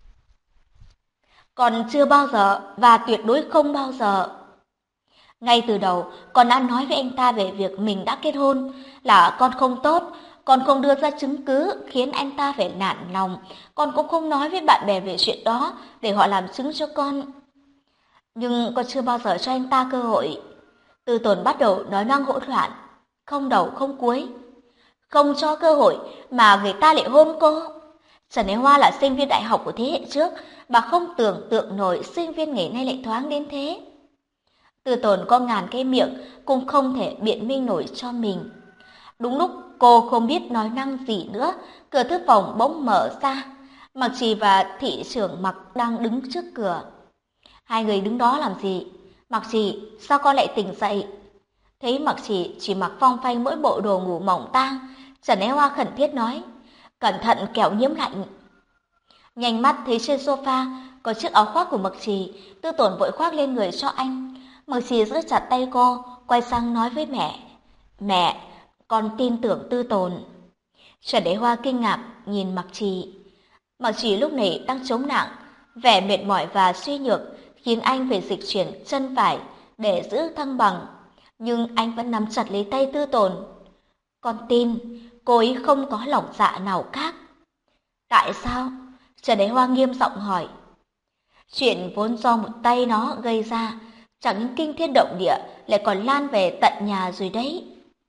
[SPEAKER 1] Còn chưa bao giờ và tuyệt đối không bao giờ. Ngay từ đầu, con đã nói với anh ta về việc mình đã kết hôn, là con không tốt, con không đưa ra chứng cứ khiến anh ta phải nản lòng, con cũng không nói với bạn bè về chuyện đó để họ làm chứng cho con. Nhưng con chưa bao giờ cho anh ta cơ hội. Tư Tồn bắt đầu nói năng hỗn loạn, không đầu không cuối. Không cho cơ hội mà người ta lại hôn cô. Trần Ái Hoa là sinh viên đại học của thế hệ trước, bà không tưởng tượng nổi sinh viên ngày nay lại thoáng đến thế. Tư Tồn có ngàn cái miệng cũng không thể biện minh nổi cho mình. Đúng lúc cô không biết nói năng gì nữa, cửa thư phòng bỗng mở ra. Mặc Trì và thị trưởng Mặc đang đứng trước cửa. Hai người đứng đó làm gì? Mặc Trì, sao con lại tỉnh dậy? Thấy Mặc Trì chỉ mặc phong phanh mỗi bộ đồ ngủ mỏng tang, Trần Ái Hoa khẩn thiết nói, cẩn thận kẻo nhiễm lạnh. Nhanh mắt thấy trên sofa có chiếc áo khoác của Mặc Trì, Tư Tổn vội khoác lên người cho anh. Mặc Trì giữ chặt tay cô, quay sang nói với mẹ. Mẹ, con tin tưởng Tư Tồn. Trần Ái Hoa kinh ngạc nhìn Mặc Trì. Mặc Trì lúc này đang chống nặng, vẻ mệt mỏi và suy nhược khiến anh phải dịch chuyển chân phải để giữ thăng bằng. Nhưng anh vẫn nắm chặt lấy tay Tư Tồn. Con tin cô ấy không có lòng dạ nào khác. Tại sao? Trần Đế Hoa nghiêm giọng hỏi. Chuyện vốn do một tay nó gây ra, chẳng những kinh thiên động địa lại còn lan về tận nhà rồi đấy.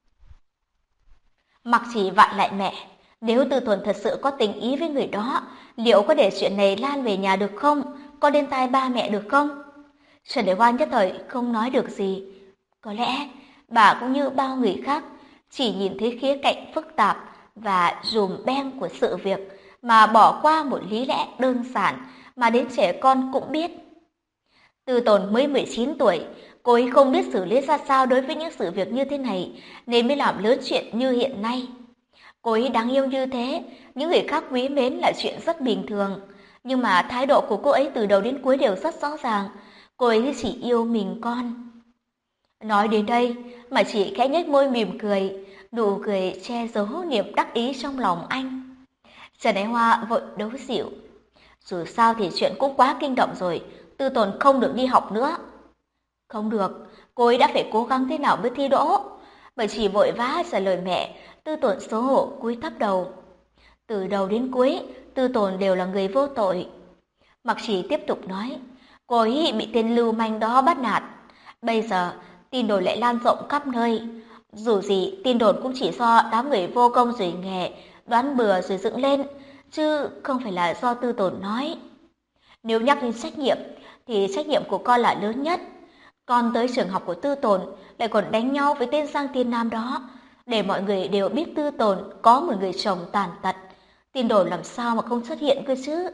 [SPEAKER 1] Mặc Chỉ vặn lại mẹ, nếu Tư Thuần thật sự có tình ý với người đó, liệu có để chuyện này lan về nhà được không? Có đến tai ba mẹ được không? Trần Đế Hoa nhất thời không nói được gì. Có lẽ bà cũng như bao người khác, chỉ nhìn thấy khía cạnh phức tạp và dùm beng của sự việc mà bỏ qua một lý lẽ đơn giản mà đến trẻ con cũng biết. Tư Tồn mới 19 tuổi, cô ấy không biết xử lý ra sao đối với những sự việc như thế này, nên mới làm lớn chuyện như hiện nay. Cô ấy đáng yêu như thế, những người khác quý mến là chuyện rất bình thường. Nhưng mà thái độ của cô ấy từ đầu đến cuối đều rất rõ ràng. Cô ấy chỉ yêu mình con. Nói đến đây mà chị khẽ nhếch môi mỉm cười, nụ cười che giấu niềm đắc ý trong lòng anh. Trần Ái Hoa vội đấu dịu. Dù sao thì chuyện cũng quá kinh động rồi, Tư Tồn không được đi học nữa. Không được, cô ấy đã phải cố gắng thế nào mới thi đỗ. Bởi chỉ vội vã trả lời mẹ, Tư Tồn xấu hổ cúi thấp đầu. Từ đầu đến cuối, Tư Tồn đều là người vô tội. Mặc Chỉ tiếp tục nói, cô ấy bị tên lưu manh đó bắt nạt. Bây giờ, tin đồn lại lan rộng khắp nơi. Dù gì, tin đồn cũng chỉ do đám người vô công rồi nghề, đoán bừa rồi dựng lên, chứ không phải là do Tư Tồn nói. Nếu nhắc đến trách nhiệm, thì trách nhiệm của con là lớn nhất. Con tới trường học của Tư Tồn lại còn đánh nhau với tên Giang Thiên Nam đó, để mọi người đều biết Tư Tồn có một người chồng tàn tật. Tin đồn làm sao mà không xuất hiện cơ chứ?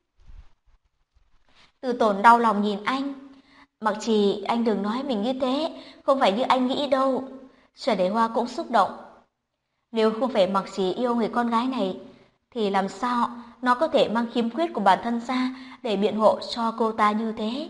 [SPEAKER 1] Tư Tồn đau lòng nhìn anh. Mặc Trì, anh đừng nói mình như thế, không phải như anh nghĩ đâu. Trần Đế Hoa cũng xúc động. Nếu không phải Mặc Trì yêu người con gái này, thì làm sao nó có thể mang khiếm khuyết của bản thân ra để biện hộ cho cô ta như thế?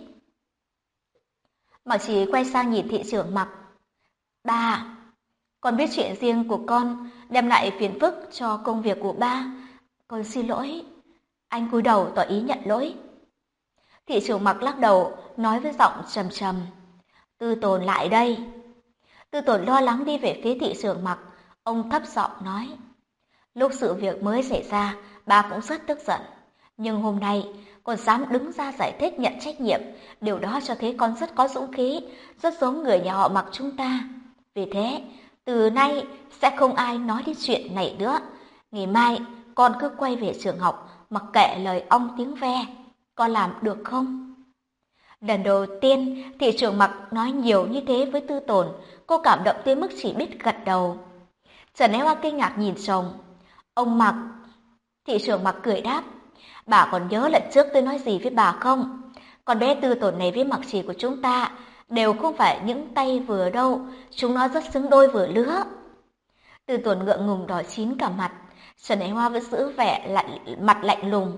[SPEAKER 1] Mặc Trì quay sang nhìn thị trưởng Mặc. Ba, con biết chuyện riêng của con đem lại phiền phức cho công việc của ba. Con xin lỗi. Anh cúi đầu tỏ ý nhận lỗi. Thị trưởng Mặc lắc đầu, nói với giọng trầm trầm. Tư Tồn lại đây. Tư Tồn lo lắng đi về phía thị trưởng Mặc. Ông thấp giọng nói. Lúc sự việc mới xảy ra, ba cũng rất tức giận. Nhưng hôm nay, con dám đứng ra giải thích nhận trách nhiệm. Điều đó cho thấy con rất có dũng khí, rất giống người nhà họ Mặc chúng ta. Vì thế, từ nay sẽ không ai nói đến chuyện này nữa. Ngày mai, con cứ quay về trường học, mặc kệ lời ong tiếng ve. Con làm được không? Lần đầu tiên, thị trưởng Mặc nói nhiều như thế với Tư Tồn, cô cảm động tới mức chỉ biết gật đầu. Trần Ái Hoa kinh ngạc nhìn chồng. Ông Mặc. Thị trưởng Mặc cười đáp. Bà còn nhớ lần trước tôi nói gì với bà không? Con bé Tư Tồn này với Mặc Trì của chúng ta đều không phải những tay vừa đâu, chúng nó rất xứng đôi vừa lứa. Tư Tồn ngượng ngùng đỏ chín cả mặt, Trần Ái Hoa vẫn giữ vẻ mặt lạnh lùng.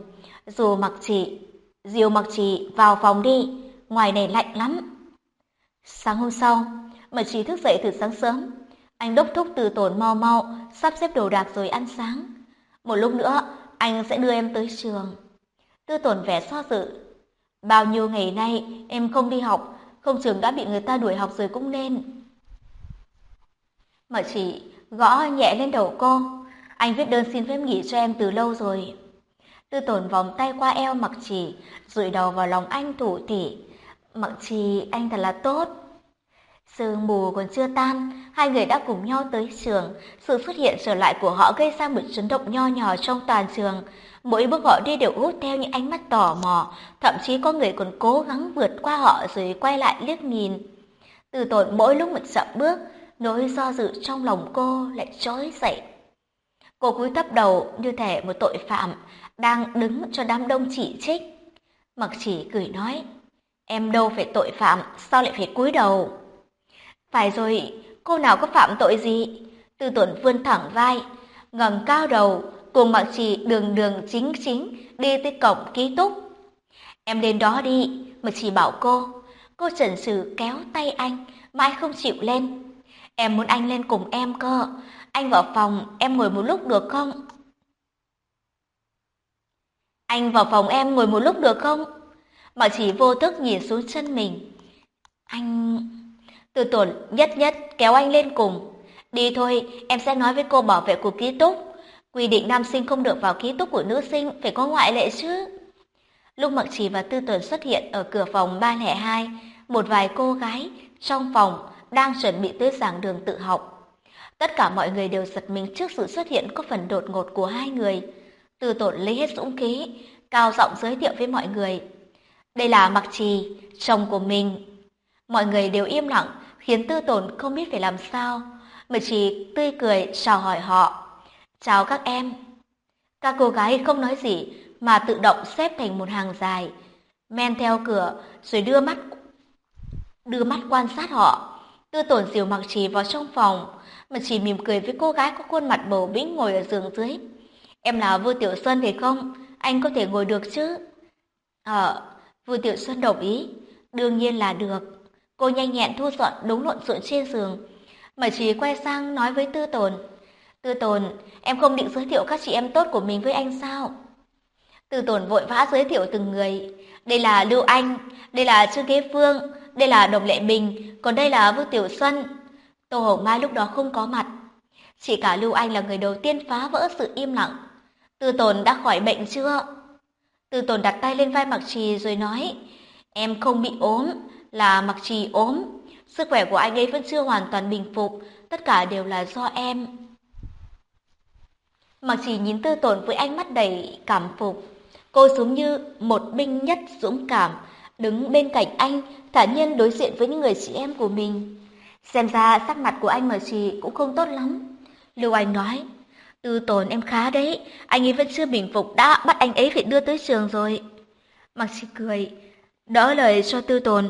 [SPEAKER 1] Dìu Mặc Trì vào phòng đi, ngoài này lạnh lắm. Sáng hôm sau, Mặc Trì thức dậy từ sáng sớm. Anh đốc thúc Tư Tồn mau mau sắp xếp đồ đạc rồi ăn sáng. Một lúc nữa, anh sẽ đưa em tới trường. Tư Tồn vẻ do dự. Bao nhiêu ngày nay em không đi học, không chừng đã bị người ta đuổi học rồi cũng nên. Mặc Trì gõ nhẹ lên đầu cô. Anh viết đơn xin phép nghỉ cho em từ lâu rồi. Tư Tồn vòng tay qua eo Mặc Trì, dụi đầu vào lòng anh thủ thỉ. Mặc Trì, anh thật là tốt. Sương mù còn chưa tan, hai người đã cùng nhau tới trường. Sự xuất hiện trở lại của họ gây ra một chấn động nho nhỏ trong toàn trường. Mỗi bước họ đi đều hút theo những ánh mắt tò mò, thậm chí có người còn cố gắng vượt qua họ rồi quay lại liếc nhìn. Tư Tồn mỗi lúc một chậm bước, nỗi do dự trong lòng cô lại trỗi dậy. Cô cúi thấp đầu như thể một tội phạm đang đứng cho đám đông chỉ trích. Mặc Chỉ cười nói, em đâu phải tội phạm, sao lại phải cúi đầu? Phải rồi, cô nào có phạm tội gì? Tư Tồn vươn thẳng vai, ngẩng cao đầu, cùng Mặc Chỉ đường đường chính chính đi tới cổng ký túc. Em lên đó đi, Mặc Chỉ bảo cô. Cô chần chừ kéo tay anh, mãi không chịu lên. Em muốn anh lên cùng em cơ. Anh vào phòng, em ngồi một lúc được không? Anh vào phòng em ngồi một lúc được không? Mặc Chỉ vô thức nhìn xuống chân mình. Anh... Tư Tồn nhất kéo anh lên cùng. Đi thôi, em sẽ nói với cô bảo vệ của ký túc. Quy định nam sinh không được vào ký túc của nữ sinh, phải có ngoại lệ chứ. Lúc Mặc Trì và Tư Tuần xuất hiện ở cửa phòng 302, một vài cô gái trong phòng đang chuẩn bị tới giảng đường tự học. Tất cả mọi người đều giật mình trước sự xuất hiện có phần đột ngột của hai người. Tư Tuần lấy hết dũng khí, cao giọng giới thiệu với mọi người. Đây là Mặc Trì, chồng của mình. Mọi người đều im lặng, khiến Tư Tuần không biết phải làm sao. Mặc Trì tươi cười chào hỏi họ. Chào các em. Các cô gái không nói gì mà tự động xếp thành một hàng dài, men theo cửa rồi đưa mắt quan sát họ. Tư Tổn dìu Mặc Trì vào trong phòng, Mặc Trì mỉm cười với cô gái có khuôn mặt bầu bĩnh ngồi ở giường dưới. Em là Vu Tiểu Xuân phải không? Anh có thể ngồi được chứ? Vu Tiểu Xuân đồng ý. Đương nhiên là được. Cô nhanh nhẹn thu dọn đống lộn xộn trên giường. Mặc Trì quay sang nói với Tư Tồn. Tư Tồn, em không định giới thiệu các chị em tốt của mình với anh sao? Tư Tồn vội vã giới thiệu từng người. Đây là Lưu Anh, đây là Trương Kế Phương, đây là Đồng Lệ Bình, còn đây là Vu Tiểu Xuân. Tô Hồng Mai lúc đó không có mặt. Chỉ cả Lưu Anh là người đầu tiên phá vỡ sự im lặng. Tư Tồn đã khỏi bệnh chưa? Tư Tồn đặt tay lên vai Mặc Trì rồi nói, em không bị ốm, là Mặc Trì ốm. Sức khỏe của anh ấy vẫn chưa hoàn toàn bình phục, tất cả đều là do em. Mặc Trì nhìn Tư Tồn với ánh mắt đầy cảm phục. Cô giống như một binh nhất dũng cảm, đứng bên cạnh anh, thản nhiên đối diện với những người chị em của mình. Xem ra sắc mặt của anh Mặc Trì cũng không tốt lắm. Lưu Anh nói, Tư Tồn em khá đấy, anh ấy vẫn chưa bình phục đã bắt anh ấy phải đưa tới trường rồi. Mặc Trì cười, đỡ lời cho Tư Tồn.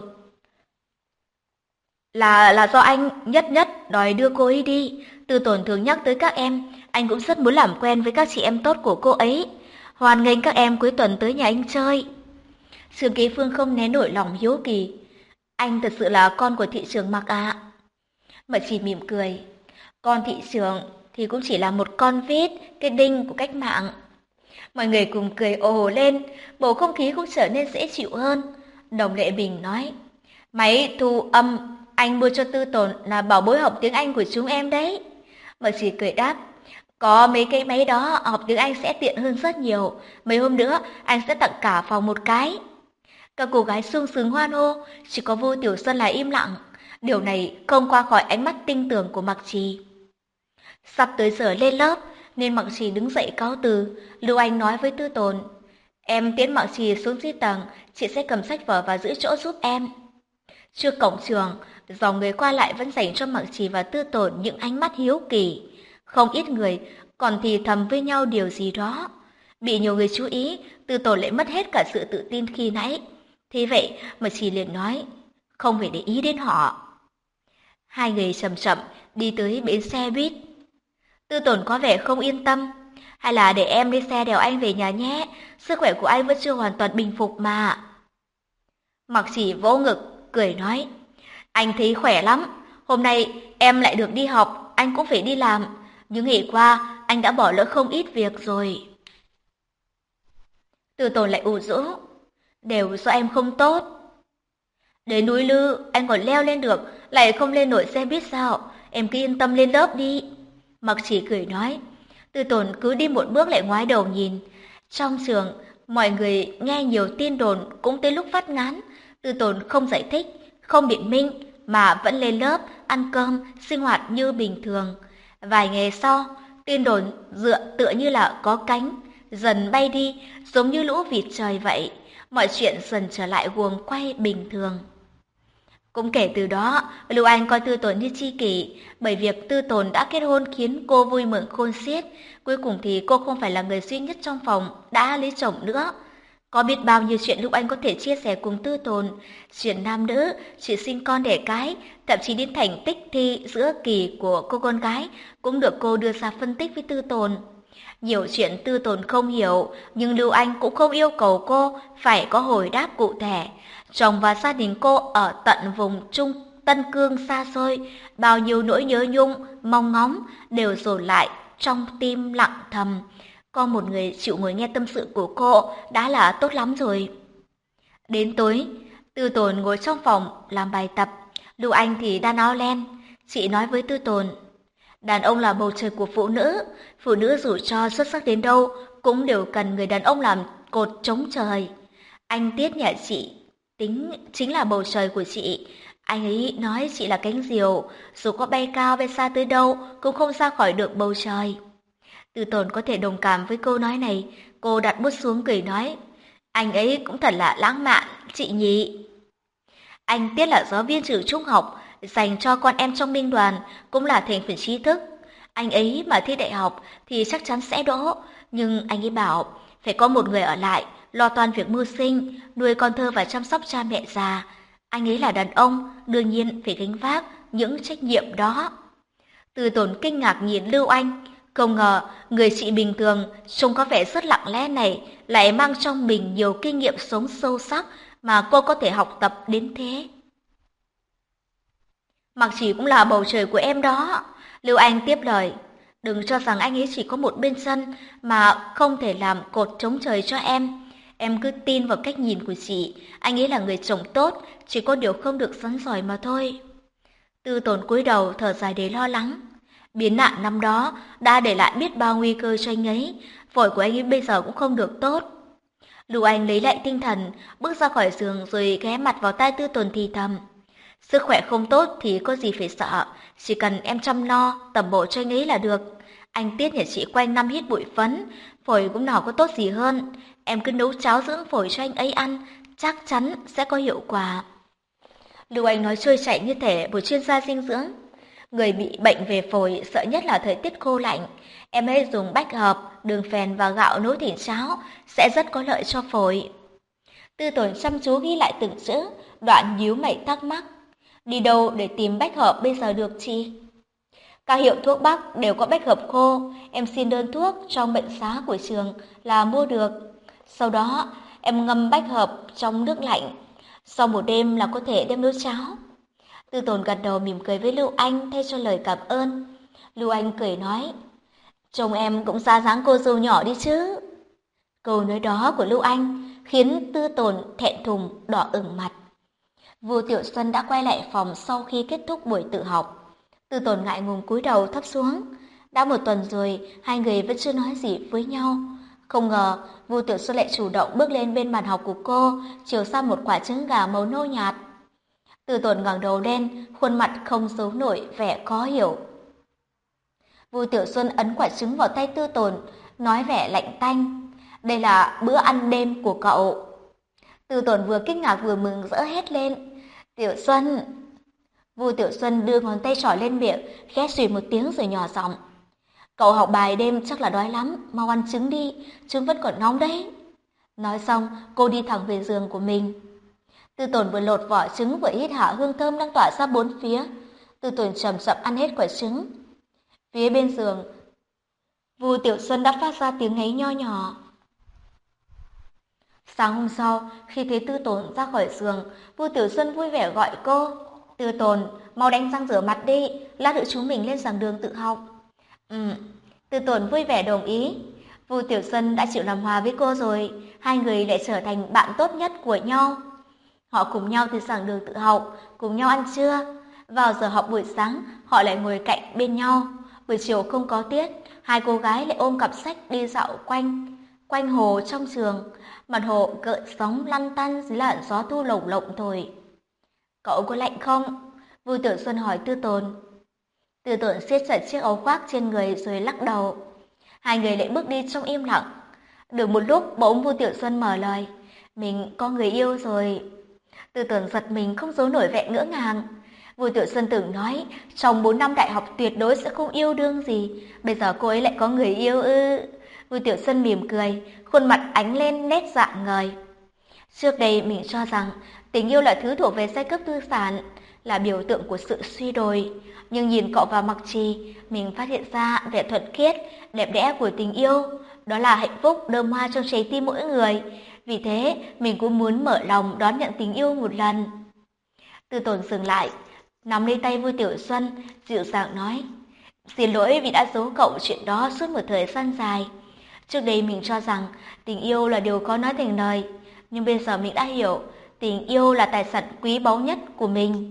[SPEAKER 1] Là do anh nhất đòi đưa cô ấy đi. Tư Tồn thường nhắc tới các em, anh cũng rất muốn làm quen với các chị em tốt của cô ấy. Hoan nghênh các em cuối tuần tới nhà anh chơi. Trương Kế Phương không né nổi lòng hiếu kỳ. Anh thật sự là con của thị trưởng Mặc ạ. Mà chỉ mỉm cười. Con thị trưởng thì cũng chỉ là một con vít, cái đinh của cách mạng. Mọi người cùng cười ồ lên, bầu không khí cũng trở nên dễ chịu hơn. Đồng Lệ Bình nói, máy thu âm anh mua cho Tư Tồn là bảo bối học tiếng Anh của chúng em đấy. Mà chỉ cười đáp, có mấy cái máy đó học tiếng Anh sẽ tiện hơn rất nhiều. Mấy hôm nữa anh sẽ tặng cả phòng một cái. Các cô gái sung sướng hoan hô, chỉ có Vu Tiểu Xuân là im lặng. Điều này không qua khỏi ánh mắt tinh tường của Mặc Trì. Sắp tới giờ lên lớp nên Mặc Trì đứng dậy cáo từ. Lưu Anh nói với Tư Tồn, em tiễn Mặc Trì xuống dưới tầng, chị sẽ cầm sách vở và giữ chỗ giúp em. Trước cổng trường, dòng người qua lại vẫn dành cho Mặc Trì và Tư Tồn những ánh mắt hiếu kỳ. Không ít người còn thì thầm với nhau điều gì đó. Bị nhiều người chú ý, Tư Tồn lại mất hết cả sự tự tin khi nãy. Thế vậy mà chỉ liền nói, không phải để ý đến họ. Hai người chậm chậm đi tới bến xe buýt. Tư Tồn có vẻ không yên tâm. Hay là để em đi xe đèo anh về nhà nhé, sức khỏe của anh vẫn chưa hoàn toàn bình phục mà. Mặc Chỉ vỗ ngực, cười nói, anh thấy khỏe lắm. Hôm nay em lại được đi học, anh cũng phải đi làm. Những ngày qua anh đã bỏ lỡ không ít việc rồi. Tư Tồn lại ủ rũ, đều do em không tốt. Đến núi Lư anh còn leo lên được, lại không lên nổi xe buýt sao? Em cứ yên tâm lên lớp đi. Mặc Chỉ cười nói. Tư Tồn cứ đi một bước lại ngoái đầu nhìn. Trong trường, mọi người nghe nhiều tin đồn cũng tới lúc phát ngán. Tư Tồn không giải thích, không biện minh mà vẫn lên lớp, ăn cơm, sinh hoạt như bình thường. Vài ngày sau, tin đồn tựa như là có cánh, dần bay đi, giống như lũ vịt trời vậy. Mọi chuyện dần trở lại guồng quay bình thường. Cũng kể từ đó, Lưu Anh coi Tư Tồn như tri kỷ, bởi việc Tư Tồn đã kết hôn khiến cô vui mừng khôn xiết. Cuối cùng thì cô không phải là người duy nhất trong phòng đã lấy chồng nữa. Có biết bao nhiêu chuyện Lưu Anh có thể chia sẻ cùng Tư Tồn, chuyện nam nữ, chuyện sinh con đẻ cái, thậm chí đến thành tích thi giữa kỳ của cô con gái cũng được cô đưa ra phân tích với Tư Tồn. Nhiều chuyện Tư Tồn không hiểu, nhưng Lưu Anh cũng không yêu cầu cô phải có hồi đáp cụ thể. Chồng và gia đình cô ở tận vùng Trung Tân Cương xa xôi, bao nhiêu nỗi nhớ nhung, mong ngóng đều dồn lại trong tim lặng thầm. Có một người chịu ngồi nghe tâm sự của cô đã là tốt lắm rồi. Đến tối, Tư Tồn ngồi trong phòng làm bài tập, Lưu Anh thì đan áo len. Chị nói với Tư Tồn, Đàn ông là bầu trời của phụ nữ dù cho xuất sắc đến đâu cũng đều cần người đàn ông làm cột chống trời. Anh Tiết nhà chị chính là bầu trời của chị. Anh ấy nói chị là cánh diều, dù có bay cao bay xa tới đâu cũng không ra khỏi được bầu trời. Từ Tốn có thể đồng cảm với câu nói này, cô đặt bút xuống cười nói, anh ấy cũng thật là lãng mạn, chị nhỉ. Anh Tiết là giáo viên trường trung học, dành cho con em trong binh đoàn, cũng là thành phần trí thức. Anh ấy mà thi đại học thì chắc chắn sẽ đỗ, nhưng anh ấy bảo phải có một người ở lại, lo toan việc mưu sinh, nuôi con thơ và chăm sóc cha mẹ già. Anh ấy là đàn ông, đương nhiên phải gánh vác những trách nhiệm đó. Từ Tốn kinh ngạc nhìn Lưu Anh, không ngờ người chị bình thường trông có vẻ rất lặng lẽ này lại mang trong mình nhiều kinh nghiệm sống sâu sắc mà cô có thể học tập đến thế. Mặc chỉ cũng là bầu trời của em đó. Lưu Anh tiếp lời, đừng cho rằng anh ấy chỉ có một bên chân mà không thể làm cột chống trời cho em. Em cứ tin vào cách nhìn của chị, anh ấy là người chồng tốt, chỉ có điều không được rắn giỏi mà thôi. Tư Tốn cúi đầu thở dài để lo lắng. Biến nạn năm đó đã để lại biết bao nguy cơ cho anh ấy, phổi của anh ấy bây giờ cũng không được tốt. Lưu Anh lấy lại tinh thần, bước ra khỏi giường rồi ghé mặt vào tai Tư Tốn thì thầm. Sức khỏe không tốt thì có gì phải sợ, chỉ cần em chăm lo, tẩm bổ cho anh ấy là được. Anh Tiết nhà chị quanh năm hít bụi phấn, phổi cũng nào có tốt gì hơn. Em cứ nấu cháo dưỡng phổi cho anh ấy ăn, chắc chắn sẽ có hiệu quả. Lưu Anh nói trôi chảy như thể một chuyên gia dinh dưỡng. Người bị bệnh về phổi sợ nhất là thời tiết khô lạnh. Em hãy dùng bách hợp, đường phèn và gạo nấu thành cháo, sẽ rất có lợi cho phổi. Tư Tốn chăm chú ghi lại từng chữ, đoạn nhíu mày thắc mắc. Đi đâu để tìm bách hợp bây giờ được chị? Các hiệu thuốc Bắc đều có bách hợp khô, em xin đơn thuốc trong bệnh xá của trường là mua được. Sau đó, em ngâm bách hợp trong nước lạnh. Sau một đêm là có thể đem nấu cháo. Tư Tốn gật đầu mỉm cười với Lưu Anh thay cho lời cảm ơn. Lưu Anh cười nói, chồng em cũng ra dáng cô dâu nhỏ đi chứ. Câu nói đó của Lưu Anh khiến Tư Tốn thẹn thùng đỏ ửng mặt. Vu Tiểu Xuân đã quay lại phòng sau khi kết thúc buổi tự học. Tư Tốn ngại ngùng cúi đầu thấp xuống. Đã một tuần rồi, hai người vẫn chưa nói gì với nhau. Không ngờ, Vu Tiểu Xuân lại chủ động bước lên bên bàn học của cô, chiều sang một quả trứng gà màu nâu nhạt. Tư Tốn ngẩng đầu lên, khuôn mặt không giấu nổi vẻ khó hiểu. Vu Tiểu Xuân ấn quả trứng vào tay Tư Tốn, nói vẻ lạnh tanh, đây là bữa ăn đêm của cậu. Tư Tốn vừa kinh ngạc vừa mừng rỡ hét lên, Tiểu Xuân. Vu Tiểu Xuân đưa ngón tay trỏ lên miệng, khẽ xùy một tiếng rồi nhỏ giọng, cậu học bài đêm chắc là đói lắm, mau ăn trứng đi, trứng vẫn còn nóng đấy. Nói xong, cô đi thẳng về giường của mình. Tư Tốn vừa lột vỏ trứng vừa hít hả hương thơm đang tỏa ra bốn phía. Tư Tốn chậm chậm ăn hết quả trứng. Phía bên giường, Vu Tiểu Xuân đã phát ra tiếng ngáy nho nhỏ. Sáng hôm sau, khi thấy Tư Tốn ra khỏi giường, Vu Tiểu Xuân vui vẻ gọi cô. Tư Tốn, mau đánh răng rửa mặt đi, lát nữa chúng mình lên giảng đường tự học. Tư Tốn vui vẻ đồng ý. Vu Tiểu Xuân đã chịu làm hòa với cô rồi, hai người lại trở thành bạn tốt nhất của nhau. Họ cùng nhau từ giảng đường tự học, cùng nhau ăn trưa. Vào giờ học buổi sáng, họ lại ngồi cạnh bên nhau. Buổi chiều không có tiết, hai cô gái lại ôm cặp sách đi dạo quanh hồ trong trường. Mặt hồ gợn sóng lăn tăn dưới làn gió thu lồng lộng thổi. Cậu có lạnh không? Vu Tiểu Xuân hỏi Tư Tốn. Tư Tốn siết chặt chiếc áo khoác trên người rồi lắc đầu. Hai người lại bước đi trong im lặng. Được một lúc bỗng Vu Tiểu Xuân mở lời. Mình có người yêu rồi. Tư Tốn giật mình không giấu nổi vẻ ngỡ ngàng. Vu Tiểu Xuân từng nói trong 4 năm đại học tuyệt đối sẽ không yêu đương gì. Bây giờ cô ấy lại có người yêu ư? Vu Tiểu Xuân mỉm cười, khuôn mặt ánh lên nét rạng ngời. Trước đây mình cho rằng tình yêu là thứ thuộc về giai cấp tư sản, là biểu tượng của sự suy đồi. Nhưng nhìn cậu và Mặc Trì, mình phát hiện ra vẻ thuần khiết, đẹp đẽ của tình yêu. Đó là hạnh phúc đơm hoa trong trái tim mỗi người. Vì thế, mình cũng muốn mở lòng đón nhận tình yêu một lần. Tư Tốn dừng lại, nắm lấy tay Vu Tiểu Xuân, dịu dàng nói. Xin lỗi vì đã giấu cậu chuyện đó suốt một thời gian dài. Trước đây mình cho rằng tình yêu là điều khó nói thành lời. Nhưng bây giờ mình đã hiểu, tình yêu là tài sản quý báu nhất của mình.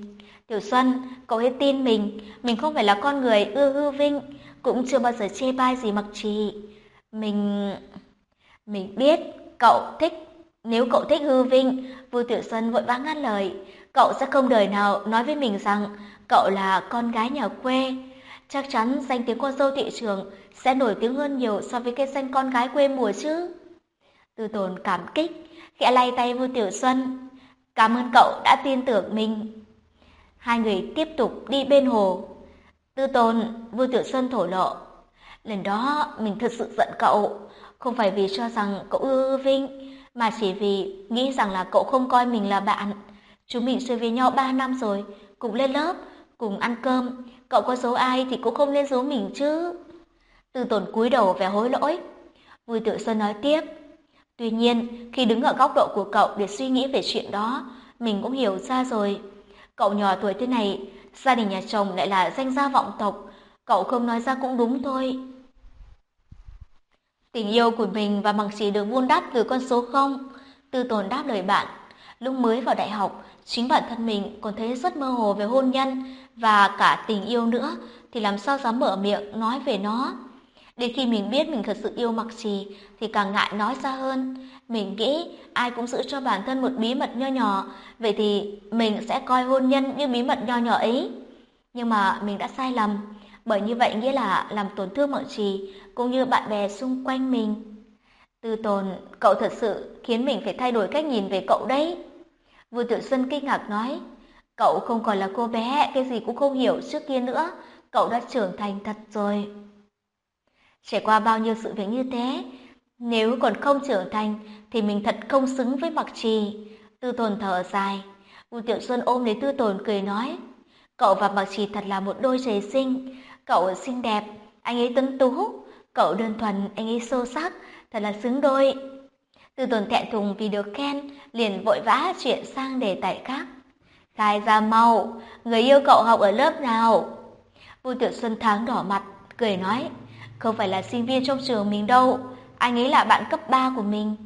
[SPEAKER 1] Tiểu Xuân, cậu hãy tin mình không phải là con người ưa hư vinh, cũng chưa bao giờ chê bai gì Mặc Trì. Mình mình biết cậu thích, nếu cậu thích hư vinh, Vu Tiểu Xuân vội vã ngắt lời, cậu sẽ không đời nào nói với mình rằng cậu là con gái nhà quê. Chắc chắn danh tiếng con dâu thị trường sẽ nổi tiếng hơn nhiều so với cái danh con gái quê mùa chứ. Tư Tồn cảm kích, khẽ lay tay Vu Tiểu Xuân. Cảm ơn cậu đã tin tưởng mình. Hai người tiếp tục đi bên hồ. Tư Tồn, Vu Tiểu Xuân thổ lộ. Lần đó mình thật sự giận cậu, không phải vì cho rằng cậu ưa Vinh, mà chỉ vì nghĩ rằng là cậu không coi mình là bạn. Chúng mình chơi với nhau 3 năm rồi, cùng lên lớp, cùng ăn cơm, cậu có giấu ai thì cũng không nên giấu mình chứ. Tư Tồn cúi đầu vẻ hối lỗi. Vu Tiểu Xuân nói tiếp. Tuy nhiên, khi đứng ở góc độ của cậu để suy nghĩ về chuyện đó, mình cũng hiểu ra rồi. Cậu nhỏ tuổi thế này, gia đình nhà chồng lại là danh gia vọng tộc, cậu không nói ra cũng đúng thôi. Tình yêu của mình và Mặc Trì được vun đắp từ con số 0. Tư Tồn đáp lời bạn. Lúc mới vào đại học, chính bản thân mình còn thấy rất mơ hồ về hôn nhân và cả tình yêu nữa, thì làm sao dám mở miệng nói về nó. Đến khi mình biết mình thật sự yêu Mặc Trì thì càng ngại nói ra hơn. Mình nghĩ ai cũng giữ cho bản thân một bí mật nho nhỏ, vậy thì mình sẽ coi hôn nhân như bí mật nho nhỏ ấy. Nhưng mà mình đã sai lầm, bởi như vậy nghĩa là làm tổn thương Mặc Trì cũng như bạn bè xung quanh mình. Tư Tồn, cậu thật sự khiến mình phải thay đổi cách nhìn về cậu đấy. Vu Tiểu Xuân kinh ngạc nói, cậu không còn là cô bé, cái gì cũng không hiểu trước kia nữa, cậu đã trưởng thành thật rồi. Trải qua bao nhiêu sự việc như thế, nếu còn không trưởng thành thì mình thật không xứng với Mặc Trì. Tư Tồn thở dài. Vu Tiểu Xuân ôm lấy Tư Tồn cười nói, cậu và Mặc Trì thật là một đôi trời sinh. Cậu xinh đẹp, anh ấy tuấn tú. Cậu đơn thuần, anh ấy sâu sắc, thật là xứng đôi. Tư Tồn thẹn thùng vì được khen, liền vội vã chuyển sang đề tài khác. Khai ra mau, người yêu cậu học ở lớp nào? Vu Tiểu Xuân tháng đỏ mặt, cười nói, không phải là sinh viên trong trường mình đâu, anh ấy là bạn cấp 3 của mình.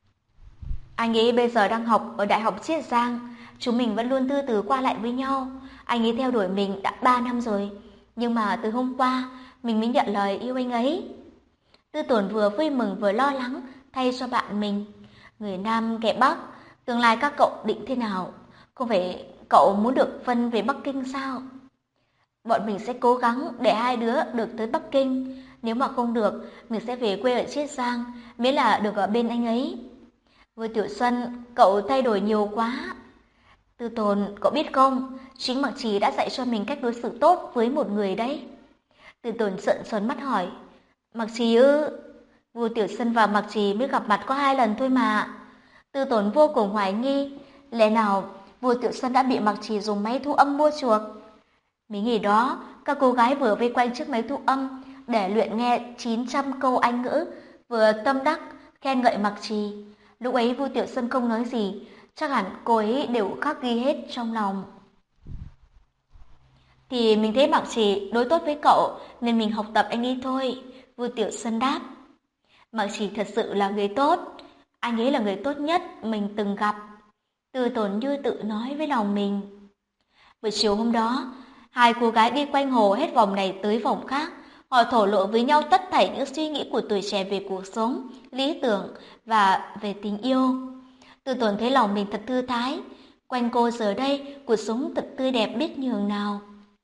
[SPEAKER 1] Anh ấy bây giờ đang học ở Đại học Chiết Giang, chúng mình vẫn luôn thư từ qua lại với nhau. Anh ấy theo đuổi mình đã 3 năm rồi, nhưng mà từ hôm qua mình mới nhận lời yêu anh ấy. Tư Tồn vừa vui mừng vừa lo lắng thay cho bạn mình. Người Nam kẻ Bắc, tương lai các cậu định thế nào? Không phải cậu muốn được phân về Bắc Kinh sao? Bọn mình sẽ cố gắng để hai đứa được tới Bắc Kinh. Nếu mà không được, mình sẽ về quê ở Chiết Giang, miễn là được ở bên anh ấy. Với Tiểu Xuân, cậu thay đổi nhiều quá. Tư Tồn, cậu biết không, chính Mặc Trì đã dạy cho mình cách đối xử tốt với một người đấy. Tư Tồn trợn tròn mắt hỏi, Mặc Trì ư? Vu Tiểu Xuân và Mặc Trì mới gặp mặt có 2 lần thôi mà. Tư Tồn vô cùng hoài nghi, lẽ nào Vu Tiểu Xuân đã bị Mặc Trì dùng máy thu âm mua chuộc? Mấy ngày đó, các cô gái vừa vây quanh chiếc máy thu âm để luyện nghe 900 câu Anh ngữ, vừa tâm đắc khen ngợi Mặc Trì. Lúc ấy Vu Tiểu Xuân không nói gì, chắc hẳn cô ấy đều khắc ghi hết trong lòng. Thì mình thấy Mặc Trì đối tốt với cậu nên mình học tập anh ấy thôi, Vu Tiểu Xuân đáp. Mặc Trì thật sự là người tốt, anh ấy là người tốt nhất mình từng gặp. Tư Tồn như tự nói với lòng mình. Buổi chiều hôm đó, hai cô gái đi quanh hồ hết vòng này tới vòng khác. Họ thổ lộ với nhau tất thảy những suy nghĩ của tuổi trẻ về cuộc sống, lý tưởng và về tình yêu. Tư Tồn thấy lòng mình thật thư thái. Quanh cô giờ đây, cuộc sống thật tươi đẹp biết nhường nào.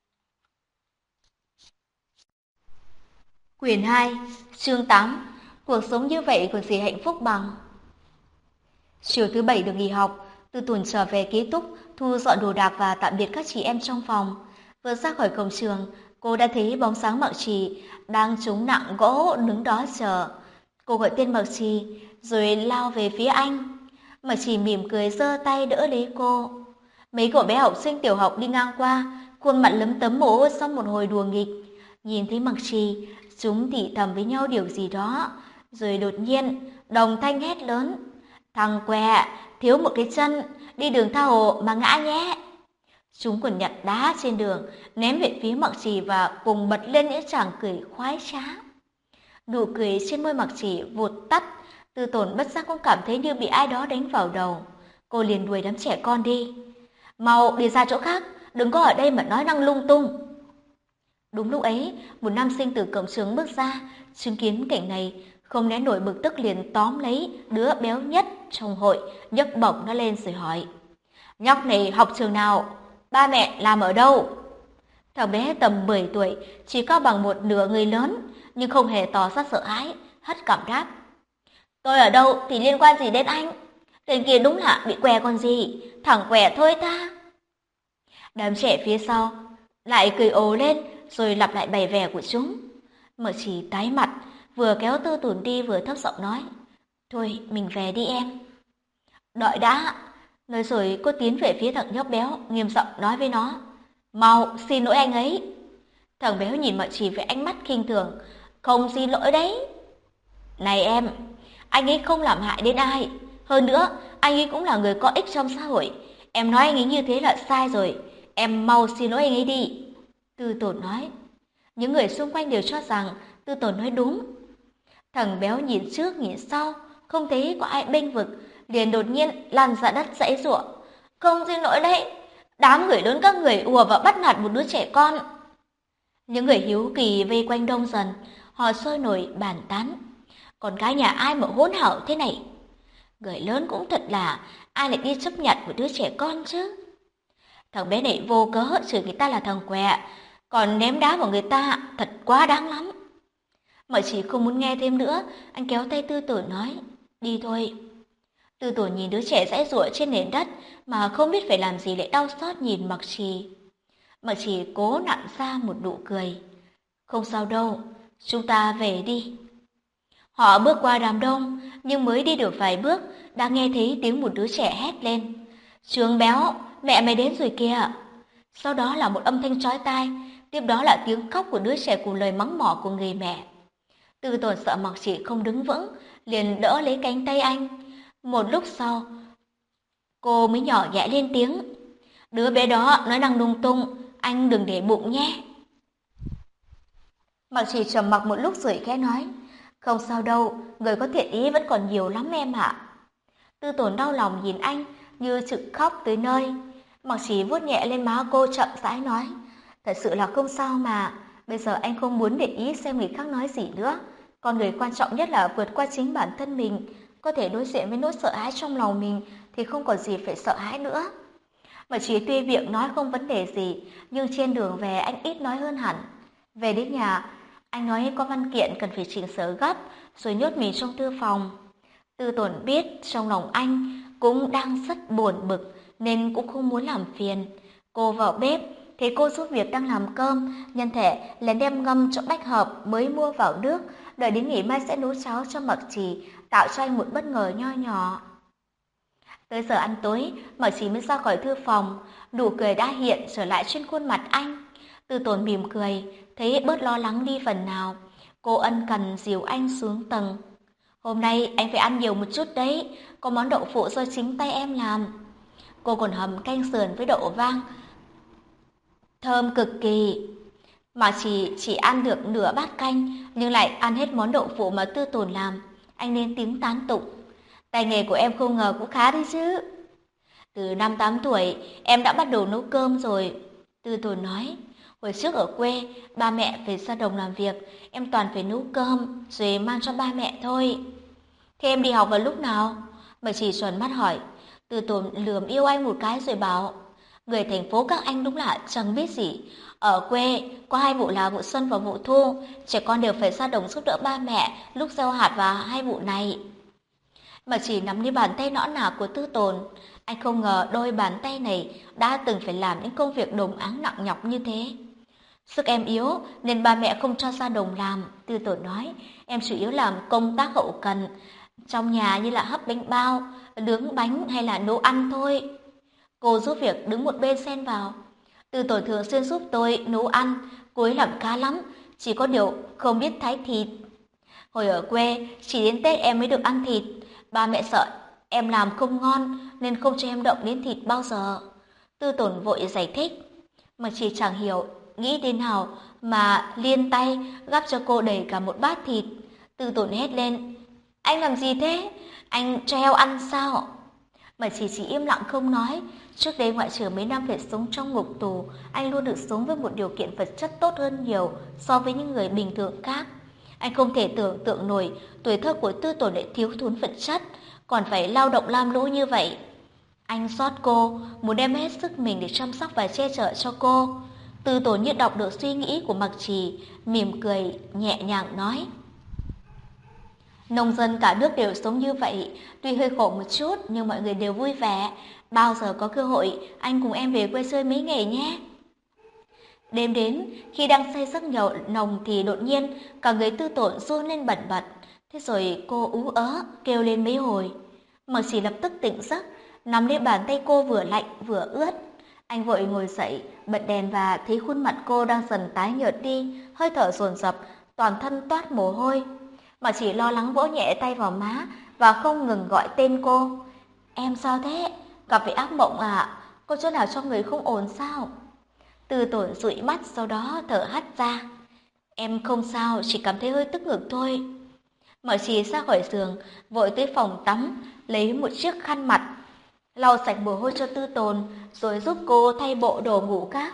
[SPEAKER 1] Quyển 2, chương 8. Cuộc sống như vậy còn gì hạnh phúc bằng. Chiều thứ Bảy được nghỉ học, Tư Tồn trở về ký túc, thu dọn đồ đạc và tạm biệt các chị em trong phòng. Vừa ra khỏi cổng trường, cô đã thấy bóng sáng Mặc Trì đang chống nặng gỗ đứng đó chờ. Cô gọi tên Mặc Trì, rồi lao về phía anh. Mặc Trì mỉm cười giơ tay đỡ lấy cô. Mấy cậu bé học sinh tiểu học đi ngang qua, khuôn mặt lấm tấm mồ hôi sau một hồi đùa nghịch. Nhìn thấy Mặc Trì, chúng thì thầm với nhau điều gì đó. Rồi đột nhiên, đồng thanh hét lớn. Thằng què, thiếu một cái chân, đi đường tha hồ mà ngã nhé. Chúng còn nhặt đá trên đường, ném về phía Mặc Trì và cùng bật lên những tràng cười khoái trá. Nụ cười trên môi Mặc Trì vụt tắt, Tư Tồn bất giác cũng cảm thấy như bị ai đó đánh vào đầu. Cô liền đuổi đám trẻ con đi. Mau đi ra chỗ khác, đừng có ở đây mà nói năng lung tung. Đúng lúc ấy, một nam sinh từ cổng trường bước ra, chứng kiến cảnh này, không nén nổi bực tức liền tóm lấy đứa béo nhất trong hội, nhấc bổng nó lên rồi hỏi. Nhóc này học trường nào? Ba mẹ làm ở đâu? Thằng bé tầm 10 tuổi, chỉ cao bằng một nửa người lớn, nhưng không hề tỏ ra sợ hãi, hất cằm đáp. Tôi ở đâu thì liên quan gì đến anh? Tên kia đúng là bị què còn gì, thằng què thôi ta. Đám trẻ phía sau lại cười ồ lên, rồi lặp lại bài vè của chúng. Mợ Chỉ tái mặt, vừa kéo Tư Tùn đi vừa thấp giọng nói. Thôi, mình về đi em. Đợi đã. Nói rồi cô tiến về phía thằng nhóc béo, nghiêm giọng nói với nó. Mau, xin lỗi anh ấy. Thằng béo nhìn Mợ Chỉ với ánh mắt khinh thường. Không xin lỗi đấy. Này em, anh ấy không làm hại đến ai. Hơn nữa, anh ấy cũng là người có ích trong xã hội. Em nói anh ấy như thế là sai rồi. Em mau xin lỗi anh ấy đi. Tư Tồn nói. Những người xung quanh đều cho rằng Tư Tồn nói đúng. Thằng béo nhìn trước nhìn sau, không thấy có ai bênh vực, liền đột nhiên lăn ra đất giãy giụa. Không xin lỗi đấy. Đám người lớn các người ùa vào bắt nạt một đứa trẻ con. Những người hiếu kỳ vây quanh đông dần, họ sôi nổi bàn tán. Con gái nhà ai mà hỗn hảo thế này? Người lớn cũng thật là, ai lại đi chấp nhận một đứa trẻ con chứ? Thằng bé này vô cớ chửi người ta là thằng què, còn ném đá vào người ta, thật quá đáng lắm. Mà chỉ không muốn nghe thêm nữa, anh kéo tay Tư Tồn nói, đi thôi. Tư Tồn nhìn đứa trẻ giãy giụa trên nền đất mà không biết phải làm gì lại đau xót nhìn Mặc Trì. Mặc Trì cố nặn ra một nụ cười. Không sao đâu, chúng ta về đi. Họ bước qua đám đông, nhưng mới đi được vài bước, đã nghe thấy tiếng một đứa trẻ hét lên. Trường Béo, mẹ mày đến rồi kìa. Sau đó là một âm thanh chói tai, tiếp đó là tiếng khóc của đứa trẻ cùng lời mắng mỏ của người mẹ. Tư Tồn sợ Mặc Chỉ không đứng vững, liền đỡ lấy cánh tay anh. Một lúc sau, cô mới nhỏ nhẹ lên tiếng. Đứa bé đó nói năng lung tung, anh đừng để bụng nhé. Mặc Chỉ trầm mặc một lúc rồi khẽ nói. Không sao đâu, người có thiện ý vẫn còn nhiều lắm em ạ. Tư Tồn đau lòng nhìn anh như trực khóc tới nơi. Mặc Chỉ vuốt nhẹ lên má cô chậm rãi nói. Thật sự là không sao mà, bây giờ anh không muốn để ý xem người khác nói gì nữa. Con người quan trọng nhất là vượt qua chính bản thân mình, có thể đối diện với nỗi sợ hãi trong lòng mình thì không còn gì phải sợ hãi nữa. Mà chỉ tuy miệng nói không vấn đề gì, nhưng trên đường về anh ít nói hơn hẳn. Về đến nhà, anh nói có văn kiện cần phải chỉnh sửa gấp, rồi nhốt mình trong thư phòng. Tư Tồn biết trong lòng anh cũng đang rất buồn bực, nên cũng không muốn làm phiền. Cô vào bếp, thấy cô giúp việc đang làm cơm, nhân thể lén đem ngâm chỗ bách hợp mới mua vào nước, đợi đến nghỉ mai sẽ nấu cháo cho Mặc Trì, tạo cho anh một bất ngờ nho nhỏ. Tới giờ ăn tối, Mặc Trì mới ra khỏi thư phòng, nụ cười đã hiện trở lại trên khuôn mặt anh. Tư Tồn mỉm cười, thấy bớt lo lắng đi phần nào. Cô ân cần dìu anh xuống tầng. Hôm nay anh phải ăn nhiều một chút đấy, có món đậu phụ do chính tay em làm. Cô còn hầm canh sườn với đậu vang, thơm cực kỳ. Mà chỉ ăn được nửa bát canh, nhưng lại ăn hết món đậu phụ mà Tư Tồn làm. Anh lên tiếng tán tụng. Tay nghề của em không ngờ cũng khá đấy chứ. Từ năm 8 tuổi, em đã bắt đầu nấu cơm rồi. Tư Tồn nói. Hồi trước ở quê, ba mẹ phải ra đồng làm việc, em toàn phải nấu cơm, rồi mang cho ba mẹ thôi. Thế em đi học vào lúc nào? Bà chỉ tròn mắt hỏi. Tư Tồn lườm yêu anh một cái rồi bảo. Người thành phố các anh đúng là chẳng biết gì. Ở quê, có hai vụ là vụ xuân và vụ thu, trẻ con đều phải ra đồng giúp đỡ ba mẹ lúc gieo hạt vào hai vụ này. Mà chỉ nắm lấy bàn tay nõn nà của Tư Tồn. Anh không ngờ đôi bàn tay này đã từng phải làm những công việc đồng áng nặng nhọc như thế. Sức em yếu nên ba mẹ không cho ra đồng làm, Tư Tồn nói. Em chủ yếu làm công tác hậu cần, trong nhà như là hấp bánh bao, nướng bánh hay là nấu ăn thôi. Cô giúp việc đứng một bên xen vào. Tư Tồn thường xuyên giúp tôi nấu ăn, cô ấy làm khá lắm, chỉ có điều không biết thái thịt. Hồi ở quê, chỉ đến Tết em mới được ăn thịt. Ba mẹ sợ em làm không ngon nên không cho em động đến thịt bao giờ. Tư Tồn vội giải thích, mà chỉ chẳng hiểu nghĩ thế nào mà liên tay gắp cho cô đầy cả một bát thịt. Tư Tồn hét lên, anh làm gì thế? Anh cho heo ăn sao? Mà chỉ im lặng không nói. Trước đây ngoại trừ mấy năm phải sống trong ngục tù, anh luôn được sống với một điều kiện vật chất tốt hơn nhiều so với những người bình thường khác. Anh không thể tưởng tượng nổi tuổi thơ của Tư Tồn lại thiếu thốn vật chất, còn phải lao động lam lũ như vậy. Anh xót cô, muốn đem hết sức mình để chăm sóc và che chở cho cô. Tư Tồn như đọc được suy nghĩ của Mặc Trì, mỉm cười, nhẹ nhàng nói. Nông dân cả nước đều sống như vậy, tuy hơi khổ một chút nhưng mọi người đều vui vẻ. Bao giờ có cơ hội, anh cùng em về quê chơi mấy ngày nhé. Đêm đến, khi đang say giấc nhậu nồng thì đột nhiên cả người Tư Tồn run lên bần bật. Thế rồi cô ú ớ kêu lên mấy hồi. Mặc Chỉ lập tức tỉnh giấc, nắm lấy bàn tay cô vừa lạnh vừa ướt. Anh vội ngồi dậy, bật đèn và thấy khuôn mặt cô đang dần tái nhợt đi, hơi thở dồn dập, toàn thân toát mồ hôi. Mặc Chỉ lo lắng vỗ nhẹ tay vào má và không ngừng gọi tên cô. Em sao thế? Gặp phải ác mộng à? Có chỗ nào trong người không ổn sao? Tư Tồn dụi mắt sau đó thở hắt ra. Em không sao, chỉ cảm thấy hơi tức ngực thôi. Mặc Chỉ ra khỏi giường, vội tới phòng tắm, lấy một chiếc khăn mặt, lau sạch mồ hôi cho Tư Tồn, rồi giúp cô thay bộ đồ ngủ khác.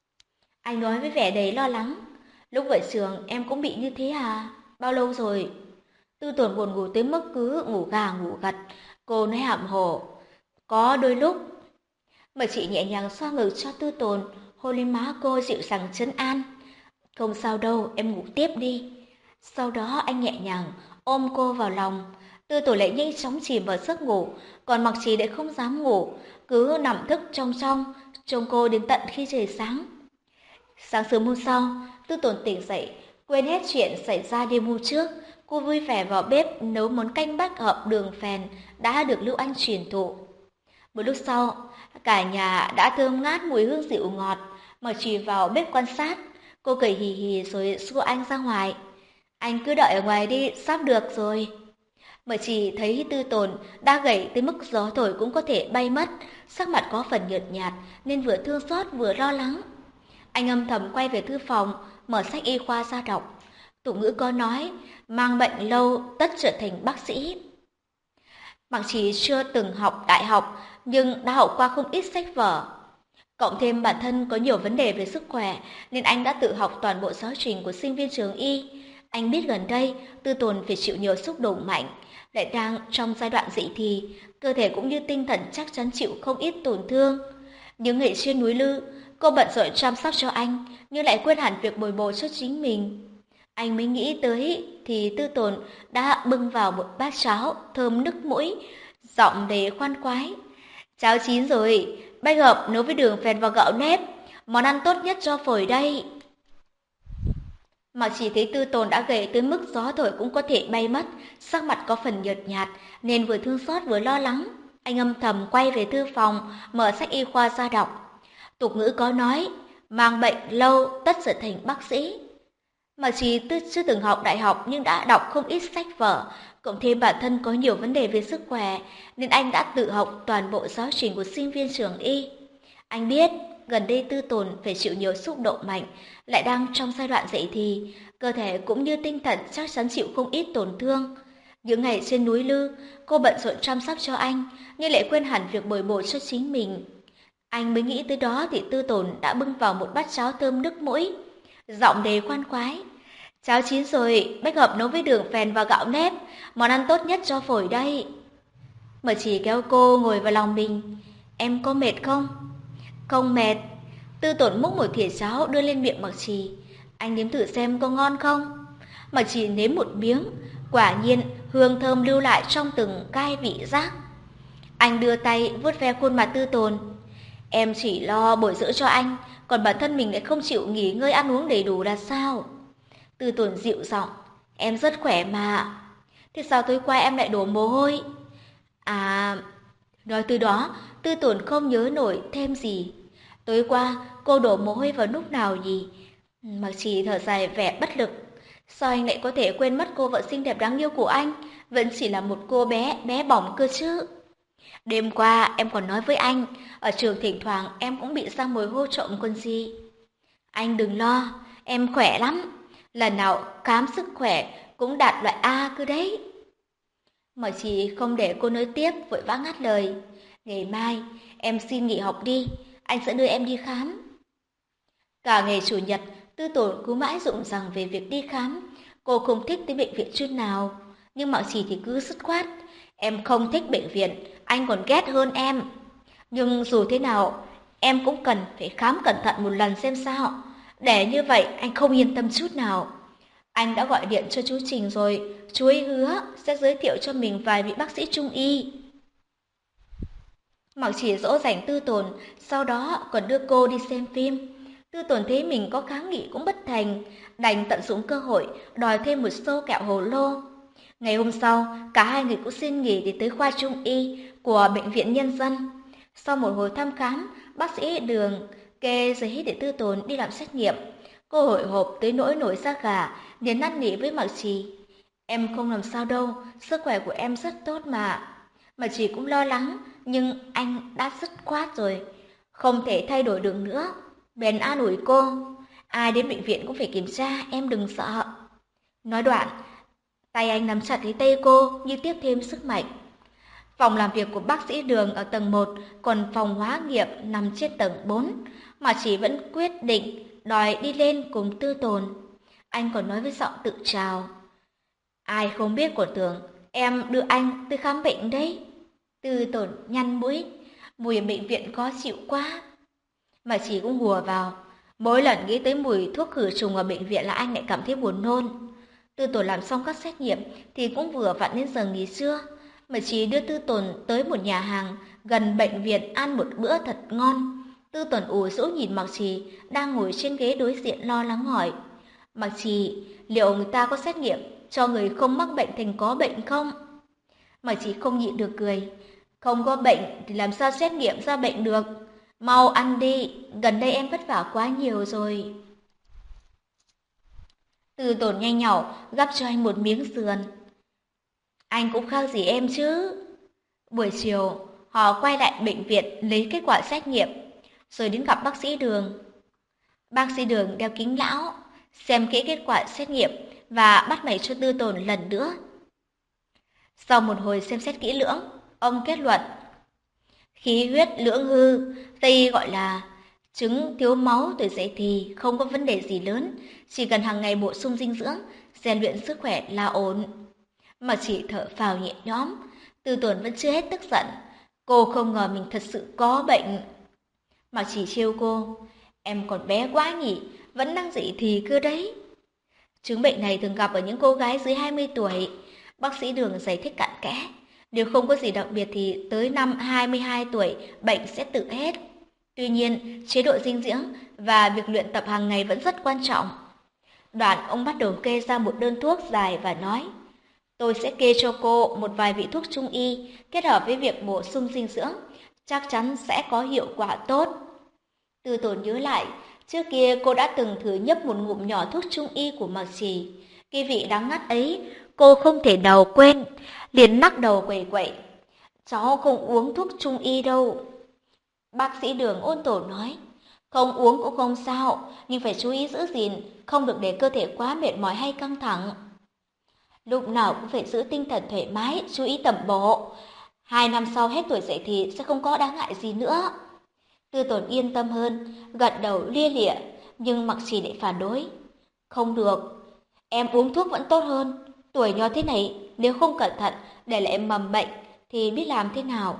[SPEAKER 1] Anh nói với vẻ đầy lo lắng. Lúc ở trường em cũng bị như thế à? Bao lâu rồi? Tư Tồn buồn ngủ tới mức cứ ngủ gà ngủ gật. Cô nói hàm hồ. Có đôi lúc. Mà chị nhẹ nhàng xoa ngực cho Tư Tồn, hôn lên má cô dịu dàng trấn an. Không sao đâu, em ngủ tiếp đi. Sau đó anh nhẹ nhàng ôm cô vào lòng. Tư Tồn lại nhanh chóng chìm vào giấc ngủ, còn Mặc Trì lại không dám ngủ, cứ nằm thức trong trông cô đến tận khi trời sáng. Sáng sớm hôm sau, Tư Tồn tỉnh dậy, quên hết chuyện xảy ra đêm hôm trước. Cô vui vẻ vào bếp nấu món canh bác hợp đường phèn đã được Lưu Anh truyền thụ. Một lúc sau, cả nhà đã thơm ngát mùi hương dịu ngọt. Mặc Trì vào bếp quan sát, cô cười hì hì rồi xua anh ra ngoài. Anh cứ đợi ở ngoài đi, sắp được rồi. Mặc Trì thấy Tư Tồn đã gầy tới mức gió thổi cũng có thể bay mất, sắc mặt có phần nhợt nhạt nên vừa thương xót vừa lo lắng. Anh âm thầm quay về thư phòng, mở sách y khoa ra đọc. Tục ngữ có nói, mang bệnh lâu tất trở thành bác sĩ. Mặc Trì chưa từng học đại học, nhưng đã học qua không ít sách vở. Cộng thêm bản thân có nhiều vấn đề về sức khỏe, nên anh đã tự học toàn bộ giáo trình của sinh viên trường y. Anh biết gần đây, Tư Tồn phải chịu nhiều xúc động mạnh, lại đang trong giai đoạn dậy thì, cơ thể cũng như tinh thần chắc chắn chịu không ít tổn thương. Những ngày trên núi Lư, cô bận rộn chăm sóc cho anh, nhưng lại quên hẳn việc bồi bổ cho chính mình. Anh mới nghĩ tới thì Tư Tồn đã bưng vào một bát cháo thơm nức mũi, giọng đầy khoan khoái. Cháo chín rồi, bách hợp nấu với đường phèn và gạo nếp, món ăn tốt nhất cho phổi đây. Mà chỉ thấy Tư Tồn đã gầy tới mức gió thổi cũng có thể bay mất, sắc mặt có phần nhợt nhạt nên vừa thương xót vừa lo lắng. Anh âm thầm quay về thư phòng, mở sách y khoa ra đọc. Tục ngữ có nói, mang bệnh lâu tất trở thành bác sĩ. Mà chỉ chưa từng học đại học nhưng đã đọc không ít sách vở, cộng thêm bản thân có nhiều vấn đề về sức khỏe nên anh đã tự học toàn bộ giáo trình của sinh viên trường y. Anh biết gần đây Tư Tồn phải chịu nhiều xúc động mạnh, lại đang trong giai đoạn dậy thì, cơ thể cũng như tinh thần chắc chắn chịu không ít tổn thương. Những ngày trên núi Lư, cô bận rộn chăm sóc cho anh, nhưng lại quên hẳn việc bồi bổ cho chính mình. Anh mới nghĩ tới đó thì Tư Tồn đã bưng vào một bát cháo thơm nức mũi, giọng đầy khoan khoái. Cháo chín rồi, bách hợp nấu với đường phèn và gạo nếp, món ăn tốt nhất cho phổi đây. Mà chỉ kéo cô ngồi vào lòng mình. Em có mệt không? Không mệt. Tư Tồn múc một thìa cháo đưa lên miệng Mặc Trì. Anh nếm thử xem có ngon không? Mặc Trì nếm một miếng, quả nhiên hương thơm lưu lại trong từng gai vị giác. Anh đưa tay vuốt ve khuôn mặt Tư Tồn. Em chỉ lo bồi dưỡng cho anh, còn bản thân mình lại không chịu nghỉ ngơi ăn uống đầy đủ là sao? Tư Tồn dịu giọng. Em rất khỏe mà. Thế sao tối qua em lại đổ mồ hôi? À... Nói từ đó, Tư Tồn không nhớ nổi thêm gì. Tối qua, cô đổ mồ hôi vào lúc nào nhỉ? Mặc Trì thở dài vẻ bất lực. Sao anh lại có thể quên mất cô vợ xinh đẹp đáng yêu của anh? Vẫn chỉ là một cô bé bỏng cơ chứ. Đêm qua em còn nói với anh, ở trường thỉnh thoảng em cũng bị ra mồi hôi trộm còn gì. Anh đừng lo, em khỏe lắm. Lần nào khám sức khỏe cũng đạt loại A cơ đấy. Mặc Trì không để cô nói tiếp, vội vã ngắt lời. Ngày mai, em xin nghỉ học đi, anh sẽ đưa em đi khám. Cả ngày Chủ nhật, Tư Tồn cứ mãi rụng răng về việc đi khám. Cô không thích tới bệnh viện chuyên nào, nhưng Mạc Trì thì cứ dứt khoát. Em không thích bệnh viện, anh còn ghét hơn em. Nhưng dù thế nào, em cũng cần phải khám cẩn thận một lần xem sao. Để như vậy anh không yên tâm chút nào. Anh đã gọi điện cho chú Trình rồi, chú ấy hứa sẽ giới thiệu cho mình vài vị bác sĩ trung y. Mạc Chỉ dỗ dành Tư Tồn, sau đó còn đưa cô đi xem phim. Tư Tồn thấy mình có kháng nghị cũng bất thành, đành tận dụng cơ hội đòi thêm một xô kẹo hồ lô. Ngày hôm sau, cả hai người cũng xin nghỉ để tới khoa trung y của bệnh viện Nhân dân. Sau một hồi thăm khám, bác sĩ Đường kê giấy để Tư Tồn đi làm xét nghiệm. Cô hồi hộp tới nỗi nổi da gà, liền năn nỉ với Mạc Trì. Em không làm sao đâu, sức khỏe của em rất tốt mà. Mạc Trì cũng lo lắng, nhưng anh đã dứt khoát rồi, không thể thay đổi được nữa. Bèn an ủi cô, ai đến bệnh viện cũng phải kiểm tra, em đừng sợ. Nói đoạn, tay anh nắm chặt lấy tay cô như tiếp thêm sức mạnh. Phòng làm việc của bác sĩ Đường ở tầng 1, còn phòng hóa nghiệm nằm trên tầng 4, mà chỉ vẫn quyết định đòi đi lên cùng Tư Tồn. Anh còn nói với giọng tự trào, ai không biết của Tưởng, em đưa anh tới khám bệnh đấy. Tư Tồn nhăn mũi, mùi bệnh viện khó chịu quá. Mà chỉ cũng hùa vào, mỗi lần nghĩ tới mùi thuốc khử trùng ở bệnh viện là anh lại cảm thấy buồn nôn. Tư Tồn làm xong các xét nghiệm thì cũng vừa vặn đến giờ nghỉ trưa. Mà chỉ đưa Tư Tồn tới một nhà hàng gần bệnh viện ăn một bữa thật ngon. Tư Tồn ủ rũ nhìn Mạc Trì đang ngồi trên ghế đối diện lo lắng hỏi, Mạc Trì, liệu người ta có xét nghiệm cho người không mắc bệnh thành có bệnh không? Mạc Trì không nhịn được cười, không có bệnh thì làm sao xét nghiệm ra bệnh được? Mau ăn đi, gần đây em vất vả quá nhiều rồi. Tư Tồn nhanh nhỏ gắp cho anh một miếng sườn. Anh cũng khác gì em chứ. Buổi chiều, họ quay lại bệnh viện lấy kết quả xét nghiệm, rồi đến gặp bác sĩ Đường. Bác sĩ Đường đeo kính lão, xem kỹ kết quả xét nghiệm và bắt mạch cho Tư Tồn lần nữa. Sau một hồi xem xét kỹ lưỡng, ông kết luận khí huyết lưỡng hư, Tây gọi là chứng thiếu máu tuổi dậy thì, không có vấn đề gì lớn, chỉ cần hàng ngày bổ sung dinh dưỡng, rèn luyện sức khỏe là ổn. Mà chỉ thở phào nhẹ nhõm, Tư Tồn vẫn chưa hết tức giận. Cô không ngờ mình thật sự có bệnh. Mà chỉ trêu cô, em còn bé quá nhỉ, vẫn đang dậy thì cơ đấy. Chứng bệnh này thường gặp ở những cô gái dưới 20 tuổi. Bác sĩ Đường giải thích cặn kẽ. Nếu không có gì đặc biệt thì tới năm 22 tuổi bệnh sẽ tự hết. Tuy nhiên, chế độ dinh dưỡng và việc luyện tập hàng ngày vẫn rất quan trọng. Đoạn ông bắt đầu kê ra một đơn thuốc dài và nói, tôi sẽ kê cho cô một vài vị thuốc trung y kết hợp với việc bổ sung dinh dưỡng, chắc chắn sẽ có hiệu quả tốt. Tư Tồn nhớ lại, trước kia cô đã từng thử nhấp một ngụm nhỏ thuốc trung y của Mạc Trì. Cái vị đắng ngắt ấy, cô không thể nào quên, liền lắc đầu quẩy quẩy. Cháu không uống thuốc trung y đâu. Bác sĩ Đường ôn tồn nói, không uống cũng không sao, nhưng phải chú ý giữ gìn, không được để cơ thể quá mệt mỏi hay căng thẳng. Lúc nào cũng phải giữ tinh thần thoải mái, chú ý tầm bổ. 2 năm sau hết tuổi dậy thì sẽ không có đáng ngại gì nữa. Tư Tồn yên tâm hơn, gật đầu lia lịa, nhưng Mạc Trì lại phản đối. Không được, em uống thuốc vẫn tốt hơn. Tuổi nhỏ thế này, nếu không cẩn thận để lại mầm bệnh thì biết làm thế nào.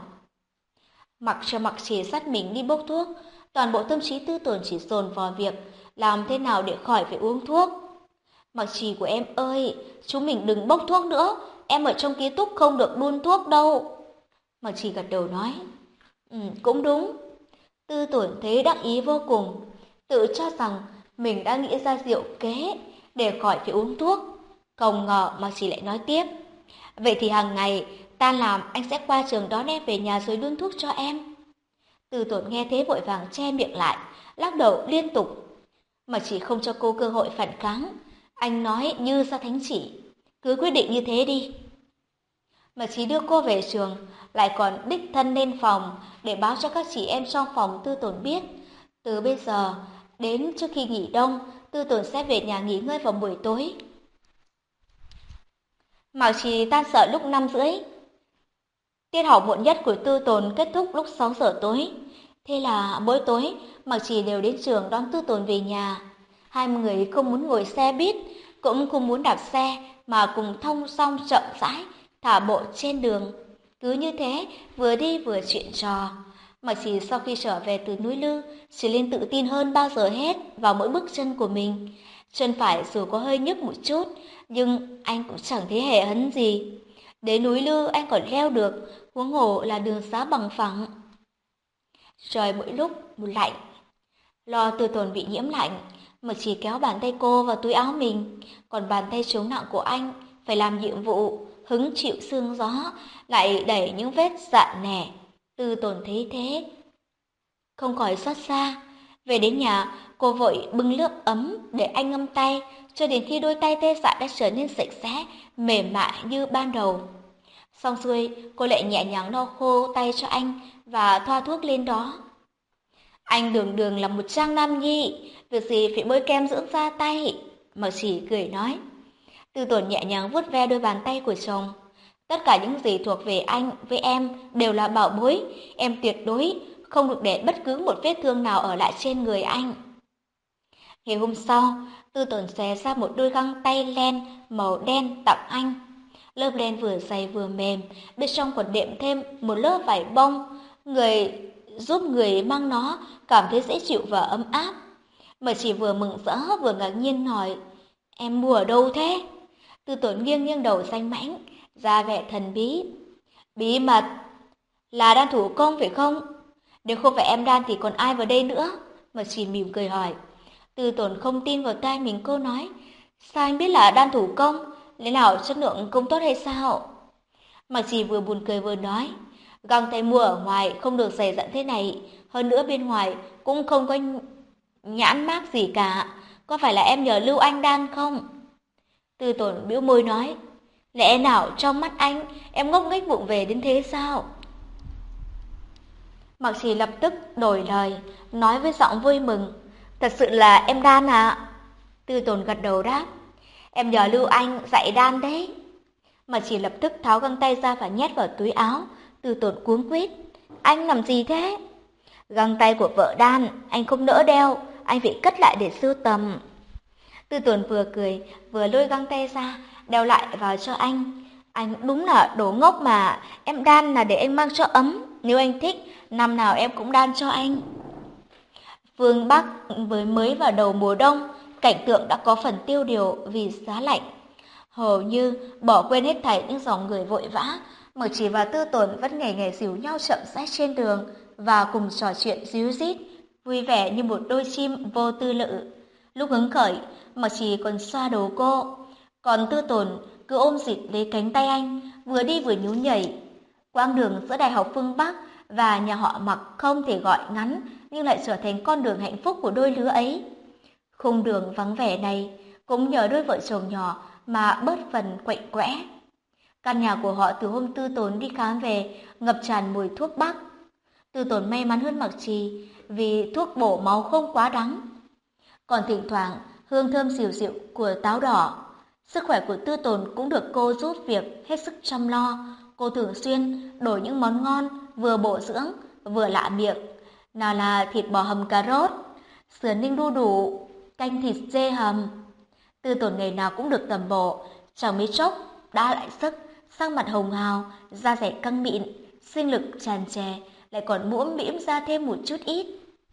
[SPEAKER 1] Mặc cho Mạc Trì dắt mình đi bốc thuốc, toàn bộ tâm trí Tư Tồn chỉ dồn vào việc làm thế nào để khỏi phải uống thuốc. Mạc Trì của em ơi, chúng mình đừng bốc thuốc nữa, em ở trong ký túc không được đun thuốc đâu. Mạc Trì gật đầu nói, cũng đúng. Tư Tồn thấy đắc ý vô cùng, tự cho rằng mình đã nghĩ ra diệu kế để khỏi phải uống thuốc. Không ngờ Mạc Trì lại nói tiếp, vậy thì hàng ngày tan làm anh sẽ qua trường đón em về nhà rồi đun thuốc cho em. Tư Tồn nghe thế vội vàng che miệng lại, lắc đầu liên tục. Mạc Trì không cho cô cơ hội phản kháng. Anh nói như ra thánh chỉ, cứ quyết định như thế đi. Mạc Trì đưa cô về trường, lại còn đích thân lên phòng để báo cho các chị em trong phòng Tư Tồn biết. Từ bây giờ đến trước khi nghỉ đông, Tư Tồn sẽ về nhà nghỉ ngơi vào buổi tối. Mạc Trì tan sở lúc 5 rưỡi. Tiết học muộn nhất của Tư Tồn kết thúc lúc 6 giờ tối. Thế là mỗi tối, Mạc Trì đều đến trường đón Tư Tồn về nhà. Hai người không muốn ngồi xe buýt, cũng không muốn đạp xe, mà cùng thông dong chậm rãi, thả bộ trên đường. Cứ như thế, vừa đi vừa chuyện trò. Mạc Trì sau khi trở về từ núi Lư, trở nên tự tin hơn bao giờ hết vào mỗi bước chân của mình. Chân phải dù có hơi nhức một chút, nhưng anh cũng chẳng thấy hề hấn gì. Đến núi Lư anh còn leo được, huống hồ là đường xá bằng phẳng. Trời mỗi lúc một lạnh, lo Tư Tồn bị nhiễm lạnh, mà chỉ kéo bàn tay cô vào túi áo mình, còn bàn tay chống nặng của anh phải làm nhiệm vụ, hứng chịu sương gió, lại đẩy những vết dạn nẻ. Tư Tồn thấy thế, không khỏi xót xa. Về đến nhà, cô vội bưng nước ấm để anh ngâm tay, cho đến khi đôi tay tê dại đã trở nên sạch sẽ, mềm mại như ban đầu. Xong xuôi, cô lại nhẹ nhàng lau khô tay cho anh và thoa thuốc lên đó. Anh đường đường là một trang nam nhi, việc gì phải bôi kem dưỡng da tay. Mạc Chỉ cười nói. Tư Tồn nhẹ nhàng vuốt ve đôi bàn tay của chồng. Tất cả những gì thuộc về anh với em đều là bảo bối, em tuyệt đối không được để bất cứ một vết thương nào ở lại trên người anh. Ngày hôm sau, Tư Tồn xé ra một đôi găng tay len màu đen tặng anh. Lớp len vừa dày vừa mềm, bên trong còn đệm thêm một lớp vải bông, giúp người mang nó cảm thấy dễ chịu và ấm áp. Mà chỉ vừa mừng rỡ vừa ngạc nhiên hỏi, em mua ở đâu thế? Tư Tồn nghiêng nghiêng đầu danh mãnh, ra vẻ thần bí. Bí mật, là đan thủ công phải không? Nếu không phải em đan thì còn ai vào đây nữa? Mà chỉ mỉm cười hỏi. Tư Tồn không tin vào tai mình, cô nói, sao anh biết là đan thủ công? Lẽ nào chất lượng không tốt hay sao? Mà chỉ vừa buồn cười vừa nói, găng tay mua ở ngoài không được dày dặn thế này, hơn nữa bên ngoài cũng không có nhãn mác gì cả. Có phải là em nhờ Lưu Anh đan không? Tư Tồn bĩu môi nói, lẽ nào trong mắt anh em ngốc nghếch vụng về đến thế sao? Mạc Chỉ lập tức đổi lời, nói với giọng vui mừng, thật sự là em đan ạ. Tư Tồn gật đầu đáp, em nhờ Lưu Anh dạy đan đấy. Mạc Chỉ lập tức tháo găng tay ra và nhét vào túi áo. Tư Tồn cuống quýt, anh làm gì thế? Găng tay của vợ đan, anh không nỡ đeo, anh phải cất lại để sưu tầm. Tư Tồn vừa cười, vừa lôi găng tay ra, đeo lại vào cho anh. Anh đúng là đồ ngốc mà, em đan là để anh mang cho ấm, nếu anh thích, năm nào em cũng đan cho anh. Phương Bắc với mới vào đầu mùa đông, cảnh tượng đã có phần tiêu điều vì giá lạnh. Hầu như bỏ quên hết thảy những dòng người vội vã, Mạc Chỉ và Tư Tồn vẫn ngày ngày dìu nhau chậm rãi trên đường và cùng trò chuyện ríu rít, vui vẻ như một đôi chim vô tư lự. Lúc hứng khởi, Mạc Chỉ còn xoa đầu cô, còn Tư Tồn cứ ôm dịt lấy cánh tay anh, vừa đi vừa nhún nhảy. Quãng đường giữa Đại học Phương Bắc và nhà họ Mạc không thể gọi ngắn, nhưng lại trở thành con đường hạnh phúc của đôi lứa ấy. Khung đường vắng vẻ này cũng nhờ đôi vợ chồng nhỏ mà bớt phần quạnh quẽ. Căn nhà của họ từ hôm Tư Tồn đi khám về ngập tràn mùi thuốc bắc. Tư Tồn may mắn hơn Mạc Trì vì thuốc bổ máu không quá đắng. Còn thỉnh thoảng hương thơm dịu dịu của táo đỏ. Sức khỏe của Tư Tồn cũng được cô giúp việc hết sức chăm lo. Cô thường xuyên đổi những món ngon vừa bổ dưỡng vừa lạ miệng. Nào là thịt bò hầm cà rốt, sườn ninh đu đủ, canh thịt dê hầm. Tư Tồn ngày nào cũng được tầm bổ, chẳng mấy chốc đã lại sức, sắc mặt hồng hào, da dẻ căng mịn, sinh lực tràn trề, lại còn mũm mĩm ra thêm một chút ít.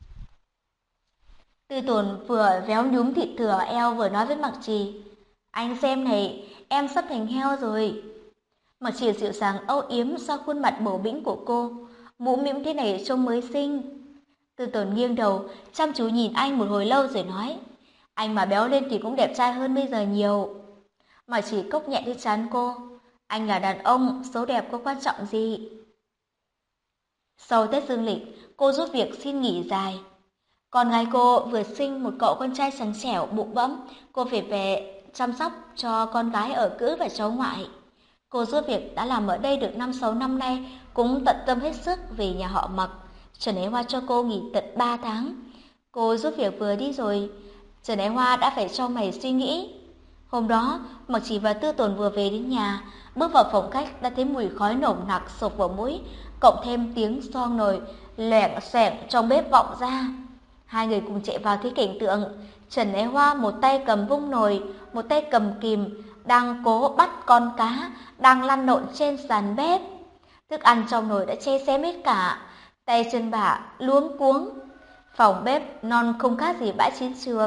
[SPEAKER 1] Tư Tồn vừa véo nhúm thịt thừa eo vừa nói với Mạc Trì, anh xem này, em sắp thành heo rồi. Mạc Trì dịu dàng âu yếm sau khuôn mặt bầu bĩnh của cô, mũm mĩm thế này trông mới xinh. Tư Tồn nghiêng đầu, chăm chú nhìn anh một hồi lâu rồi nói, anh mà béo lên thì cũng đẹp trai hơn bây giờ nhiều. Mạc Trì cốc nhẹ lên trán cô, anh là đàn ông, số đẹp có quan trọng gì. Sau Tết Dương lịch, cô giúp việc xin nghỉ dài. Con gái cô vừa sinh một cậu con trai trắng trẻo, bụng bẫm, cô phải về chăm sóc cho con gái ở cữ và cháu ngoại. Cô giúp việc đã làm ở đây được 5-6 năm nay, cũng tận tâm hết sức vì nhà họ Mạc. Trần Ái Hoa cho cô nghỉ tận 3 tháng. Cô giúp việc vừa đi rồi, Trần Ái Hoa đã phải cho mày suy nghĩ. Hôm đó, Mặc Chỉ và Tư Tồn vừa về đến nhà, bước vào phòng khách đã thấy mùi khói nồng nặc sộc vào mũi, cộng thêm tiếng xoong nồi lẻng xoẻng trong bếp vọng ra. Hai người cùng chạy vào thấy cảnh tượng Trần Ái Hoa một tay cầm vung nồi, một tay cầm kìm, đang cố bắt con cá đang lăn lộn trên sàn bếp. Thức ăn trong nồi đã che xém hết cả, tay chân bà luống cuống. Phòng bếp non không khác gì bãi chiến trường.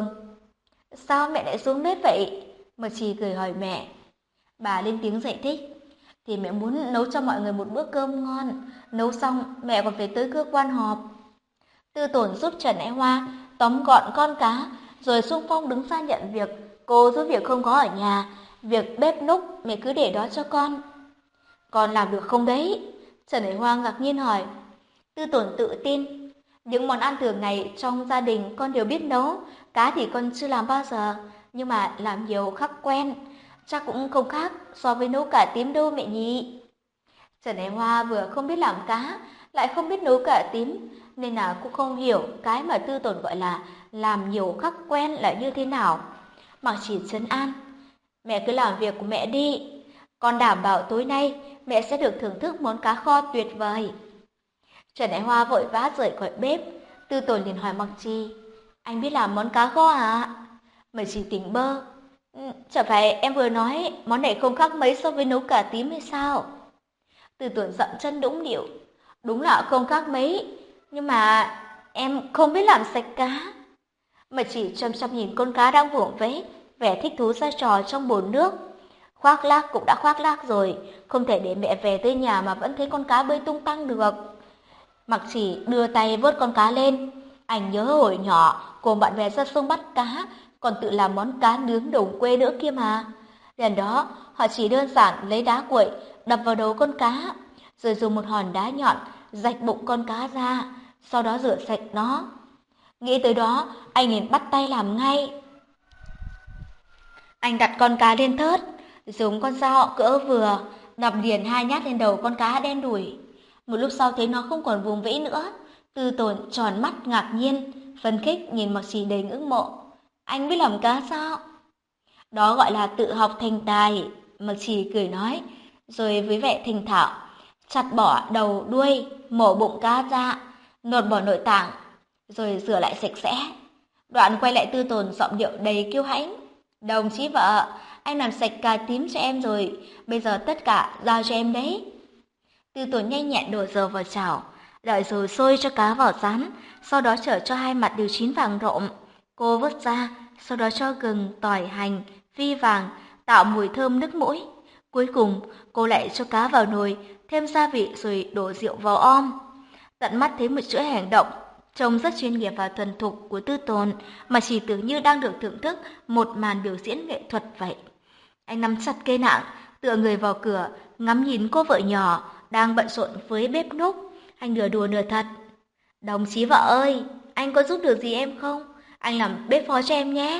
[SPEAKER 1] Sao mẹ lại xuống bếp vậy? Mật Trì cười hỏi mẹ. Bà lên tiếng giải thích. Thì mẹ muốn nấu cho mọi người một bữa cơm ngon. Nấu xong mẹ còn phải tới cơ quan họp. Tư Tồn giúp Trần Ái Hoa tóm gọn con cá, rồi xung phong đứng ra nhận việc. Cô giúp việc không có ở nhà, việc bếp núc mẹ cứ để đó cho con. Con làm được không đấy? Trần Ái Hoa ngạc nhiên hỏi. Tư Tồn tự tin. Những món ăn thường ngày trong gia đình con đều biết nấu. Cá thì con chưa làm bao giờ, nhưng mà làm nhiều khắc quen. Chắc cũng không khác so với nấu cà tím đâu mẹ nhỉ. Trần Ái Hoa vừa không biết làm cá, lại không biết nấu cà tím, nên là cũng không hiểu cái mà Tư Tồn gọi là làm nhiều khắc quen là như thế nào. Mặc Chỉ trấn an. Mẹ cứ làm việc của mẹ đi. Con đảm bảo tối nay mẹ sẽ được thưởng thức món cá kho tuyệt vời. Trần Ái Hoa vội vã rời khỏi bếp. Tư Tồn liền hỏi Mặc Trì. Anh biết làm món cá kho à? Mặc Trì tỉnh bơ. Chả phải em vừa nói món này không khác mấy so với nấu cà tím hay sao? Tư Tồn dậm chân đũng điệu. Đúng là không khác mấy, nhưng mà em không biết làm sạch cá. Mặc Trì chăm chăm nhìn con cá đang vuông vẫy, vẻ thích thú ra trò trong bồn nước. Khoác lác cũng đã khoác lác rồi, không thể để mẹ về tới nhà mà vẫn thấy con cá bơi tung tăng được. Mặc Chỉ đưa tay vớt con cá lên. Anh nhớ hồi nhỏ cùng bạn bè ra sông bắt cá, còn tự làm món cá nướng đồng quê nữa kia mà. Lần đó họ chỉ đơn giản lấy đá quậy đập vào đầu con cá, rồi dùng một hòn đá nhọn rạch bụng con cá ra, sau đó rửa sạch nó. Nghĩ tới đó, anh liền bắt tay làm ngay. Anh đặt con cá lên thớt, dùng con dao cỡ vừa đập liền 2 nhát lên đầu con cá đen đủi. Một lúc sau thấy nó không còn vùng vẫy nữa, Tư Tồn tròn mắt ngạc nhiên, phấn khích nhìn Mặc Trì đầy ngưỡng mộ. Anh biết làm cá sao? Đó gọi là tự học thành tài, Mặc Trì cười nói, rồi với vẻ thành thạo chặt bỏ đầu đuôi, mổ bụng cá ra, lột bỏ nội tạng, rồi rửa lại sạch sẽ. Đoạn quay lại Tư Tồn giọng điệu đầy kiêu hãnh. Đồng chí vợ, anh làm sạch cà tím cho em rồi, bây giờ tất cả giao cho em đấy. Tư Tồn nhanh nhẹn đổ dầu vào chảo, đợi rồi sôi cho cá vào rán, sau đó chở cho hai mặt đều chín vàng rộm. Cô vớt ra, sau đó cho gừng, tỏi, hành, phi vàng, tạo mùi thơm nức mũi. Cuối cùng, cô lại cho cá vào nồi, thêm gia vị rồi đổ rượu vào om. Tận mắt thấy một chuỗi hành động trông rất chuyên nghiệp và thuần thục của Tư Tồn, mà chỉ tưởng như đang được thưởng thức một màn biểu diễn nghệ thuật vậy. Anh nắm chặt cây nạng, tựa người vào cửa, ngắm nhìn cô vợ nhỏ đang bận rộn với bếp núc. Anh nửa đùa nửa thật. Đồng chí vợ ơi, anh có giúp được gì em không? Anh làm bếp phó cho em nhé.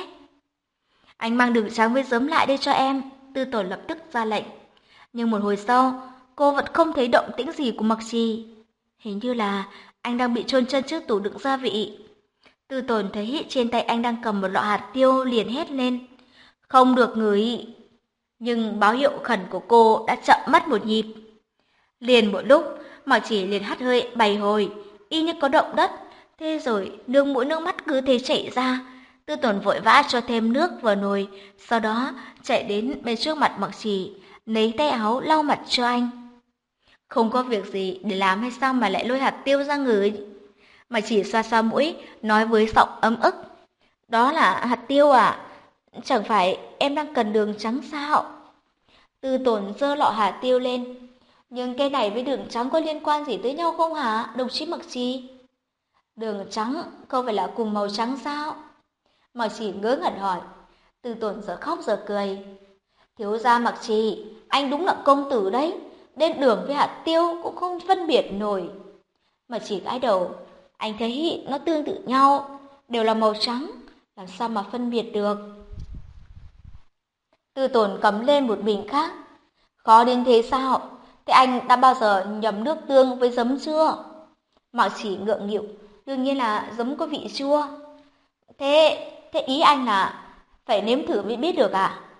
[SPEAKER 1] Anh mang đường trắng với giấm lại đây cho em. Tư Tồn lập tức ra lệnh. Nhưng một hồi sau, cô vẫn không thấy động tĩnh gì của Mặc Trì. Hình như là anh đang bị chôn chân trước tủ đựng gia vị. Tư Tồn thấy trên tay anh đang cầm một lọ hạt tiêu liền hét lên. Không được ngửi. Nhưng báo hiệu khẩn của cô đã chậm mất một nhịp. Liền một lúc, Mặc Chỉ liền hắt hơi 7 hồi, y như có động đất. Thế rồi nước mũi nước mắt cứ thế chảy ra. Tư Tồn vội vã cho thêm nước vào nồi, sau đó chạy đến bên trước mặt Mặc Chỉ, lấy tay áo lau mặt cho anh. Không có việc gì để làm hay sao mà lại lôi hạt tiêu ra ngửi? Mặc Chỉ xoa xoa mũi, nói với giọng ấm ức. Đó là hạt tiêu à? Chẳng phải em đang cần đường trắng sao? Tư Tồn giơ lọ hạt tiêu lên. Nhưng cái này với đường trắng có liên quan gì tới nhau không hả, đồng chí Mặc Trì? Đường trắng không phải là cùng màu trắng sao? Mặc Trì ngớ ngẩn hỏi. Tư Tồn giờ khóc giờ cười. Thiếu gia Mặc Trì, anh đúng là công tử đấy. Đến đường với hạt tiêu cũng không phân biệt nổi. Mặc Trì gãi đầu. Anh thấy nó tương tự nhau, đều là màu trắng, làm sao mà phân biệt được? Tư Tồn cầm lên một bình khác. Khó đến thế sao? Thế anh đã bao giờ nhầm nước tương với giấm chưa? Mạc Chỉ ngượng nghịu, đương nhiên là giấm có vị chua. Thế ý anh là phải nếm thử mới biết được à?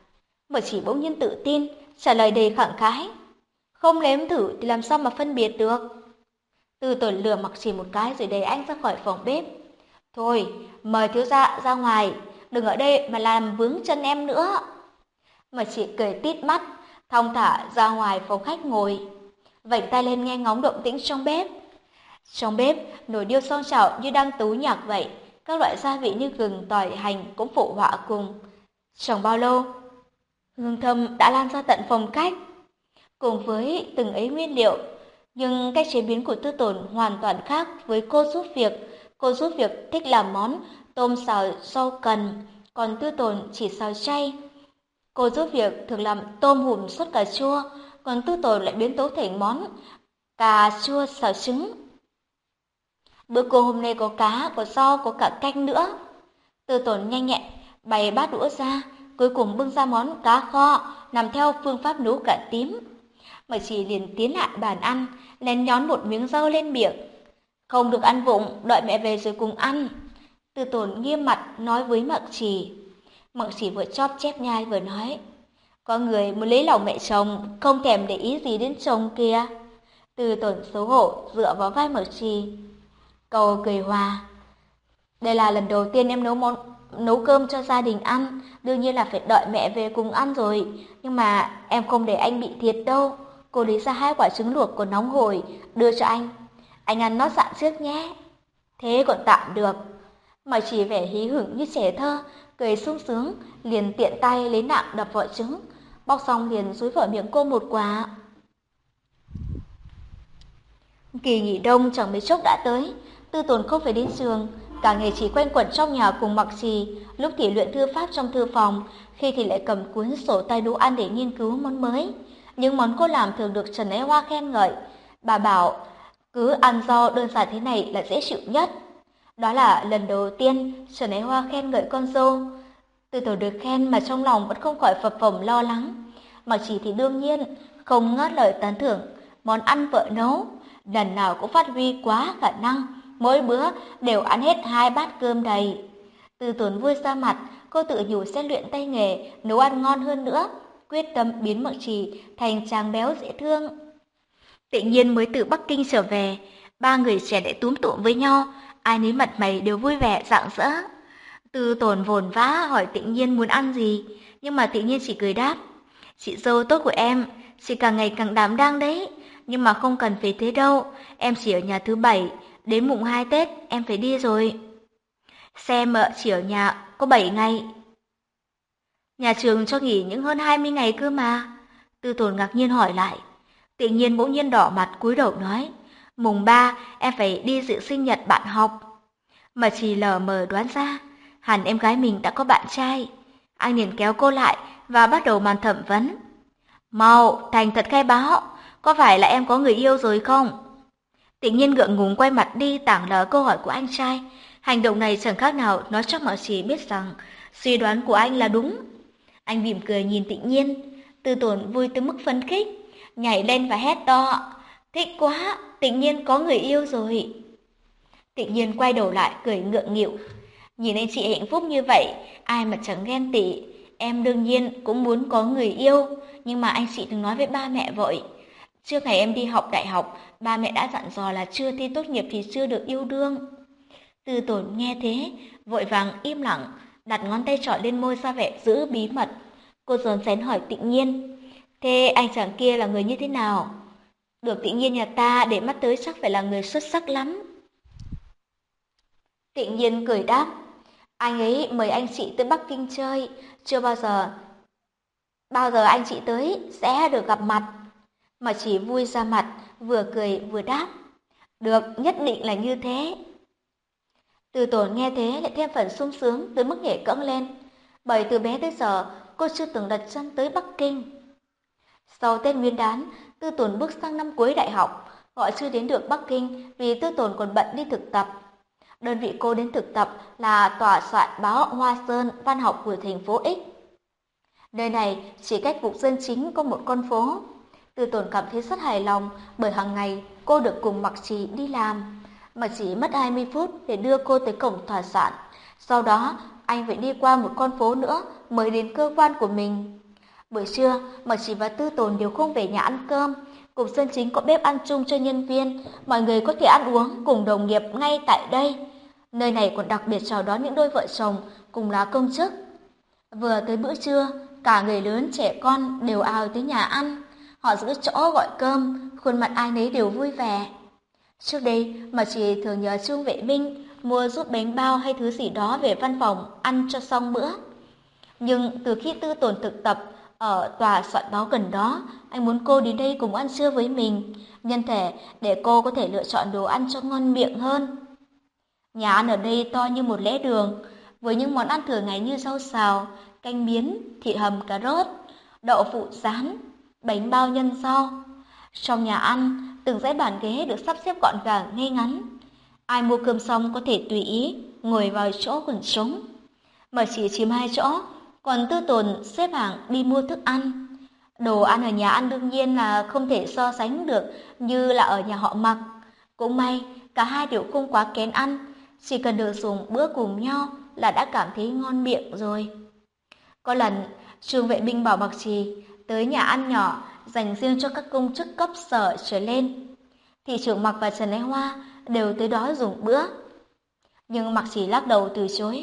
[SPEAKER 1] Mà chỉ bỗng nhiên tự tin, trả lời đầy khẳng khái. Không nếm thử thì làm sao mà phân biệt được. Tư Tồn lườm Mặc Trì một cái rồi đẩy anh ra khỏi phòng bếp. Thôi, mời thiếu gia ra ngoài, đừng ở đây mà làm vướng chân em nữa. Mà chỉ cười tít mắt, thong thả ra ngoài phòng khách ngồi, vảnh tay lên nghe ngóng động tĩnh trong bếp. Trong bếp, nồi niêu song chảo như đang tấu nhạc vậy, các loại gia vị như gừng, tỏi, hành cũng phụ họa cùng. Chẳng bao lâu, hương thơm đã lan ra tận phòng khách, cùng với từng ấy nguyên liệu. Nhưng cách chế biến của Tư Tồn hoàn toàn khác với cô giúp việc. Cô giúp việc thích làm món tôm xào rau cần, còn Tư Tồn chỉ xào chay. Cô giúp việc thường làm tôm hùm sốt cà chua, còn Tư Tồn lại biến tấu thành món cà chua xào trứng. Bữa cơm hôm nay có cá, có rau, có cả canh nữa. Tư Tồn nhanh nhẹn bày bát đũa ra, cuối cùng bưng ra món cá kho, làm theo phương pháp nấu cà tím. Mà chỉ liền tiến lại bàn ăn, lén nhón một miếng rau lên miệng. Không được ăn vụng, đợi mẹ về rồi cùng ăn. Tư Tồn nghiêm mặt nói với Mặc Trì. Mặc Trì vừa chóp chép nhai vừa nói. Có người muốn lấy lòng mẹ chồng, không thèm để ý gì đến chồng kìa. Tư Tồn xấu hổ dựa vào vai Mặc Trì. Cậu cười hòa. Đây là lần đầu tiên em nấu cơm cho gia đình ăn, đương nhiên là phải đợi mẹ về cùng ăn rồi. Nhưng mà em không để anh bị thiệt đâu. Cô lấy ra 2 quả trứng luộc còn nóng hổi, đưa cho anh. Anh ăn nót sạn trước nhé. Thế còn tạm được. Mà chỉ vẻ hí hửng như trẻ thơ, cười sung sướng, liền tiện tay lấy nạm đập vỏ trứng, bóc xong liền dúi vào miệng cô một quả. Kỳ nghỉ đông chẳng mấy chốc đã tới, Tư Tồn không phải đến trường, cả ngày chỉ quanh quẩn trong nhà cùng Mặc Trì, lúc thì luyện thư pháp trong thư phòng, khi thì lại cầm cuốn sổ tay nấu ăn để nghiên cứu món mới. Những món cô làm thường được Trần Ái Hoa khen ngợi. Bà bảo cứ ăn rau đơn giản thế này là dễ chịu nhất. Đó là lần đầu tiên Trần Ái Hoa khen ngợi con dâu. Tư Tồn được khen mà trong lòng vẫn không khỏi phập phồng lo lắng. Mặc Trì thì đương nhiên không ngớt lời tán thưởng món ăn vợ nấu, lần nào cũng phát huy quá khả năng, mỗi bữa đều ăn hết 2 bát cơm đầy. Tư Tồn vui ra mặt, cô tự nhủ sẽ luyện tay nghề, nấu ăn ngon hơn nữa, quyết tâm biến Mặc Trì thành chàng béo dễ thương. Tự nhiên mới từ Bắc Kinh trở về, 3 người trẻ lại túm tụm với nhau, ai nấy mặt mày đều vui vẻ rạng rỡ. Tư Tồn vồn vã hỏi Tự nhiên muốn ăn gì, nhưng mà Tự nhiên chỉ cười đáp. Chị dâu tốt của em, chị càng ngày càng đảm đang đấy, nhưng mà không cần phải thế đâu, em chỉ ở nhà thứ 7, đến mùng 2 Tết em phải đi rồi. Xem mợ chỉ ở nhà có 7 ngày. Nhà trường cho nghỉ những hơn 20 ngày cơ mà. Tư Tồn ngạc nhiên hỏi lại. Tự nhiên bỗng nhiên đỏ mặt cúi đầu nói. Mùng 3 em phải đi dự sinh nhật bạn học. Mà chỉ lờ mờ đoán ra, hẳn em gái mình đã có bạn trai. Anh liền kéo cô lại và bắt đầu màn thẩm vấn. Mau, thành thật khai báo, có phải là em có người yêu rồi không? Tự nhiên ngượng ngùng quay mặt đi tảng lờ câu hỏi của anh trai. Hành động này chẳng khác nào nói cho Mạc Trì biết rằng suy đoán của anh là đúng. Anh mỉm cười nhìn Tự nhiên. Tư Tồn vui tới mức phấn khích, nhảy lên và hét to. Thích quá, Tự nhiên có người yêu rồi. Tự nhiên quay đầu lại cười ngượng nghịu. Nhìn anh chị hạnh phúc như vậy, ai mà chẳng ghen tị. Em đương nhiên cũng muốn có người yêu, nhưng mà anh chị đừng nói với ba mẹ vội. Trước ngày em đi học đại học, ba mẹ đã dặn dò là chưa thi tốt nghiệp thì chưa được yêu đương. Tư Tồn nghe thế, vội vàng im lặng, đặt ngón tay trỏ lên môi ra vẻ giữ bí mật. Cô rón rén hỏi Tự nhiên, thế anh chàng kia là người như thế nào? Được Tự nhiên nhà ta để mắt tới chắc phải là người xuất sắc lắm. Tự nhiên cười đáp, anh ấy mời anh chị tới Bắc Kinh chơi, chưa bao giờ anh chị tới sẽ được gặp mặt. Mà chỉ vui ra mặt, vừa cười vừa đáp. Được, nhất định là như thế. Tư Tồn nghe thế lại thêm phần sung sướng tới mức nhảy cẫng lên. Bởi từ bé tới giờ, cô chưa từng đặt chân tới Bắc Kinh. Sau Tết Nguyên đán, Tư Tồn bước sang năm cuối đại học. Họ chưa đến được Bắc Kinh vì Tư Tồn còn bận đi thực tập. Đơn vị cô đến thực tập là tòa soạn báo Hoa Sơn Văn học của thành phố X. Nơi này chỉ cách Phục Dân Chính có một con phố. Tư Tồn cảm thấy rất hài lòng bởi hàng ngày cô được cùng Mặc Trì đi làm. Mà chỉ mất 20 phút để đưa cô tới cổng tòa soạn. Sau đó anh phải đi qua một con phố nữa mới đến cơ quan của mình. Buổi trưa, Mạc Chỉ và Tư Tồn đều không về nhà ăn cơm. Cục dân chính có bếp ăn chung cho nhân viên, mọi người có thể ăn uống cùng đồng nghiệp ngay tại đây. Nơi này còn đặc biệt chào đón những đôi vợ chồng cùng là công chức. Vừa tới bữa trưa, cả người lớn trẻ con đều ào tới nhà ăn. Họ giữ chỗ gọi cơm, khuôn mặt ai nấy đều vui vẻ. Trước đây, Mạc Chỉ thường nhờ Trương Vệ Minh mua giúp bánh bao hay thứ gì đó về văn phòng ăn cho xong bữa. Nhưng từ khi Tư Tồn thực tập ở tòa soạn báo gần đó, anh muốn cô đến đây cùng ăn trưa với mình, nhân thể để cô có thể lựa chọn đồ ăn cho ngon miệng hơn. Nhà ăn ở đây to như một lễ đường, với những món ăn thường ngày như rau xào, canh miến, thịt hầm cà rốt, đậu phụ rán, bánh bao nhân rau. Trong nhà ăn, từng dãy bàn ghế được sắp xếp gọn gàng ngay ngắn. Ai mua cơm xong có thể tùy ý ngồi vào chỗ quần trống. Mà chỉ chiếm 2 chỗ, còn Tư Tồn xếp hàng đi mua thức ăn. Đồ ăn ở nhà ăn đương nhiên là không thể so sánh được như là ở nhà họ Mạc. Cũng may, cả hai đều không quá kén ăn, chỉ cần được dùng bữa cùng nhau là đã cảm thấy ngon miệng rồi. Có lần, Trương Vệ Minh bảo Mạc Trì tới nhà ăn nhỏ dành riêng cho các công chức cấp sở trở lên. Thị trưởng Mạc và Trần Ái Hoa đều tới đó dùng bữa. Nhưng Mạc Trì lắc đầu từ chối.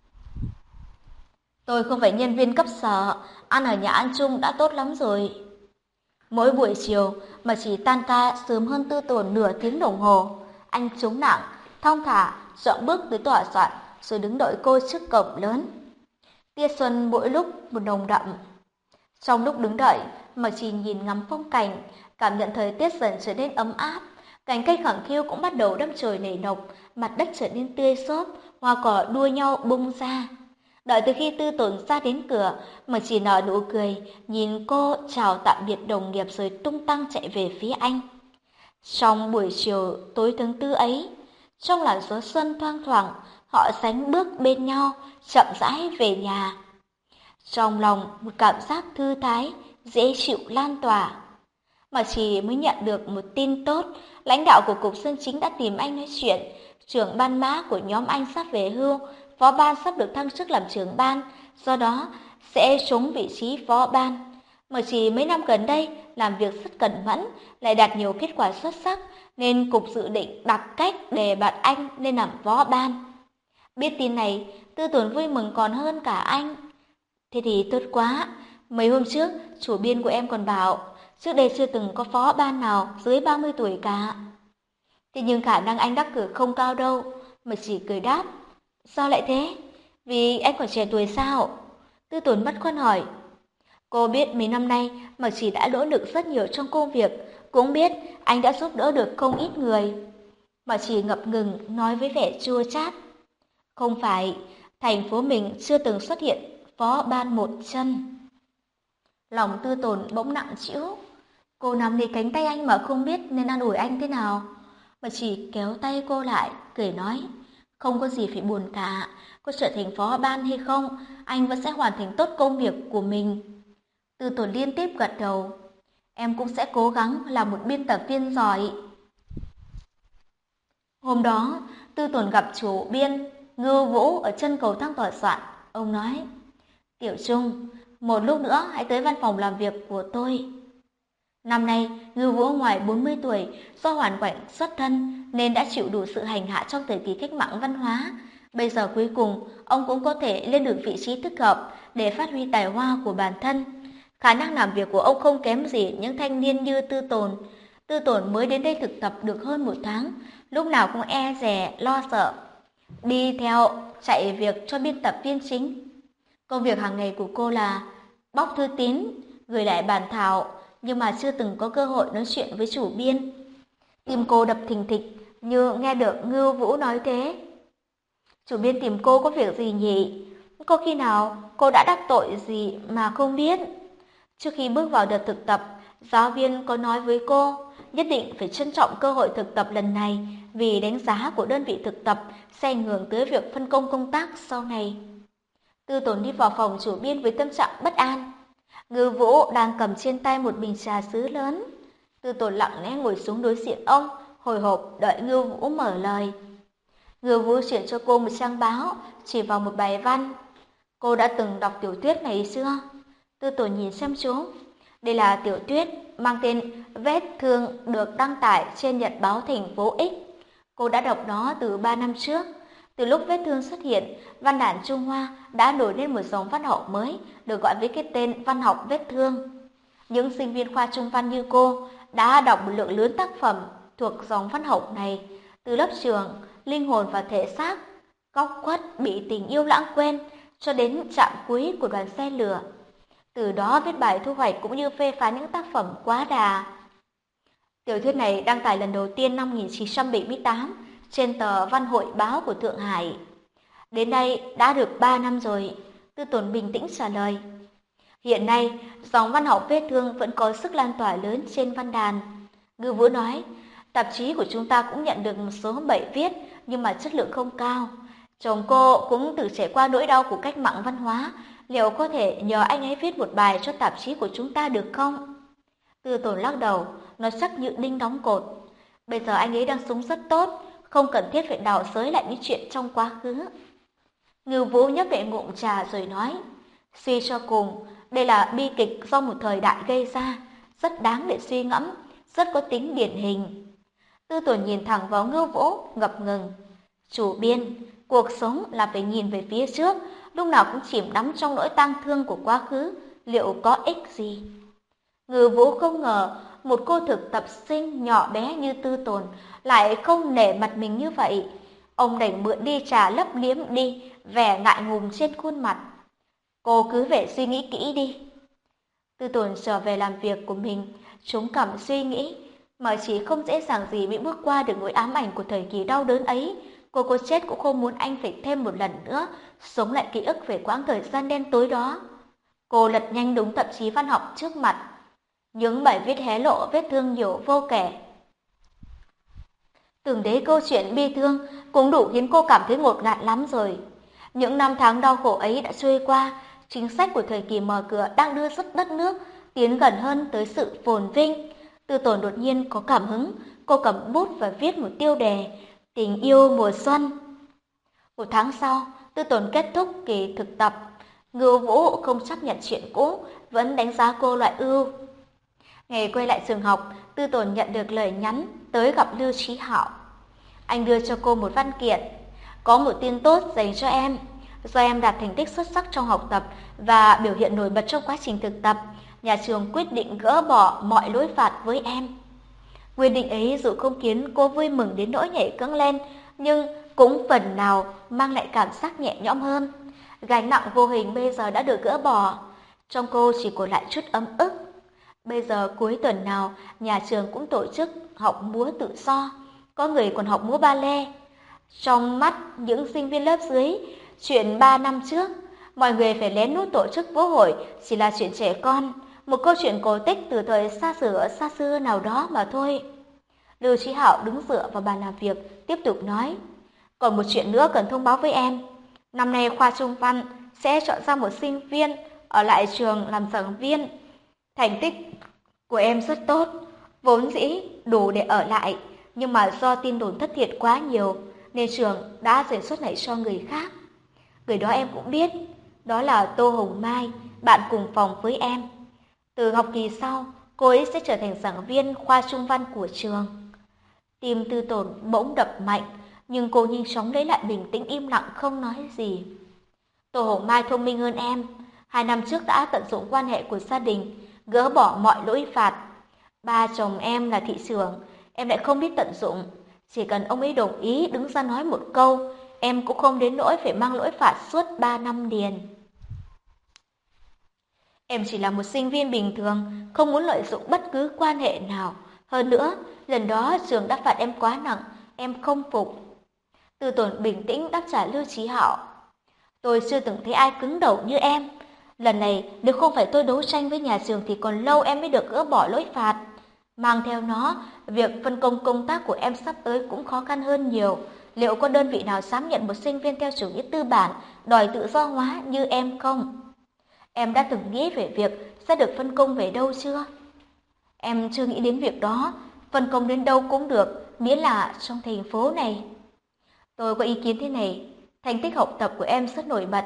[SPEAKER 1] Tôi không phải nhân viên cấp sở, ăn ở nhà ăn chung đã tốt lắm rồi. Mỗi buổi chiều, Mạc Trì tan ca sớm hơn Tư Tồn nửa tiếng đồng hồ. Anh chống nặng, thong thả, dọn bước tới tòa soạn, rồi đứng đợi cô trước cổng lớn. Tia xuân mỗi lúc một nồng đậm. Trong lúc đứng đợi, Mạc Trì nhìn ngắm phong cảnh, cảm nhận thời tiết dần trở nên ấm áp. Cành cây khẳng khiu cũng bắt đầu đâm chồi nảy nọc, mặt đất trở nên tươi xốp, hoa cỏ đua nhau bung ra. Đợi từ khi Tư Tồn ra đến cửa, Mạc Trì nở nụ cười, nhìn cô chào tạm biệt đồng nghiệp rồi tung tăng chạy về phía anh. Trong buổi chiều tối tháng 4 ấy, trong làn gió xuân thoang thoảng, họ sánh bước bên nhau, chậm rãi về nhà. Trong lòng một cảm giác thư thái, dễ chịu lan tỏa. Mà chỉ mới nhận được một tin tốt, lãnh đạo của Cục Dân Chính đã tìm anh nói chuyện. Trưởng ban mã của nhóm anh sắp về hưu, phó ban sắp được thăng chức làm trưởng ban, do đó sẽ trúng vị trí phó ban. Mà chỉ mấy năm gần đây làm việc rất cẩn mẫn, lại đạt nhiều kết quả xuất sắc, nên Cục dự định đặt cách đề bạt anh lên làm phó ban. Biết tin này, Tư Tồn vui mừng còn hơn cả anh. Thế thì tốt quá, mấy hôm trước, chủ biên của em còn bảo, trước đây chưa từng có phó ban nào dưới 30 tuổi cả. Thế nhưng khả năng anh đắc cử không cao đâu, mà chỉ cười đáp. Sao lại thế? Vì anh còn trẻ tuổi sao? Tư Tồn băn khoăn hỏi. Cô biết mấy năm nay mà chỉ đã nỗ lực rất nhiều trong công việc, cũng biết anh đã giúp đỡ được không ít người. Mà chỉ ngập ngừng nói với vẻ chua chát. Không phải, thành phố mình chưa từng xuất hiện phó ban một chân. Lòng Tư Tồn bỗng nặng trĩu. Cô nắm lấy cánh tay anh mà không biết nên an ủi anh thế nào. Mà chỉ kéo tay cô lại, cười nói. Không có gì phải buồn cả, có trở thành phó ban hay không, anh vẫn sẽ hoàn thành tốt công việc của mình. Tư Tồn liên tiếp gật đầu. Em cũng sẽ cố gắng làm một biên tập viên giỏi. Hôm đó, Tư Tồn gặp chủ biên Ngưu Vũ ở chân cầu thang tòa soạn. Ông nói, Tiểu Trung, một lúc nữa hãy tới văn phòng làm việc của tôi. Năm nay, Ngưu Vũ ngoài 40 tuổi, do hoàn cảnh xuất thân nên đã chịu đủ sự hành hạ trong thời kỳ cách mạng văn hóa. Bây giờ cuối cùng, ông cũng có thể lên được vị trí thích hợp để phát huy tài hoa của bản thân. Khả năng làm việc của ông không kém gì những thanh niên như Tư Tồn. Tư Tồn mới đến đây thực tập được hơn 1 tháng, lúc nào cũng e dè, lo sợ. Đi theo, chạy việc cho biên tập viên chính. Công việc hàng ngày của cô là bóc thư tín, gửi lại bản thảo, nhưng mà chưa từng có cơ hội nói chuyện với chủ biên. Tim cô đập thình thịch như nghe được Ngưu Vũ nói thế. Chủ biên tìm cô có việc gì nhỉ? Có khi nào cô đã đắc tội gì mà không biết? Trước khi bước vào đợt thực tập, giáo viên có nói với cô nhất định phải trân trọng cơ hội thực tập lần này vì đánh giá của đơn vị thực tập sẽ ảnh hưởng tới việc phân công công tác sau này. Tư Tồn đi vào phòng chủ biên với tâm trạng bất an. Ngưu Vũ đang cầm trên tay một bình trà sứ lớn. Tư Tồn lặng lẽ ngồi xuống đối diện ông, hồi hộp đợi Ngưu Vũ mở lời. Ngưu Vũ chuyển cho cô một trang báo, chỉ vào một bài văn. Cô đã từng đọc tiểu thuyết này chưa? Tư Tồn nhìn chăm chú. Đây là tiểu thuyết mang tên Vết thương được đăng tải trên Nhật báo thành phố X. Cô đã đọc nó từ 3 năm trước. Từ lúc Vết thương xuất hiện, văn đàn Trung Hoa đã nổi lên một dòng văn học mới được gọi với cái tên văn học vết thương. Những sinh viên khoa Trung văn như cô đã đọc một lượng lớn tác phẩm thuộc dòng văn học này, từ lớp trường, linh hồn và thể xác, góc khuất bị tình yêu lãng quên, cho đến trạm cuối của đoàn xe lửa. Từ đó viết bài thu hoạch cũng như phê phán những tác phẩm quá đà. Tiểu thuyết này đăng tải lần đầu tiên năm 1978 trên tờ Văn hội báo của Thượng Hải. Đến nay đã được 3 năm rồi, Tư Tồn bình tĩnh trả lời. Hiện nay, dòng văn học vết thương vẫn có sức lan tỏa lớn trên văn đàn. Ngư Vũ nói, tạp chí của chúng ta cũng nhận được một số bài viết nhưng mà chất lượng không cao. Chồng cô cũng từng trải qua nỗi đau của cách mạng văn hóa, liệu có thể nhờ anh ấy viết một bài cho tạp chí của chúng ta được không? Tư Tồn lắc đầu, nó chắc như đinh đóng cột. Bây giờ anh ấy đang sống rất tốt, không cần thiết phải đào xới lại những chuyện trong quá khứ. Ngư Vũ nhấp về ngụm trà rồi nói, suy cho cùng, đây là bi kịch do một thời đại gây ra, rất đáng để suy ngẫm, rất có tính điển hình. Tư Tồn nhìn thẳng vào Ngư Vũ, ngập ngừng. Chủ biên, cuộc sống là phải nhìn về phía trước, lúc nào cũng chìm đắm trong nỗi tang thương của quá khứ, liệu có ích gì? Ngư Vũ không ngờ một cô thực tập sinh nhỏ bé như Tư Tồn lại không nể mặt mình như vậy. Ông đành mượn đi trà lấp liếm đi vẻ ngại ngùng trên khuôn mặt. Cô cứ về suy nghĩ kỹ đi. Tư Tồn trở về làm việc của mình, chống cằm suy nghĩ, mà chỉ không dễ dàng gì bị bước qua được nỗi ám ảnh của thời kỳ đau đớn ấy. Cô có chết cũng không muốn anh phải thêm một lần nữa sống lại ký ức về quãng thời gian đen tối đó. Cô lật nhanh đúng tạp chí văn học trước mặt. Những bài viết hé lộ vết thương nhiều vô kể. Từng đấy câu chuyện bi thương cũng đủ khiến cô cảm thấy ngột ngạt lắm rồi. Những năm tháng đau khổ ấy đã trôi qua, chính sách của thời kỳ mở cửa đang đưa đất nước tiến gần hơn tới sự phồn vinh. Tư Tồn đột nhiên có cảm hứng, cô cầm bút và viết một tiêu đề, tình yêu mùa xuân. Một tháng sau, Tư Tồn kết thúc kỳ thực tập. Ngưu Vũ không chấp nhận chuyện cũ, vẫn đánh giá cô loại ưu. Ngày quay lại trường học, Tư Tồn nhận được lời nhắn tới gặp Lưu Chí Hạo. Anh đưa cho cô một văn kiện. Có một tin tốt dành cho em. Do em đạt thành tích xuất sắc trong học tập và biểu hiện nổi bật trong quá trình thực tập, nhà trường quyết định gỡ bỏ mọi lỗi phạt với em. Quyết định ấy dù không khiến cô vui mừng đến nỗi nhảy cẫng lên, nhưng cũng phần nào mang lại cảm giác nhẹ nhõm hơn. Gánh nặng vô hình bây giờ đã được gỡ bỏ. Trong cô chỉ còn lại chút ấm ức. Bây giờ cuối tuần nào, nhà trường cũng tổ chức học múa tự do. Có người còn học múa ba lê. Trong mắt những sinh viên lớp dưới, chuyện 3 năm trước, mọi người phải lén lút tổ chức vũ hội chỉ là chuyện trẻ con, một câu chuyện cổ tích từ thời xa xưa nào đó mà thôi. Lưu Chí Hạo đứng dựa vào bàn làm việc, tiếp tục nói. Còn một chuyện nữa cần thông báo với em. Năm nay khoa Trung văn sẽ chọn ra một sinh viên ở lại trường làm giảng viên. Thành tích của em rất tốt, vốn dĩ đủ để ở lại, nhưng mà do tin đồn thất thiệt quá nhiều, nên trường đã giải suất này cho người khác. Người đó em cũng biết, đó là Tô Hồng Mai, bạn cùng phòng với em. Từ học kỳ sau, cô ấy sẽ trở thành giảng viên khoa Trung văn của trường. Tim Tư Tồn bỗng đập mạnh, nhưng cô nhanh chóng lấy lại bình tĩnh im lặng không nói gì. Tô Hồng Mai thông minh hơn em, 2 năm trước đã tận dụng quan hệ của gia đình, gỡ bỏ mọi lỗi phạt. Ba chồng em là thị trưởng, em lại không biết tận dụng. Chỉ cần ông ấy đồng ý đứng ra nói một câu, em cũng không đến nỗi phải mang lỗi phạt suốt 3 năm liền. Em chỉ là một sinh viên bình thường, không muốn lợi dụng bất cứ quan hệ nào. Hơn nữa, lần đó trường đã phạt em quá nặng, em không phục. Tư Tồn bình tĩnh đáp trả Lưu Chí Hạo. Tôi chưa từng thấy ai cứng đầu như em. Lần này, nếu không phải tôi đấu tranh với nhà trường thì còn lâu em mới được gỡ bỏ lỗi phạt. Mang theo nó, việc phân công công tác của em sắp tới cũng khó khăn hơn nhiều. Liệu có đơn vị nào dám nhận một sinh viên theo chủ nghĩa tư bản, đòi tự do hóa như em không? Em đã từng nghĩ về việc sẽ được phân công về đâu chưa? Em chưa nghĩ đến việc đó, phân công đến đâu cũng được, miễn là trong thành phố này. Tôi có ý kiến thế này, thành tích học tập của em rất nổi bật.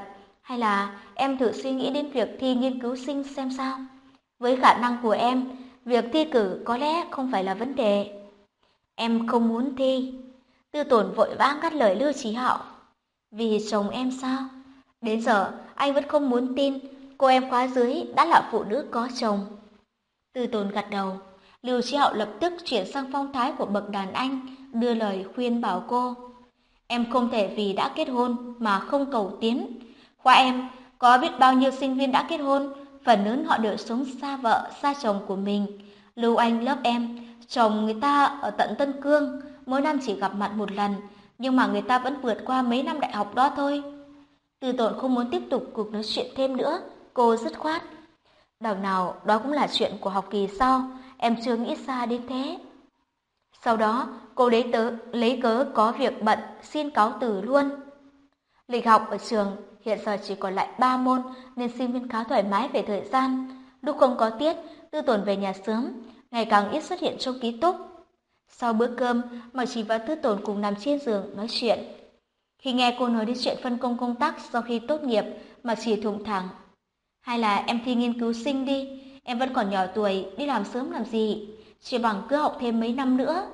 [SPEAKER 1] Hay là em thử suy nghĩ đến việc thi nghiên cứu sinh xem sao? Với khả năng của em, việc thi cử có lẽ không phải là vấn đề. Em không muốn thi. Tư Tồn vội vã ngắt lời Lưu Chí Hạo. Vì chồng em sao? Đến giờ anh vẫn không muốn tin cô em khóa dưới đã là phụ nữ có chồng. Tư Tồn gật đầu. Lưu Chí Hạo lập tức chuyển sang phong thái của bậc đàn anh, đưa lời khuyên bảo cô. Em không thể vì đã kết hôn mà không cầu tiến. Khoa em có biết bao nhiêu sinh viên đã kết hôn, phần lớn họ đều sống xa vợ, xa chồng của mình. Lưu Anh lớp em, chồng người ta ở tận Tân Cương, mỗi năm chỉ gặp mặt một lần, nhưng mà người ta vẫn vượt qua mấy năm đại học đó thôi. Từ Tốn không muốn tiếp tục cuộc nói chuyện thêm nữa, cô dứt khoát. Đằng nào đó cũng là chuyện của học kỳ sau, em chưa nghĩ xa đến thế. Sau đó, cô lấy cớ có việc bận, xin cáo từ luôn. Lịch học ở trường hiện giờ chỉ còn lại 3 môn nên sinh viên khá thoải mái về thời gian. Lúc không có tiết, Tư Tồn về nhà sớm, ngày càng ít xuất hiện trong ký túc. Sau bữa cơm, Mạc Chỉ và Tư Tồn cùng nằm trên giường nói chuyện. Khi nghe cô nói đến chuyện phân công công tác sau khi tốt nghiệp, Mạc Chỉ thủng thẳng. Hay là em thi nghiên cứu sinh đi, em vẫn còn nhỏ tuổi, đi làm sớm làm gì, chỉ bằng cứ học thêm mấy năm nữa.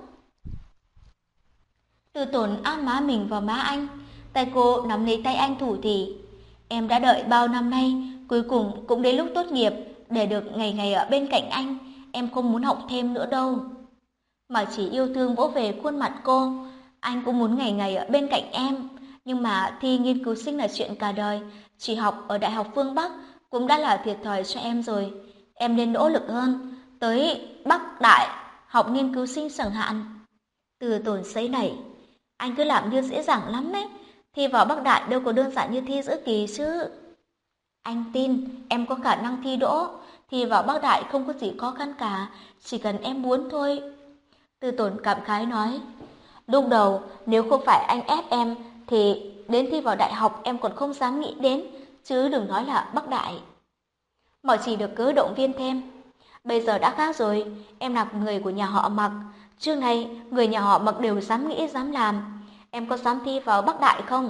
[SPEAKER 1] Tư Tồn áp má mình vào má anh, tay cô nắm lấy tay anh thủ thỉ. Em đã đợi bao năm nay, cuối cùng cũng đến lúc tốt nghiệp, để được ngày ngày ở bên cạnh anh, em không muốn học thêm nữa đâu. Mà chỉ yêu thương vỗ về khuôn mặt cô, anh cũng muốn ngày ngày ở bên cạnh em, nhưng mà thi nghiên cứu sinh là chuyện cả đời, chỉ học ở Đại học Phương Bắc cũng đã là thiệt thòi cho em rồi. Em nên nỗ lực hơn, tới Bắc Đại học nghiên cứu sinh chẳng hạn. Từ Tồn sấy nảy, anh cứ làm như dễ dàng lắm ấy, thi vào Bắc Đại đâu có đơn giản như thi giữa kỳ chứ. Anh tin em có khả năng thi đỗ, thi vào Bắc Đại không có gì khó khăn cả, chỉ cần em muốn thôi. Tư Tồn cảm khái nói, lúc đầu nếu không phải anh ép em thì đến thi vào đại học em còn không dám nghĩ đến, chứ đừng nói là Bắc Đại. Mọi chỉ được cứ động viên thêm, bây giờ đã khác rồi, em là người của nhà họ Mạc, trước này người nhà họ Mạc đều dám nghĩ dám làm, em có dám thi vào Bắc Đại không?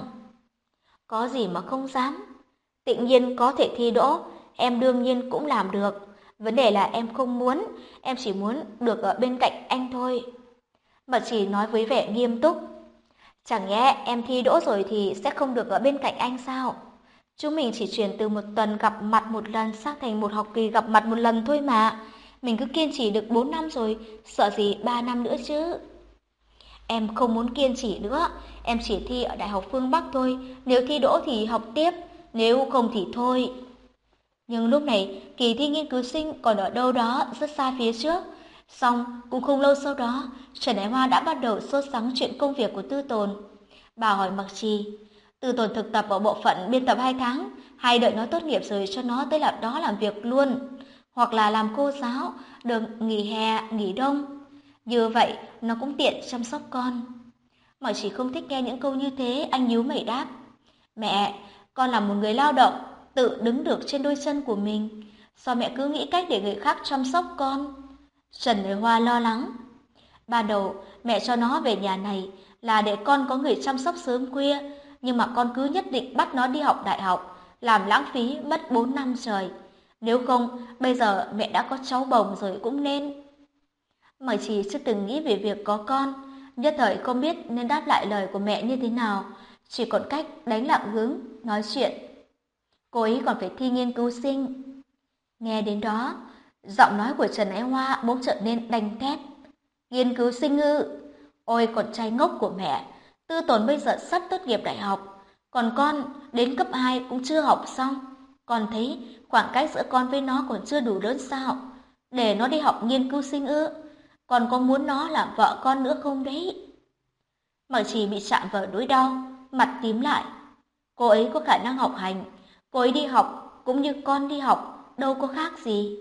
[SPEAKER 1] Có gì mà không dám, tự nhiên có thể thi đỗ, em đương nhiên cũng làm được. Vấn đề là em không muốn, em chỉ muốn được ở bên cạnh anh thôi. Mật chỉ nói với vẻ nghiêm túc. Chẳng nhẽ em thi đỗ rồi thì sẽ không được ở bên cạnh anh sao? Chúng mình chỉ chuyển từ một tuần gặp mặt một lần sang thành một học kỳ gặp mặt một lần thôi mà. Mình cứ kiên trì được 4 năm rồi, sợ gì 3 năm nữa chứ. Em không muốn kiên trì nữa, em chỉ thi ở Đại học Phương Bắc thôi. Nếu thi đỗ thì học tiếp, nếu không thì thôi. Nhưng lúc này, kỳ thi nghiên cứu sinh còn ở đâu đó rất xa phía trước. Xong, cũng không lâu sau đó, Trần Ái Hoa đã bắt đầu sốt sắng chuyện công việc của Tư Tồn. Bà hỏi Mặc Trì, Tư Tồn thực tập ở bộ phận biên tập 2 tháng, hay đợi nó tốt nghiệp rồi cho nó tới làm đó làm việc luôn. Hoặc là làm cô giáo, được nghỉ hè, nghỉ đông. Như vậy, nó cũng tiện chăm sóc con. Mặc Trì không thích nghe những câu như thế, anh nhíu mày đáp. Mẹ, con là một người lao động, tự đứng được trên đôi chân của mình. Sao mẹ cứ nghĩ cách để người khác chăm sóc con? Trần Người Hoa lo lắng. Ban đầu, mẹ cho nó về nhà này là để con có người chăm sóc sớm khuya, nhưng mà con cứ nhất định bắt nó đi học đại học, làm lãng phí mất 4 năm trời. Nếu không, bây giờ mẹ đã có cháu bồng rồi cũng nên. Mà chỉ chưa từng nghĩ về việc có con, nhất thời không biết nên đáp lại lời của mẹ như thế nào, chỉ còn cách đánh lặng hướng, nói chuyện. Cô ấy còn phải thi nghiên cứu sinh. Nghe đến đó, giọng nói của Trần Ái Hoa bỗng trở nên đanh thép. Nghiên cứu sinh ư? Ôi con trai ngốc của mẹ, Tư Tồn bây giờ sắp tốt nghiệp đại học, còn con đến cấp 2 cũng chưa học xong. Con thấy khoảng cách giữa con với nó còn chưa đủ lớn sao? Để nó đi học nghiên cứu sinh ư? Còn có muốn nó làm vợ con nữa không đấy? Mặc Trì bị chạm vào nỗi đau, mặt tím lại. Cô ấy có khả năng học hành, cô ấy đi học cũng như con đi học, đâu có khác gì.